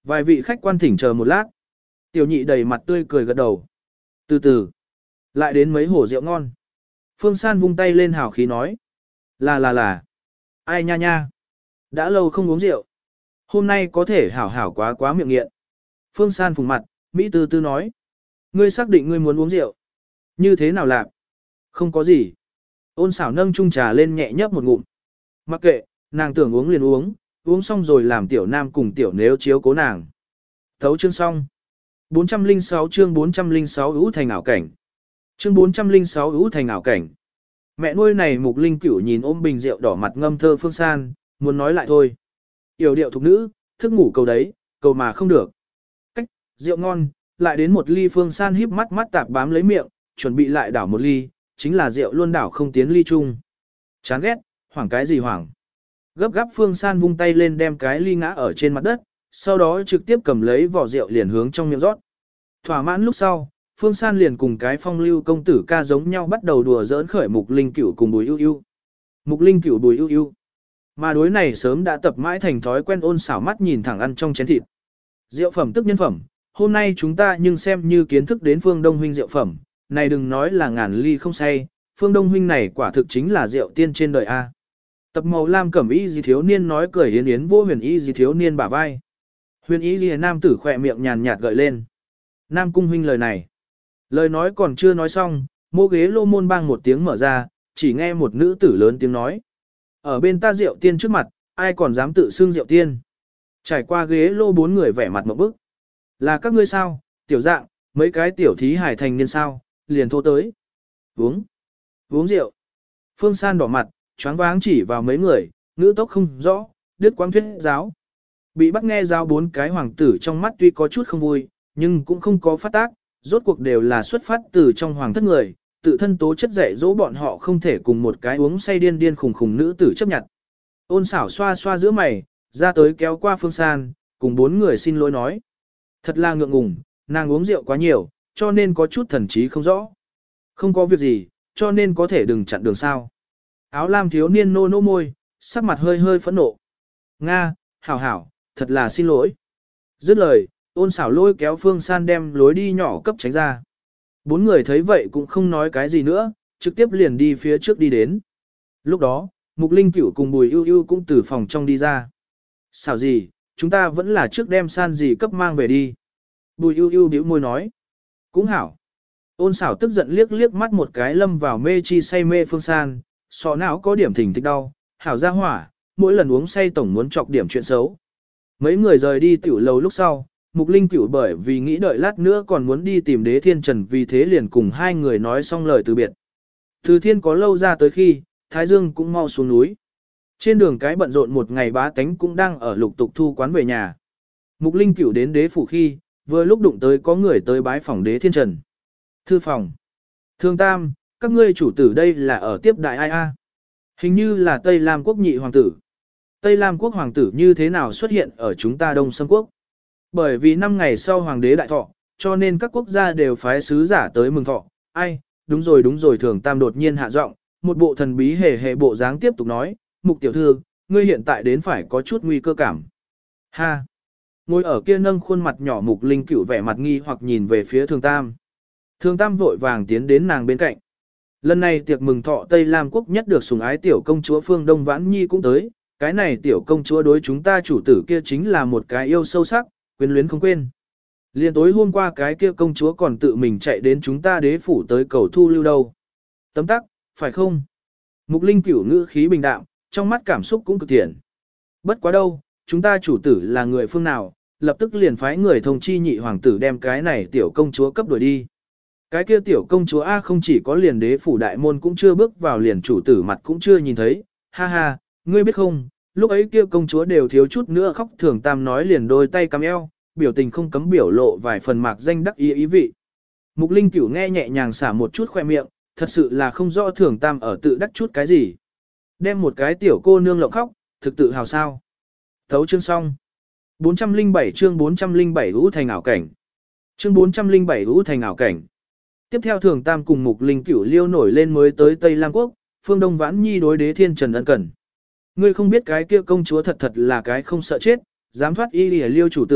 Vài vị khách quan thỉnh chờ một lát. Tiểu nhị đầy mặt tươi cười gật đầu. Từ từ, lại đến mấy hồ rượu ngon. Phương San vung tay lên hào khí nói. Là là là. Ai nha nha. Đã lâu không uống rượu. Hôm nay có thể hảo hảo quá quá miệng nghiện. Phương San phùng mặt, Mỹ tư tư nói. Ngươi xác định ngươi muốn uống rượu. Như thế nào lạc? Không có gì. Ôn xảo nâng chung trà lên nhẹ nhấp một ngụm. Mặc kệ, nàng tưởng uống liền uống, uống xong rồi làm tiểu nam cùng tiểu nếu chiếu cố nàng. Thấu chương xong. bốn trăm lẻ sáu chương bốn trăm lẻ sáu ưu thành ảo cảnh. Chương bốn trăm lẻ sáu ưu thành ảo cảnh. Mẹ nuôi này Mục Linh Cửu nhìn ôm bình rượu đỏ mặt ngâm thơ Phương San, muốn nói lại thôi. Yểu điệu thục nữ, thức ngủ cầu đấy, cầu mà không được. Cách, rượu ngon, lại đến một ly. Phương San híp mắt mắt tạp bám lấy miệng, chuẩn bị lại đảo một ly, chính là rượu luôn đảo không tiến ly chung. Chán ghét, hoảng cái gì hoảng. Gấp gáp Phương San vung tay lên đem cái ly ngã ở trên mặt đất, sau đó trực tiếp cầm lấy vỏ rượu liền hướng trong miệng rót. Thỏa mãn lúc sau, Phương San liền cùng cái phong lưu công tử ca giống nhau bắt đầu đùa giỡn khởi Mục Linh Cửu cùng Bùi Ưu Ưu. Mục Linh Cửu Bùi Ưu Ưu. Mà đối này sớm đã tập mãi thành thói quen ôn xảo mắt nhìn thẳng ăn trong chén thịt. Rượu phẩm tức nhân phẩm, hôm nay chúng ta nhưng xem như kiến thức đến Phương Đông huynh rượu phẩm, này đừng nói là ngàn ly không say, Phương Đông huynh này quả thực chính là rượu tiên trên đời a. Tập màu lam cẩm y gì thiếu niên nói cười yến yến vô huyền y gì thiếu niên bả vai. Huyền y gì nam tử khỏe miệng nhàn nhạt gợi lên. Nam cung huynh lời này. Lời nói còn chưa nói xong, mô ghế lô môn bang một tiếng mở ra, chỉ nghe một nữ tử lớn tiếng nói. Ở bên ta rượu tiên trước mặt, ai còn dám tự xưng rượu tiên. Trải qua ghế lô bốn người vẻ mặt một bức. Là các ngươi sao, tiểu dạng, mấy cái tiểu thí hải thành niên sao, liền thô tới. Uống. Uống rượu. Phương San đỏ mặt, choáng váng chỉ vào mấy người, ngữ tốc không rõ, đứt quang thuyết giáo. Bị bắt nghe giáo bốn cái hoàng tử trong mắt tuy có chút không vui, nhưng cũng không có phát tác, rốt cuộc đều là xuất phát từ trong hoàng thất người, tự thân tố chất dạy dỗ bọn họ không thể cùng một cái uống say điên điên khùng khùng nữ tử chấp nhận. Ôn xảo xoa xoa giữa mày, ra tới kéo qua Phương San, cùng bốn người xin lỗi nói. Thật là ngượng ngùng, nàng uống rượu quá nhiều, cho nên có chút thần trí không rõ. Không có việc gì, cho nên có thể đừng chặn đường sao. Áo lam thiếu niên nô nô môi, sắc mặt hơi hơi phẫn nộ. Nga, hảo hảo, thật là xin lỗi. Dứt lời, ôn xảo lôi kéo Phương San đem lối đi nhỏ cấp tránh ra. Bốn người thấy vậy cũng không nói cái gì nữa, trực tiếp liền đi phía trước đi đến. Lúc đó, Mục Linh Cửu cùng Bùi Ưu Ưu cũng từ phòng trong đi ra. Xảo gì, chúng ta vẫn là trước đem San gì cấp mang về đi. Bùi Ưu Ưu bĩu môi nói. Cũng hảo. Ôn xảo tức giận liếc liếc mắt một cái lâm vào mê chi say mê Phương San, sọ não có điểm thỉnh thích đau, hảo ra hỏa, mỗi lần uống say tổng muốn chọc điểm chuyện xấu. Mấy người rời đi tiểu lầu lúc sau, Mục Linh Cửu bởi vì nghĩ đợi lát nữa còn muốn đi tìm Đế Thiên Trần vì thế liền cùng hai người nói xong lời từ biệt. Từ thiên có lâu ra tới khi, Thái Dương cũng mau xuống núi. Trên đường cái bận rộn một ngày bá tánh cũng đang ở lục tục thu quán về nhà. Mục Linh Cửu đến đế phủ khi, vừa lúc đụng tới có người tới bái phòng Đế Thiên Trần. Thư phòng. Thương Tam, các ngươi chủ tử đây là ở tiếp đại ai a? Hình như là Tây Lam quốc nhị hoàng tử. Tây Lam quốc hoàng tử như thế nào xuất hiện ở chúng ta Đông Sâm quốc? Bởi vì năm ngày sau hoàng đế đại thọ, cho nên các quốc gia đều phái sứ giả tới mừng thọ. Ai, đúng rồi đúng rồi. Thường Tam đột nhiên hạ giọng, một bộ thần bí hề hề bộ dáng tiếp tục nói, Mục tiểu thư, ngươi hiện tại đến phải có chút nguy cơ cảm. Ha! Ngồi ở kia nâng khuôn mặt nhỏ Mục Linh Cửu vẻ mặt nghi hoặc nhìn về phía Thường Tam. Thường Tam vội vàng tiến đến nàng bên cạnh. Lần này tiệc mừng thọ Tây Lam quốc nhất được sủng ái tiểu công chúa Phương Đông Vãn Nhi cũng tới, cái này tiểu công chúa đối chúng ta chủ tử kia chính là một cái yêu sâu sắc, quyến luyến không quên. Liên tối hôm qua cái kia công chúa còn tự mình chạy đến chúng ta đế phủ tới cầu thu lưu đâu. Tấm tắc, phải không? Mục Linh Cửu ngữ khí bình đạm, trong mắt cảm xúc cũng cực thiện. Bất quá đâu, chúng ta chủ tử là người phương nào, lập tức liền phái người thông chi nhị hoàng tử đem cái này tiểu công chúa cấp đuổi đi. Cái kia tiểu công chúa A không chỉ có liền đế phủ đại môn cũng chưa bước vào liền chủ tử mặt cũng chưa nhìn thấy, ha ha, ngươi biết không, lúc ấy kia công chúa đều thiếu chút nữa khóc. Thường Tam nói liền đôi tay cắm eo, biểu tình không cấm biểu lộ vài phần mạc danh đắc ý ý vị. Mục Linh Cửu nghe nhẹ nhàng xả một chút khoe miệng, thật sự là không rõ Thường Tam ở tự đắc chút cái gì. Đem một cái tiểu cô nương lộng khóc, thực tự hào sao. Thấu chương xong. bốn trăm lẻ bảy chương bốn trăm lẻ bảy ưu thành ảo cảnh. Chương bốn trăm lẻ bảy ưu thành ảo cảnh. Tiếp theo Thường Tam cùng Mục Linh Cửu liêu nổi lên mới tới Tây Lam Quốc, Phương Đông Vãn Nhi đối Đế Thiên Trần ân cần. Ngươi không biết cái kia công chúa thật thật là cái không sợ chết, dám thoát y lìa liêu chủ tử,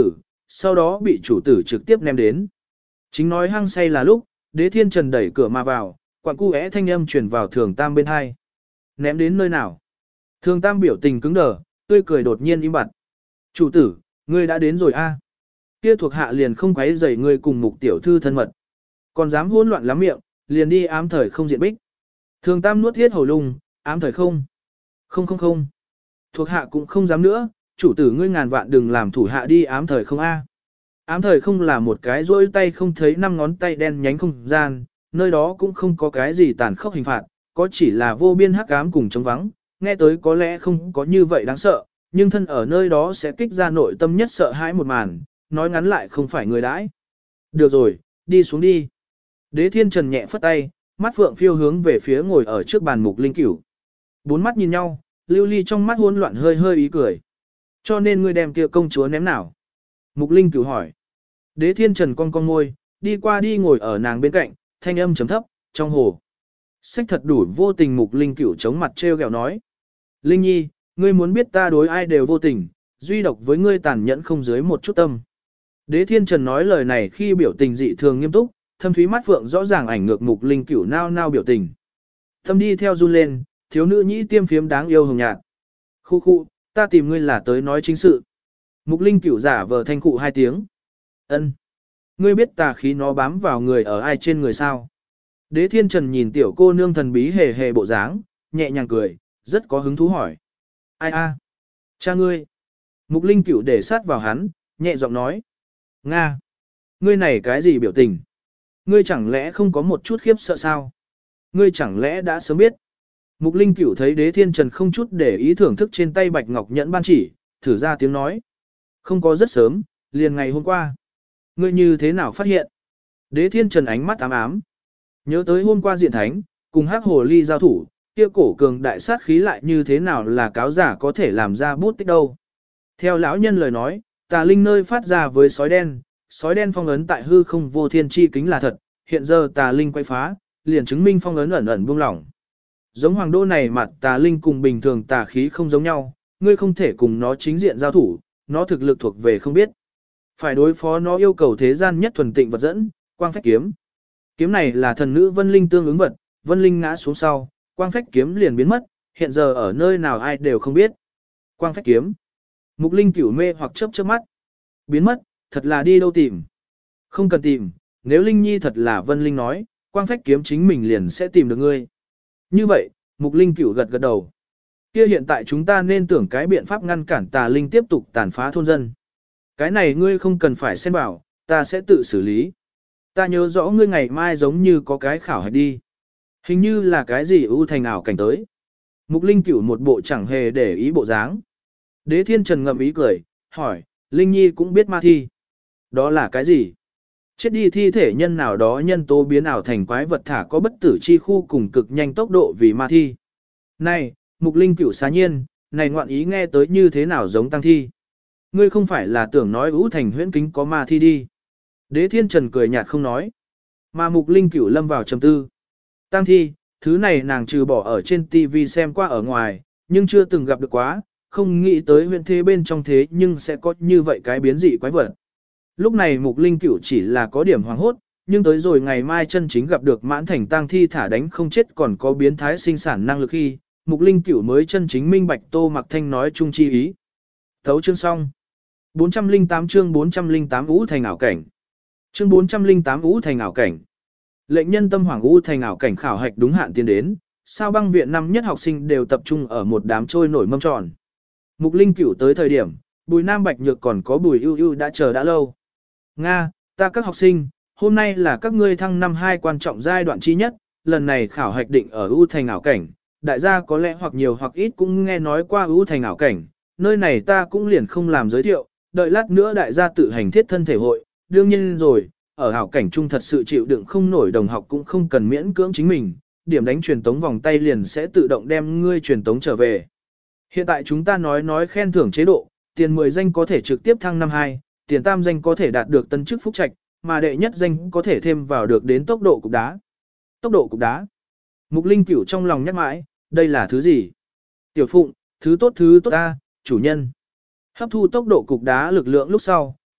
sau đó bị chủ tử trực tiếp ném đến. Chính nói hăng say là lúc, Đế Thiên Trần đẩy cửa mà vào, quặng cu é thanh âm truyền vào Thường Tam bên hai. Ném đến nơi nào? Thường Tam biểu tình cứng đờ, tươi cười đột nhiên im bặt. Chủ tử, ngươi đã đến rồi a. Kia thuộc hạ liền không quấy rầy ngươi cùng Mục tiểu thư thân mật. Còn dám hỗn loạn lắm miệng, liền đi ám thời không diện bích. Thường Tam nuốt thiết hầu lung, ám thời không. Không không không. Thuộc hạ cũng không dám nữa, chủ tử ngươi ngàn vạn đừng làm thủ hạ đi ám thời không a. Ám thời không là một cái rỗi tay không thấy năm ngón tay đen nhánh không gian, nơi đó cũng không có cái gì tàn khốc hình phạt, có chỉ là vô biên hắc ám cùng trống vắng, nghe tới có lẽ không có như vậy đáng sợ, nhưng thân ở nơi đó sẽ kích ra nội tâm nhất sợ hãi một màn, nói ngắn lại không phải người đãi. Được rồi, đi xuống đi. Đế Thiên Trần nhẹ phất tay, mắt phượng phiêu hướng về phía ngồi ở trước bàn Mục Linh Cửu. Bốn mắt nhìn nhau, lưu ly trong mắt hỗn loạn hơi hơi ý cười. Cho nên ngươi đem kia công chúa ném nào? Mục Linh Cửu hỏi. Đế Thiên Trần cong cong môi, đi qua đi ngồi ở nàng bên cạnh, thanh âm chấm thấp, trong hồ. Sách thật đủ vô tình. Mục Linh Cửu chống mặt treo gẹo nói. Linh Nhi, ngươi muốn biết ta đối ai đều vô tình, duy độc với ngươi tàn nhẫn không dưới một chút tâm. Đế Thiên Trần nói lời này khi biểu tình dị thường nghiêm túc, thâm thúy mắt phượng rõ ràng ảnh ngược Mục Linh Cửu nao nao biểu tình. Thâm đi theo run lên, thiếu nữ nhĩ tiêm phiếm đáng yêu hồng nhạt. Khu khu, ta tìm ngươi là tới nói chính sự. Mục Linh Cửu giả vờ thanh cụ hai tiếng. Ân, ngươi biết tà khí nó bám vào người ở ai trên người sao? Đế Thiên Trần nhìn tiểu cô nương thần bí hề hề bộ dáng, nhẹ nhàng cười, rất có hứng thú hỏi. Ai a? Cha ngươi. Mục Linh Cửu để sát vào hắn, nhẹ giọng nói. Nga. Ngươi này cái gì biểu tình? Ngươi chẳng lẽ không có một chút khiếp sợ sao? Ngươi chẳng lẽ đã sớm biết? Mục Linh Cửu thấy Đế Thiên Trần không chút để ý thưởng thức trên tay bạch ngọc nhẫn ban chỉ, thử ra tiếng nói. Không có rất sớm, liền ngày hôm qua. Ngươi như thế nào phát hiện? Đế Thiên Trần ánh mắt ám ám. Nhớ tới hôm qua diện thánh, cùng hắc hồ ly giao thủ, kia cổ cường đại sát khí lại như thế nào là cáo giả có thể làm ra bút tích đâu. Theo lão nhân lời nói, tà linh nơi phát ra với sói đen, sói đen phong ấn tại hư không vô thiên chi kính là thật, hiện giờ tà linh quay phá, liền chứng minh phong ấn ẩn ẩn buông lỏng. Giống hoàng đô này mặt tà linh cùng bình thường tà khí không giống nhau, ngươi không thể cùng nó chính diện giao thủ, nó thực lực thuộc về không biết. Phải đối phó nó yêu cầu thế gian nhất thuần tịnh vật dẫn, quang phách kiếm. Kiếm này là thần nữ vân linh tương ứng vật, vân linh ngã xuống sau, quang phách kiếm liền biến mất, hiện giờ ở nơi nào ai đều không biết. Quang phách kiếm. Mục Linh Cửu mê hoặc chớp chớp mắt. Biến mất, thật là đi đâu tìm. Không cần tìm, nếu Linh Nhi thật là vân linh nói, quang phách kiếm chính mình liền sẽ tìm được ngươi. Như vậy, Mục Linh Cửu gật gật đầu. Kia hiện tại chúng ta nên tưởng cái biện pháp ngăn cản tà linh tiếp tục tàn phá thôn dân. Cái này ngươi không cần phải xen bảo, ta sẽ tự xử lý. Ta nhớ rõ ngươi ngày mai giống như có cái khảo hạch đi. Hình như là cái gì ưu thành ảo cảnh tới. Mục Linh Cửu một bộ chẳng hề để ý bộ dáng. Đế Thiên Trần ngậm ý cười, hỏi, Linh Nhi cũng biết ma thi. Đó là cái gì? Chết đi thi thể nhân nào đó nhân tố biến ảo thành quái vật thả có bất tử chi khu cùng cực nhanh tốc độ vì ma thi. Này, Mục Linh Cửu xá nhiên, này ngoạn ý nghe tới như thế nào giống tăng thi. Ngươi không phải là tưởng nói ưu thành huyễn kính có ma thi đi. Đế Thiên Trần cười nhạt không nói. Mà Mục Linh Cửu lâm vào trầm tư. Tăng thi, thứ này nàng trừ bỏ ở trên ti vi xem qua ở ngoài, nhưng chưa từng gặp được quá, không nghĩ tới huyện thế bên trong thế nhưng sẽ có như vậy cái biến dị quái vật. Lúc này Mục Linh Cửu chỉ là có điểm hoàng hốt, nhưng tới rồi ngày mai chân chính gặp được mãn thành tăng thi thả đánh không chết còn có biến thái sinh sản năng lực khi, Mục Linh Cửu mới chân chính minh bạch Tô Mặc Thanh nói chung chi ý. Thấu chương xong. bốn trăm lẻ tám chương bốn trăm lẻ tám Ú thành ảo cảnh. Chương bốn trăm lẻ tám Ú thành ảo cảnh. Lệnh nhân tâm hoàng Ú thành ảo cảnh khảo hạch đúng hạn tiến đến, sao băng viện năm nhất học sinh đều tập trung ở một đám trôi nổi mâm tròn. Mục Linh Cửu tới thời điểm, Bùi Nam Bạch Nhược còn có Bùi Ưu Ưu đã chờ đã lâu. Nga, ta các học sinh, hôm nay là các ngươi thăng năm hai quan trọng giai đoạn chi nhất, lần này khảo hạch định ở Ú thành ảo cảnh, đại gia có lẽ hoặc nhiều hoặc ít cũng nghe nói qua Ú thành ảo cảnh, nơi này ta cũng liền không làm giới thiệu, đợi lát nữa đại gia tự hành thiết thân thể hội, đương nhiên rồi, ở ảo cảnh chung thật sự chịu đựng không nổi đồng học cũng không cần miễn cưỡng chính mình, điểm đánh truyền tống vòng tay liền sẽ tự động đem ngươi truyền tống trở về. Hiện tại chúng ta nói nói khen thưởng chế độ, tiền mười danh có thể trực tiếp thăng năm hai, tiền tam danh có thể đạt được tân chức phúc trạch, mà đệ nhất danh có thể thêm vào được đến tốc độ cục đá. Tốc độ cục đá. Mục Linh Cửu trong lòng nhắc mãi, đây là thứ gì? Tiểu Phụng, thứ tốt thứ tốt ta, chủ nhân. Hấp thu tốc độ cục đá lực lượng lúc sau,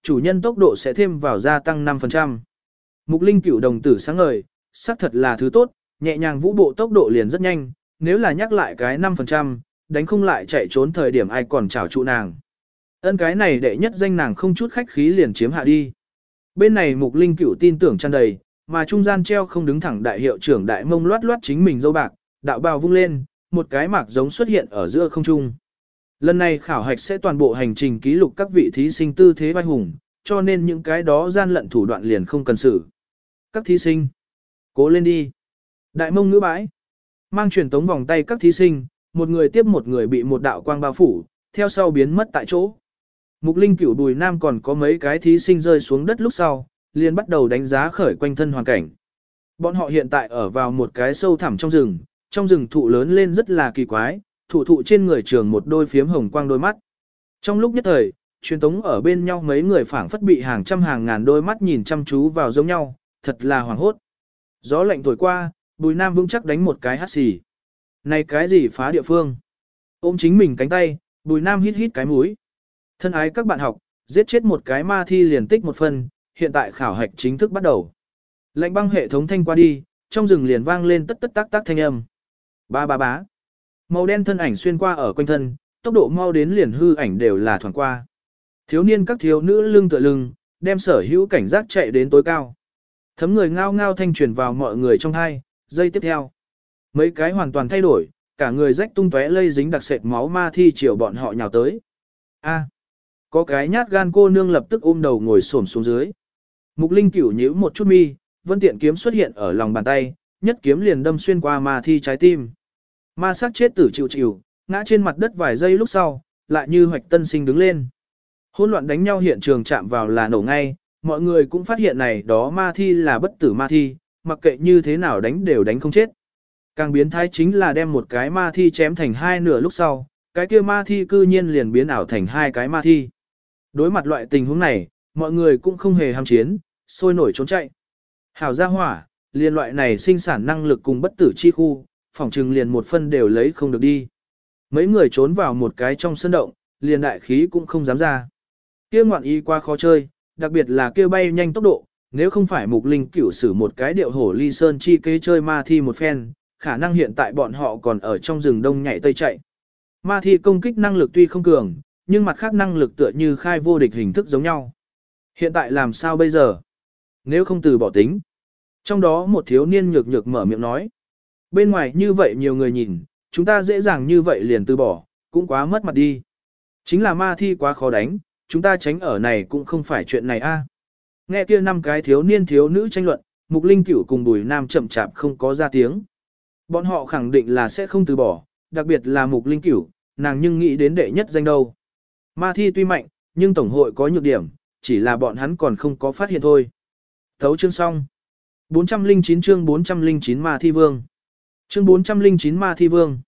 chủ nhân tốc độ sẽ thêm vào gia tăng năm phần trăm. Mục linh cửu đồng tử sáng ngời, xác thật là thứ tốt, nhẹ nhàng vũ bộ tốc độ liền rất nhanh, nếu là nhắc lại cái năm phần trăm, đánh không lại chạy trốn thời điểm ai còn chảo trụ nàng. Ân cái này đệ nhất danh nàng không chút khách khí liền chiếm hạ đi. Bên này mục linh cửu tin tưởng tràn đầy, mà trung gian treo không đứng thẳng đại hiệu trưởng đại mông loát loát chính mình dâu bạc, đạo bào vung lên, một cái mạc giống xuất hiện ở giữa không trung. Lần này khảo hạch sẽ toàn bộ hành trình ký lục các vị thí sinh tư thế vai hùng, cho nên những cái đó gian lận thủ đoạn liền không cần xử. Các thí sinh, cố lên đi. Đại mông ngữ bãi, mang truyền tống vòng tay các thí sinh, một người tiếp một người bị một đạo quang bao phủ, theo sau biến mất tại chỗ. Mục linh cửu Bùi Nam còn có mấy cái thí sinh rơi xuống đất lúc sau, liền bắt đầu đánh giá khởi quanh thân hoàn cảnh. Bọn họ hiện tại ở vào một cái sâu thẳm trong rừng, trong rừng thụ lớn lên rất là kỳ quái, thụ thụ trên người trường một đôi phiếm hồng quang đôi mắt. Trong lúc nhất thời, truyền tống ở bên nhau mấy người phảng phất bị hàng trăm hàng ngàn đôi mắt nhìn chăm chú vào giống nhau, thật là hoảng hốt. Gió lạnh thổi qua, Bùi Nam vững chắc đánh một cái hắt xì. Này cái gì phá địa phương? Ôm chính mình cánh tay, Bùi Nam hít hít cái mũi. Thân ái các bạn học, giết chết một cái ma thi liền tích một phần, hiện tại khảo hạch chính thức bắt đầu. Lệnh băng hệ thống thanh qua đi, trong rừng liền vang lên tất tất tác tác thanh âm. Ba ba bá. Màu đen thân ảnh xuyên qua ở quanh thân, tốc độ mau đến liền hư ảnh đều là thoảng qua. Thiếu niên các thiếu nữ lưng tựa lưng, đem sở hữu cảnh giác chạy đến tối cao. Thấm người ngao ngao thanh truyền vào mọi người trong hai, giây tiếp theo. Mấy cái hoàn toàn thay đổi, cả người rách tung tóe lây dính đặc sệt máu ma thi chiều bọn họ nhào tới. A, có cái nhát gan cô nương lập tức ôm đầu ngồi xổm xuống dưới. Mục linh cửu nhíu một chút mi, vân tiện kiếm xuất hiện ở lòng bàn tay, nhất kiếm liền đâm xuyên qua ma thi trái tim. Ma sắc chết tử chịu chịu, ngã trên mặt đất vài giây lúc sau, lại như hoạch tân sinh đứng lên. Hỗn loạn đánh nhau hiện trường chạm vào là nổ ngay, mọi người cũng phát hiện này đó ma thi là bất tử ma thi, mặc kệ như thế nào đánh đều đánh không chết. Càng biến thái chính là đem một cái ma thi chém thành hai nửa lúc sau, cái kia ma thi cư nhiên liền biến ảo thành hai cái ma thi. Đối mặt loại tình huống này, mọi người cũng không hề ham chiến, sôi nổi trốn chạy. Hảo gia hỏa, liền loại này sinh sản năng lực cùng bất tử chi khu, phòng trừng liền một phân đều lấy không được đi. Mấy người trốn vào một cái trong sân động, liền đại khí cũng không dám ra. Kia ngoạn ý quá khó chơi, đặc biệt là kia bay nhanh tốc độ, nếu không phải mục linh cửu sử một cái điệu hổ ly sơn chi kế chơi ma thi một phen, khả năng hiện tại bọn họ còn ở trong rừng đông nhảy tây chạy. Ma thi công kích năng lực tuy không cường, nhưng mặt khác năng lực tựa như khai vô địch hình thức giống nhau. Hiện tại làm sao bây giờ? Nếu không từ bỏ tính. Trong đó một thiếu niên nhược nhược mở miệng nói. Bên ngoài như vậy nhiều người nhìn, chúng ta dễ dàng như vậy liền từ bỏ, cũng quá mất mặt đi. Chính là ma thi quá khó đánh, chúng ta tránh ở này cũng không phải chuyện này a. Nghe kia năm cái thiếu niên thiếu nữ tranh luận, Mục Linh Cửu cùng Bùi Nam chậm chạp không có ra tiếng. Bọn họ khẳng định là sẽ không từ bỏ, đặc biệt là Mục Linh Cửu, nàng nhưng nghĩ đến đệ nhất danh đâu. Ma thi tuy mạnh, nhưng tổng hội có nhược điểm, chỉ là bọn hắn còn không có phát hiện thôi. Thấu chương xong. bốn trăm lẻ chín chương bốn trăm lẻ chín Ma Thi Vương. Chương bốn trăm lẻ chín Ma Thi Vương.